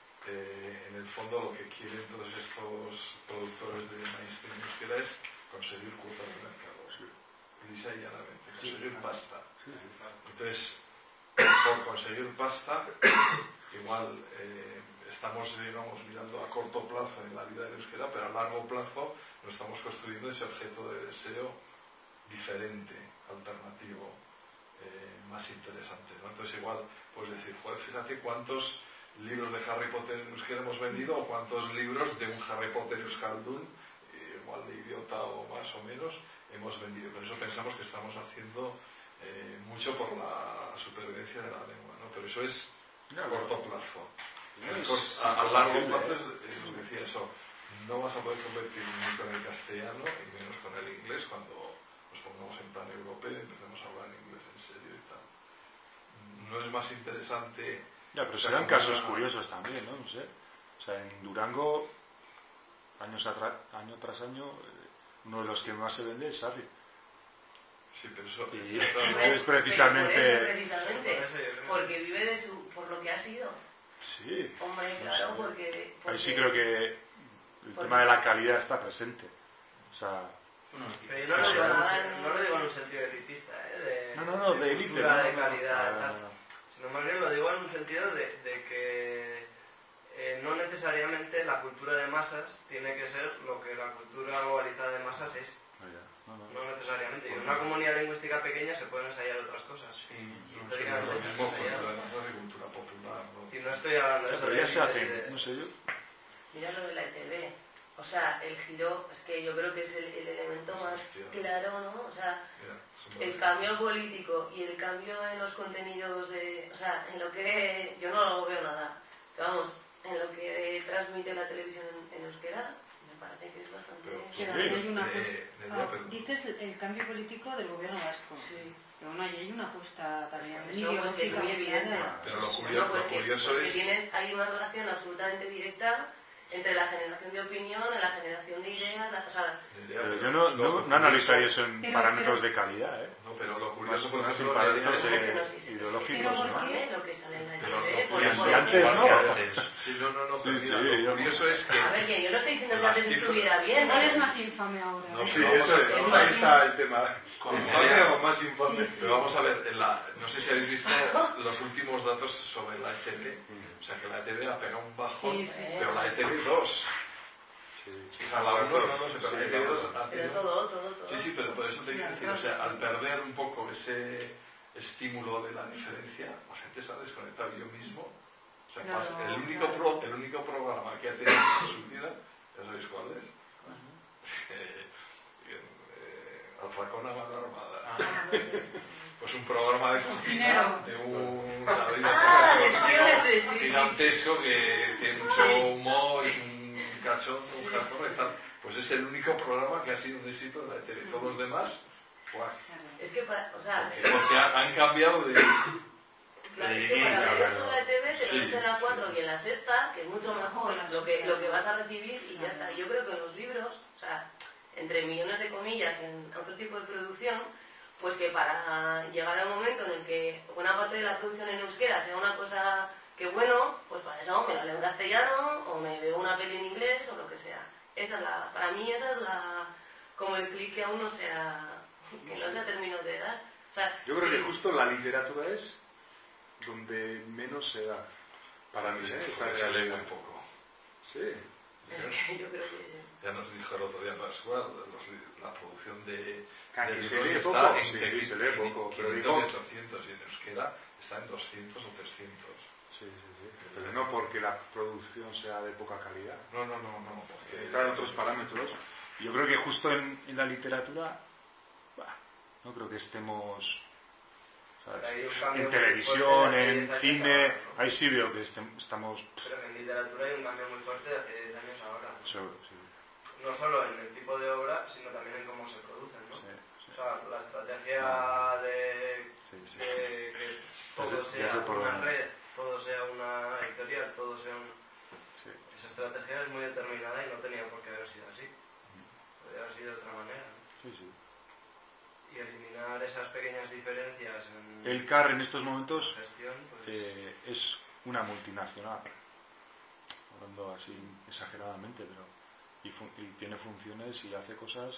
Eh, en el fondo lo que quieren todos estos productores de mainstream euskera es conseguir cuotas de mercado, lisa y llanamente, conseguir pasta. Entonces, por conseguir pasta, igual eh, estamos, digamos, mirando a corto plazo en la vida de euskera, pero a largo plazo nos estamos construyendo ese objeto de deseo diferente, alternativo, eh, más interesante, ¿no? Entonces igual, pues decir, joder, fíjate cuántos libros de Harry Potter en euskera hemos vendido o cuántos libros de un Harry Potter euskaldun, eh, igual de idiota o más o menos, hemos vendido. Por eso pensamos que estamos haciendo eh, mucho por la supervivencia de la lengua, ¿no? Pero eso es No, a no. corto plazo. No El es cor- a, a largo posible, plazo ¿eh? es, es lo que decía eso. No vas a poder competir ni con el castellano y menos con el inglés cuando nos pongamos en plan europeo y empecemos a hablar inglés en serio y tal. No es más interesante. Ya, pero o sea, se dan como casos una- curiosos también, ¿no? No sé. O sea, en Durango, años atra- año tras año, eh, uno de los que más se vende es Sarri. Sí, pero eso. Y eso no- es precisamente... Pero por eso, precisamente, Por eso yo creo. porque vive de su, por lo que ha sido. Sí. Hombre, No claro, sé. porque, porque... Ahí sí creo que el porque- tema de la calidad está presente. O sea, Bueno, Pero yo no lo, Eso, digo en un, ¿eh? sen- no lo digo en un sentido elitista, ¿eh? De, no, no, no, de élite. cultura, no, de no, calidad, no, tal. no, no. Sino más bien lo digo en un sentido de, de que eh, no necesariamente la cultura de masas tiene que ser lo que la cultura globalizada de masas es. No, ya, no, no. No necesariamente. Y en una comunidad lingüística pequeña se pueden ensayar otras cosas. sí, Y no, históricamente Lo se han mismo con ensayado. la la agricultura popular, ¿no? Y no estoy hablando de Ya, eso. pero de ya se élites y hacen, de- no sé yo. Mira lo de la E T V. O sea, el giro, es que yo creo que es el, el elemento más Hostia. claro, ¿no? O sea, Mira, es un el cambio político y el cambio en los contenidos de... O sea, en lo que... Yo no veo nada. Pero vamos, en lo que transmite la televisión en, en euskera, me parece que es bastante... Pero- Pero Sí. ahí hay una Eh, apuesta. eh, Ah, perdón. dices el, el cambio político del gobierno vasco. Sí. Pero bueno, ahí hay una apuesta también Eso, pues, que es ideológica muy muy evidente. clara. Pero lo Bueno, curioso, pues lo que, curioso pues que es. tiene, hay una relación absolutamente directa entre la generación de opinión, la generación de ideas, la, o sea, pero yo no, no, no analizaría eso en pero, parámetros pero, de calidad, ¿eh? No, pero lo curioso, por más en ejemplo, parámetros es de, que no, sí, sí, ideológicos, sí, sí, ¿no? sí, lo que sale en la Pero T V, lo por, curioso- por y eso- antes no. Sí, no, no, no, Sí, pero sí, mira, lo yo- curioso es que... A ver, que yo no estoy diciendo que Las antes cifras- estuviera bien. Igual es más infame ahora. No, ¿eh? sí, Sí, vamos eso a ver, es, vamos ahí a- está el tema. Con ¿Infame idea. o más infame? Sí, sí. Pero vamos a ver, en la, no sé si habéis visto los últimos datos sobre la E T V. O sea, que la E T V ha pegado un bajón, Sí, sí. pero la E T V dos. Sí. O sea, la uno no, no, pero Sí, la E T V dos la ha Pero tenido... todo, todo, todo. Sí, sí, pero por eso te Sí, quiero decir, o claro. sea, al perder un poco ese estímulo de la diferencia, la gente se ha desconectado. Yo mismo, o sea, Claro, pas- el, único claro. pro, el único programa que ha tenido en su vida, ya sabéis cuál es, eh, eh, Alfacón a mano armada. Ah, no sé. Pues un programa de cocina, Cocinero. de un una vida Ah, gastronómico sí, sí, sí. gigantesco que tiene mucho humor, es un cachondo, Sí, un jarrón y tal. Pues es el único programa que ha sido un éxito de la T V. Todos los demás, ¡guau! Es que, para, o sea, Porque, porque ha- han cambiado de... claro, es que para ver eso en la T V te lo Sí, ves en la sí. cuatro y en la sexta, que es mucho mejor lo que, lo que vas a recibir y ya está. Yo creo que en los libros, o sea, entre millones de comillas, en otro tipo de producción, pues que para llegar al momento en el que buena parte de la producción en euskera sea una cosa que bueno, pues para eso me lo leo en castellano o me veo una peli en inglés o lo que sea. Esa es la, para mí esa es la, como el clic que aún no se ha, que no se ha terminado de dar. O sea, Yo creo sí, que justo la literatura es donde menos se da. Para mí, ¿eh? Esa se lee realidad. muy poco. Sí. es que yo creo que... Ya nos dijo el otro día Pascual, los li- la producción de, Aquí de se libros lee está poco, en sí, de sí, se lee poco, pero quinientos digo- y ochocientos, y en euskera está en doscientos o trescientos. Sí, sí, sí. Pero no porque la producción sea de poca calidad. No, no, no, no, porque... Entran otros parámetros. Yo creo que justo en, en la literatura, bah, no creo que estemos, ¿sabes? Hay un cambio En muy televisión, fuerte de hace en diez años cine, ahora, ¿no? ahí sí veo que estem- estamos... Pero que en literatura hay un cambio muy fuerte de hace diez años ahora. ¿no? Seguro, sí, No solo en el tipo de obra, sino también en cómo se producen, ¿no? sí, sí. O sea, la estrategia de, Sí, sí. de que Ya sé- todo ya sea sé por una dónde. red, todo sea una editorial, todo sea un... Sí. Esa estrategia es muy determinada y no tenía por qué haber sido así. Podría haber sido de otra manera, ¿no? Sí, sí. Y eliminar esas pequeñas diferencias en El C A R en estos momentos gestión, pues... eh, es una multinacional, hablando así exageradamente, pero y, fun- y tiene funciones y hace cosas,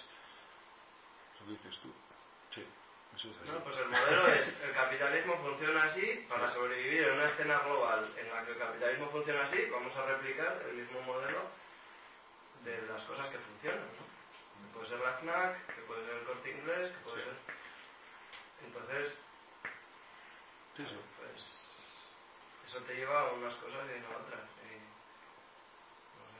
eso que dices tú. Sí, eso es así. No, pues el modelo es, el capitalismo funciona así, para sobrevivir en una escena global en la que el capitalismo funciona así, vamos a replicar el mismo modelo de las cosas que funcionan, ¿no? Que puede ser la FNAC, que puede ser el Corte Inglés, que puede Sí. ser... Entonces, Sí, sí. pues, eso te lleva a unas cosas y no a otras. Y, no sé.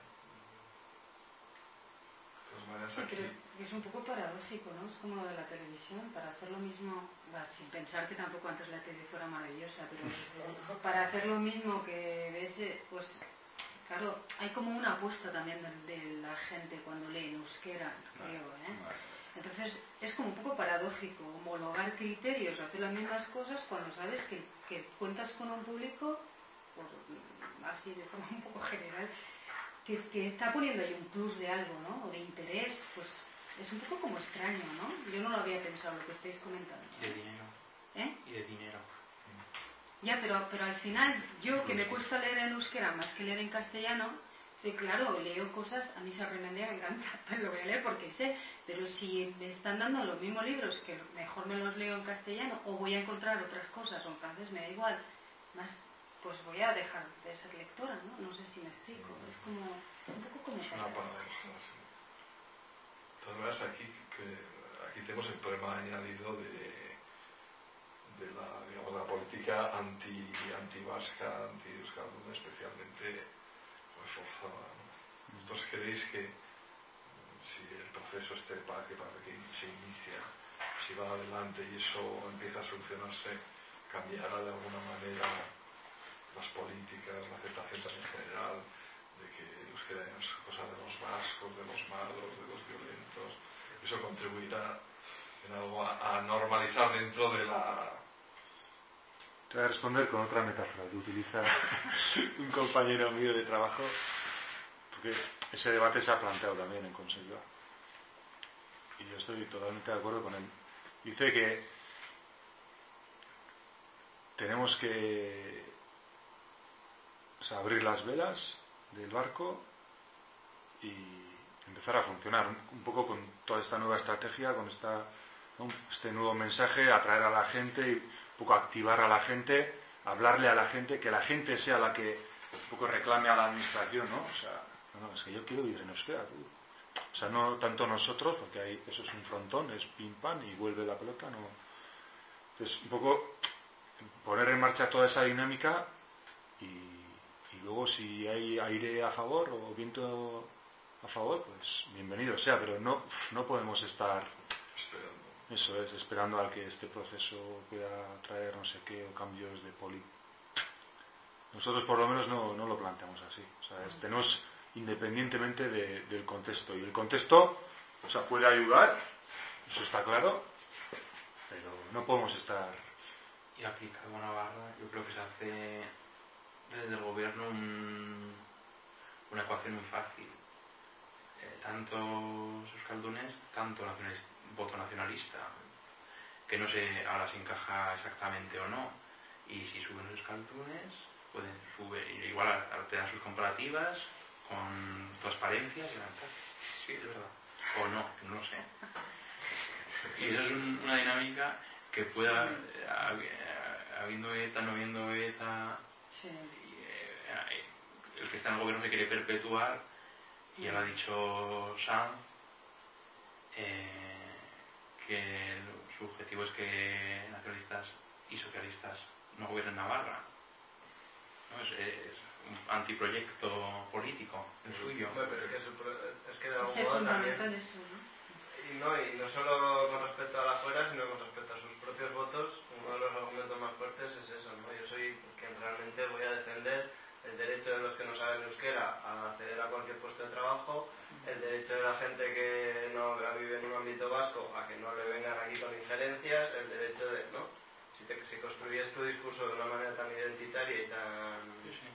De todas maneras, Sí, aquí... pero es un poco paradójico, ¿no? Es como lo de la televisión, para hacer lo mismo, va, sin pensar que tampoco antes la tele fuera maravillosa, pero para hacer lo mismo que ves, eh, pues, claro, hay como una apuesta también de, de la gente cuando lee en euskera, creo, ¿eh? Entonces, es como un poco paradójico homologar criterios, hacer las mismas cosas cuando sabes que, que cuentas con un público, por, así de forma un poco general, que, que está poniendo ahí un plus de algo, ¿no? O de interés, pues es un poco como extraño, ¿no? Yo no lo había pensado lo que estáis comentando. Y de dinero. ¿Eh? Y de dinero. Ya, pero, pero al final, yo que me cuesta leer en euskera más que leer en castellano, eh, claro, leo cosas, a mí Sarremendia me encanta, lo voy a leer porque sé, pero si me están dando los mismos libros, que mejor me los leo en castellano, o voy a encontrar otras cosas, o en francés, me da igual, más, pues voy a dejar de ser lectora, ¿no? No sé si me explico, es como, un poco como... Es una paradoja, sí. De todas maneras, aquí, que, aquí tenemos el problema añadido de, de la, digamos, la política anti, anti-vasca, anti-euskalduna, especialmente reforzada, ¿no? ¿Vosotros creéis que si el proceso este para que, para que se inicia, si va adelante y eso empieza a solucionarse, cambiará de alguna manera las políticas, la aceptación también general de que euskera es cosa de los vascos, de los malos, de los violentos? Eso contribuirá en algo a, a normalizar dentro de la... Te voy a responder con otra metáfora que utiliza un compañero mío de trabajo. porque ese debate se ha planteado también en Consejo. Y yo estoy totalmente de acuerdo con él. Dice que tenemos que, o sea, abrir las velas del barco y empezar a funcionar un poco con toda esta nueva estrategia, con esta, ¿no? este nuevo mensaje, atraer a la gente y un poco activar a la gente, hablarle a la gente, que la gente sea la que un poco reclame a la administración, ¿no? O sea, no, no, es que yo quiero vivir en euskera, tú. O sea, no tanto nosotros, porque ahí eso es un frontón, es pim pam y vuelve la pelota, no. Entonces, un poco poner en marcha toda esa dinámica y, y luego si hay aire a favor o viento a favor, pues bienvenido sea, pero no, no podemos estar esperando. Eso es, esperando a que este proceso pueda traer no sé qué o cambios de poli. Nosotros por lo menos no, no lo planteamos así. O sea, es, tenemos independientemente de, del contexto. Y el contexto, o sea, puede ayudar, eso está claro, pero no podemos estar... Y aplicado a Navarra, yo creo que se hace desde el gobierno un, una ecuación muy fácil. Eh, tanto euskaldunes, tanto nacionalista, voto nacionalista, que no sé ahora si encaja exactamente o no. Y si suben los euskaldunes, pueden subir, igual al tener sus comparativas, con transparencia, y levantar. Sí, es verdad. O no, no sé. Y eso es un, una dinámica que pueda, habiendo ETA, no habiendo ETA, sí. y, eh, el que está en el gobierno se quiere perpetuar, y ya lo ha dicho Sanz, eh, que el, su objetivo es que nacionalistas y socialistas no gobiernen Navarra. ¿No? Es, es un antiproyecto político, el suyo. Bueno, pero es que, su, es que de algún Se modo fundamenta también... en eso, ¿no? Y no, y no solo con respecto a la afuera, sino con respecto a sus propios votos, uno de los argumentos más fuertes es eso, ¿no? Yo soy quien realmente voy a defender el derecho de los que no saben euskera a acceder a cualquier puesto de trabajo, el derecho de la gente que no vive en un ámbito vasco a que no le vengan aquí con injerencias, el derecho de, ¿no? Si, te, si construyes tu discurso de una manera tan identitaria y tan... Sí, sí.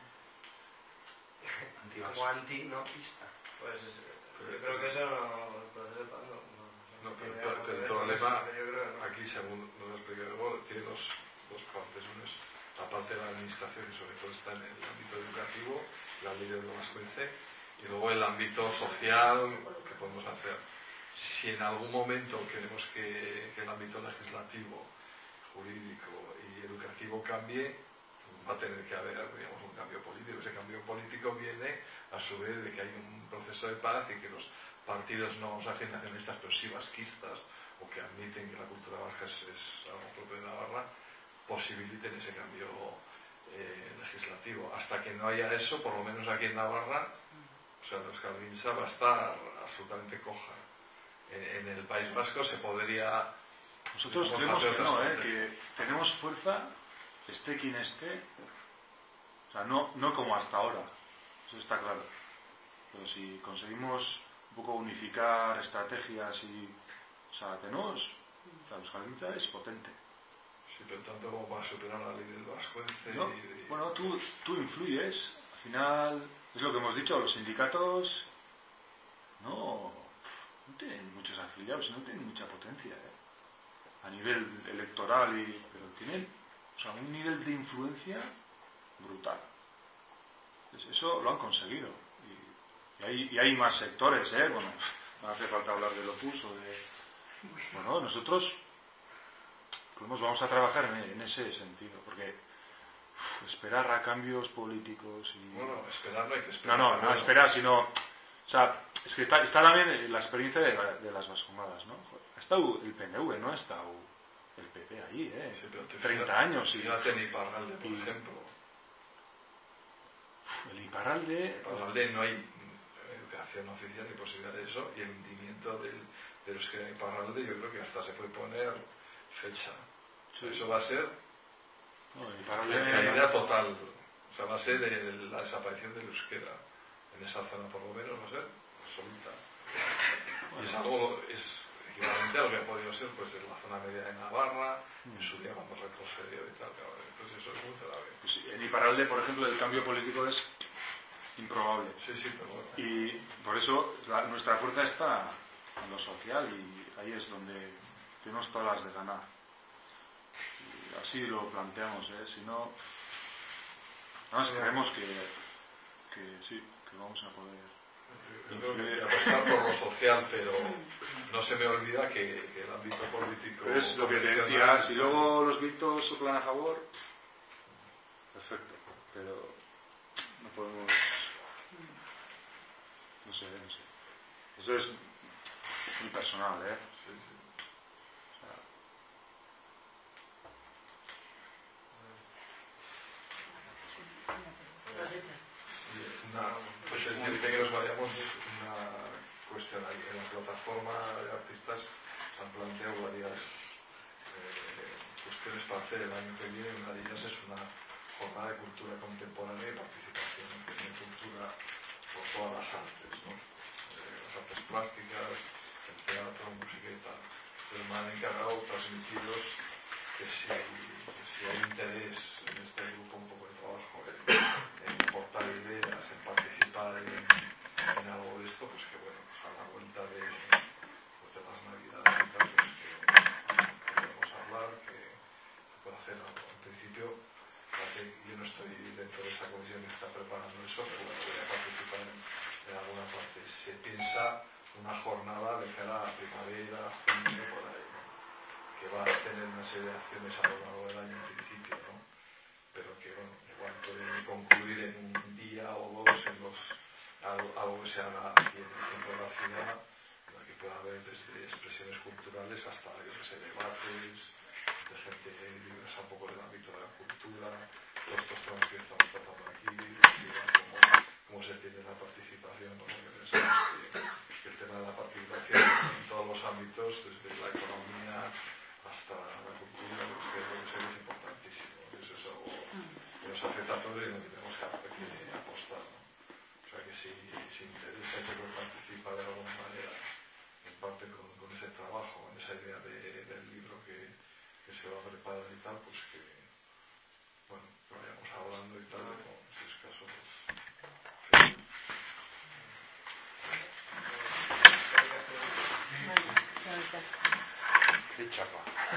como anti, ¿no? Pues es, yo creo que eso no... Entonces, no, no, no, pero, pero, pero el problema, no. Aquí, según nos lo expliqué luego, tiene dos, dos partes. Una es la parte de la administración, que sobre todo está en el ámbito educativo, la ley de Lomas Vence, y luego el ámbito social que podemos hacer. Si en algún momento queremos que, que el ámbito legislativo, jurídico y educativo cambie, va a tener que haber, digamos, un cambio político. Ese cambio político viene a su vez de que hay un proceso de paz y que los partidos no vamos a decir nacionalistas, pero sí vasquistas, o que admiten que la cultura vasca es, es algo propio de Navarra, posibiliten ese cambio eh, legislativo. Hasta que no haya eso, por lo menos aquí en Navarra, o sea, la euskaldunza va a estar absolutamente coja. En, en el País Vasco se podría... Nosotros creemos que no, ¿eh? Que tenemos fuerza, esté quien esté, o sea, no, no como hasta ahora, eso está claro. Pero si conseguimos un poco unificar estrategias y, o sea, tenemos, la euskaldunza es potente. Sí, pero tanto como para superar la ley del vascuence. ¿No? Y... Bueno, tú, tú influyes, al final, es lo que hemos dicho, los sindicatos no, no tienen muchos afiliados y no tienen mucha potencia, ¿eh? A nivel electoral, y, pero tienen, o sea, un nivel de influencia brutal. Entonces, eso lo han conseguido. Y, y, hay, y hay más sectores, ¿eh? Bueno, no hace falta hablar del Opus o de... Bueno, nosotros pues vamos a trabajar en, en ese sentido, porque uf, esperar a cambios políticos y... Bueno, esperar no hay que esperar. No, no, no esperar, sino... O sea, es que está, está también la experiencia de, la, de las vascongadas, ¿no? Ha estado el P N V, no ha estado el P P ahí, ¿eh? Sí, pero treinta fíjate, años. Y, fíjate en Iparralde, por y, ejemplo. El Iparralde... En Iparralde no hay educación oficial ni posibilidad de eso, y el hundimiento del, de los que en Iparralde yo creo que hasta se puede poner fecha. Sí. Eso va a ser no, Iparralde... la caída total. O sea, va a ser el, la desaparición del euskera. En esa zona por lo menos va a ser absoluta. Bueno. Y es algo, es equivalente a lo que ha podido ser pues en la zona media de Navarra, mm. en su día cuando retrocedió y tal. Entonces eso es muy grave. Pues en Iparralde, por ejemplo, el cambio político es improbable. Sí, sí, pero bueno. Y por eso la, nuestra fuerza está en lo social y ahí es donde tenemos todas las de ganar. Y así lo planteamos, ¿eh? Si no, además creemos que, que sí, que vamos a poder. Yo creo que hay que apostar por lo social, pero no se me olvida que, que el ámbito político... Es lo que te decía, si luego los Víctor soplan a favor, perfecto, pero no podemos... No sé, no sé. Eso es muy personal, ¿eh? Sí, sí. Lo has hecho. Una, pues es decir, que nos vayamos una cuestión ahí. En la plataforma de artistas se han planteado varias eh, cuestiones para hacer el año que viene. Una de ellas es una jornada de cultura contemporánea y participación en cultura por todas las artes, ¿no? Eh, las artes plásticas, el teatro, música y tal. Pero me han encargado transmitiros que si, que si hay interés en este grupo un poco de trabajo en, en aportar ideas, en participar en, en algo de esto, pues que bueno, pues a la vuelta de, pues de las navidades y tal, pues que, que podemos hablar, que se puede hacer algo. En principio, yo no estoy dentro de esa comisión que está preparando eso, pero bueno, voy a participar en, en alguna parte. Se piensa una jornada de cara a la primavera, junio, por ahí, ¿no? Que va a tener una serie de acciones a lo largo del año en principio, ¿no? Pero que, bueno, igual puede concluir en un día o dos en los, algo, algo que se haga aquí en el centro de la ciudad, en la que pueda haber desde expresiones culturales hasta, yo que sé, debates de gente diversa un poco del ámbito de la cultura, todos estos temas que estamos tratando aquí, cómo, cómo se tiene la participación, ¿no? Porque pensamos que, que el tema de la participación en todos los ámbitos, desde la economía hasta la cultura, pues que es importantísimo. Eso es algo que nos afecta a todos y no tenemos que apostar, ¿no? O sea que si, si interesa y se puede participar de alguna manera, en parte con, con ese trabajo, con esa idea de, del libro que, que se va a preparar y tal, pues que, bueno, que vayamos hablando y tal, y, bueno, si es caso, pues... Sí. Qué chapa.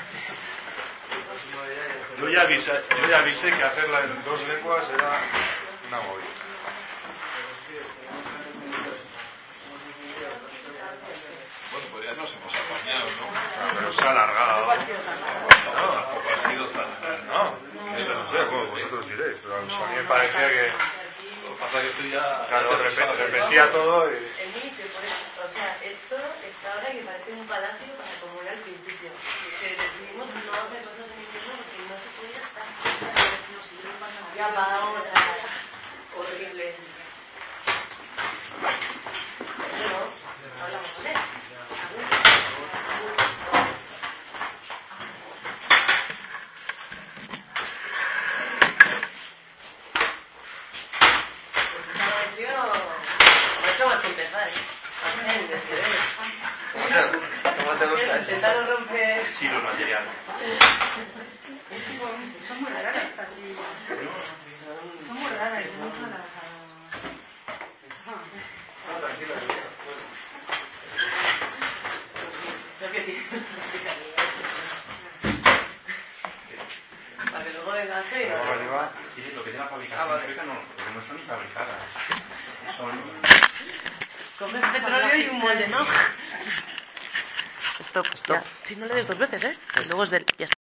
Yo ya avisé, yo ya avisé que hacerla en dos lenguas era una movida. Bueno, pues ya nos hemos apañado, ¿no? Ah, pero se ha alargado. No, tampoco ha sido tan... No, eso no sé, bueno, vosotros diréis, pero a mí me parecía que... Lo que pasa es que tú ya... Claro, ya te repetía, sabes. repetía todo y... El inicio, por eso, o sea, esto está ahora que parece un palacio para como era al principio. Que decidimos no hacer cosas en invierno porque no se podía estar. Ya apagamos, o sea, horrible. Bueno, hablamos con él. Pues estaba de frío, no tengo más que empezar, ¿eh? Hacer desiguales. ¿Cómo te gusta? Intentaron romper... Sí, los materiales. Son muy raras estas sillas. Son muy raras, son raras. No, tranquila. Creo que tiene para que luego venga a hacer. Sí, sí, lo que tiene la fabricación Ah, vale. sueca no, porque no son ni fabricadas. Son... Coges petróleo y un molde, ¿no? Stop, stop. Si no le des dos veces, ¿eh? Y luego es del... Ya está.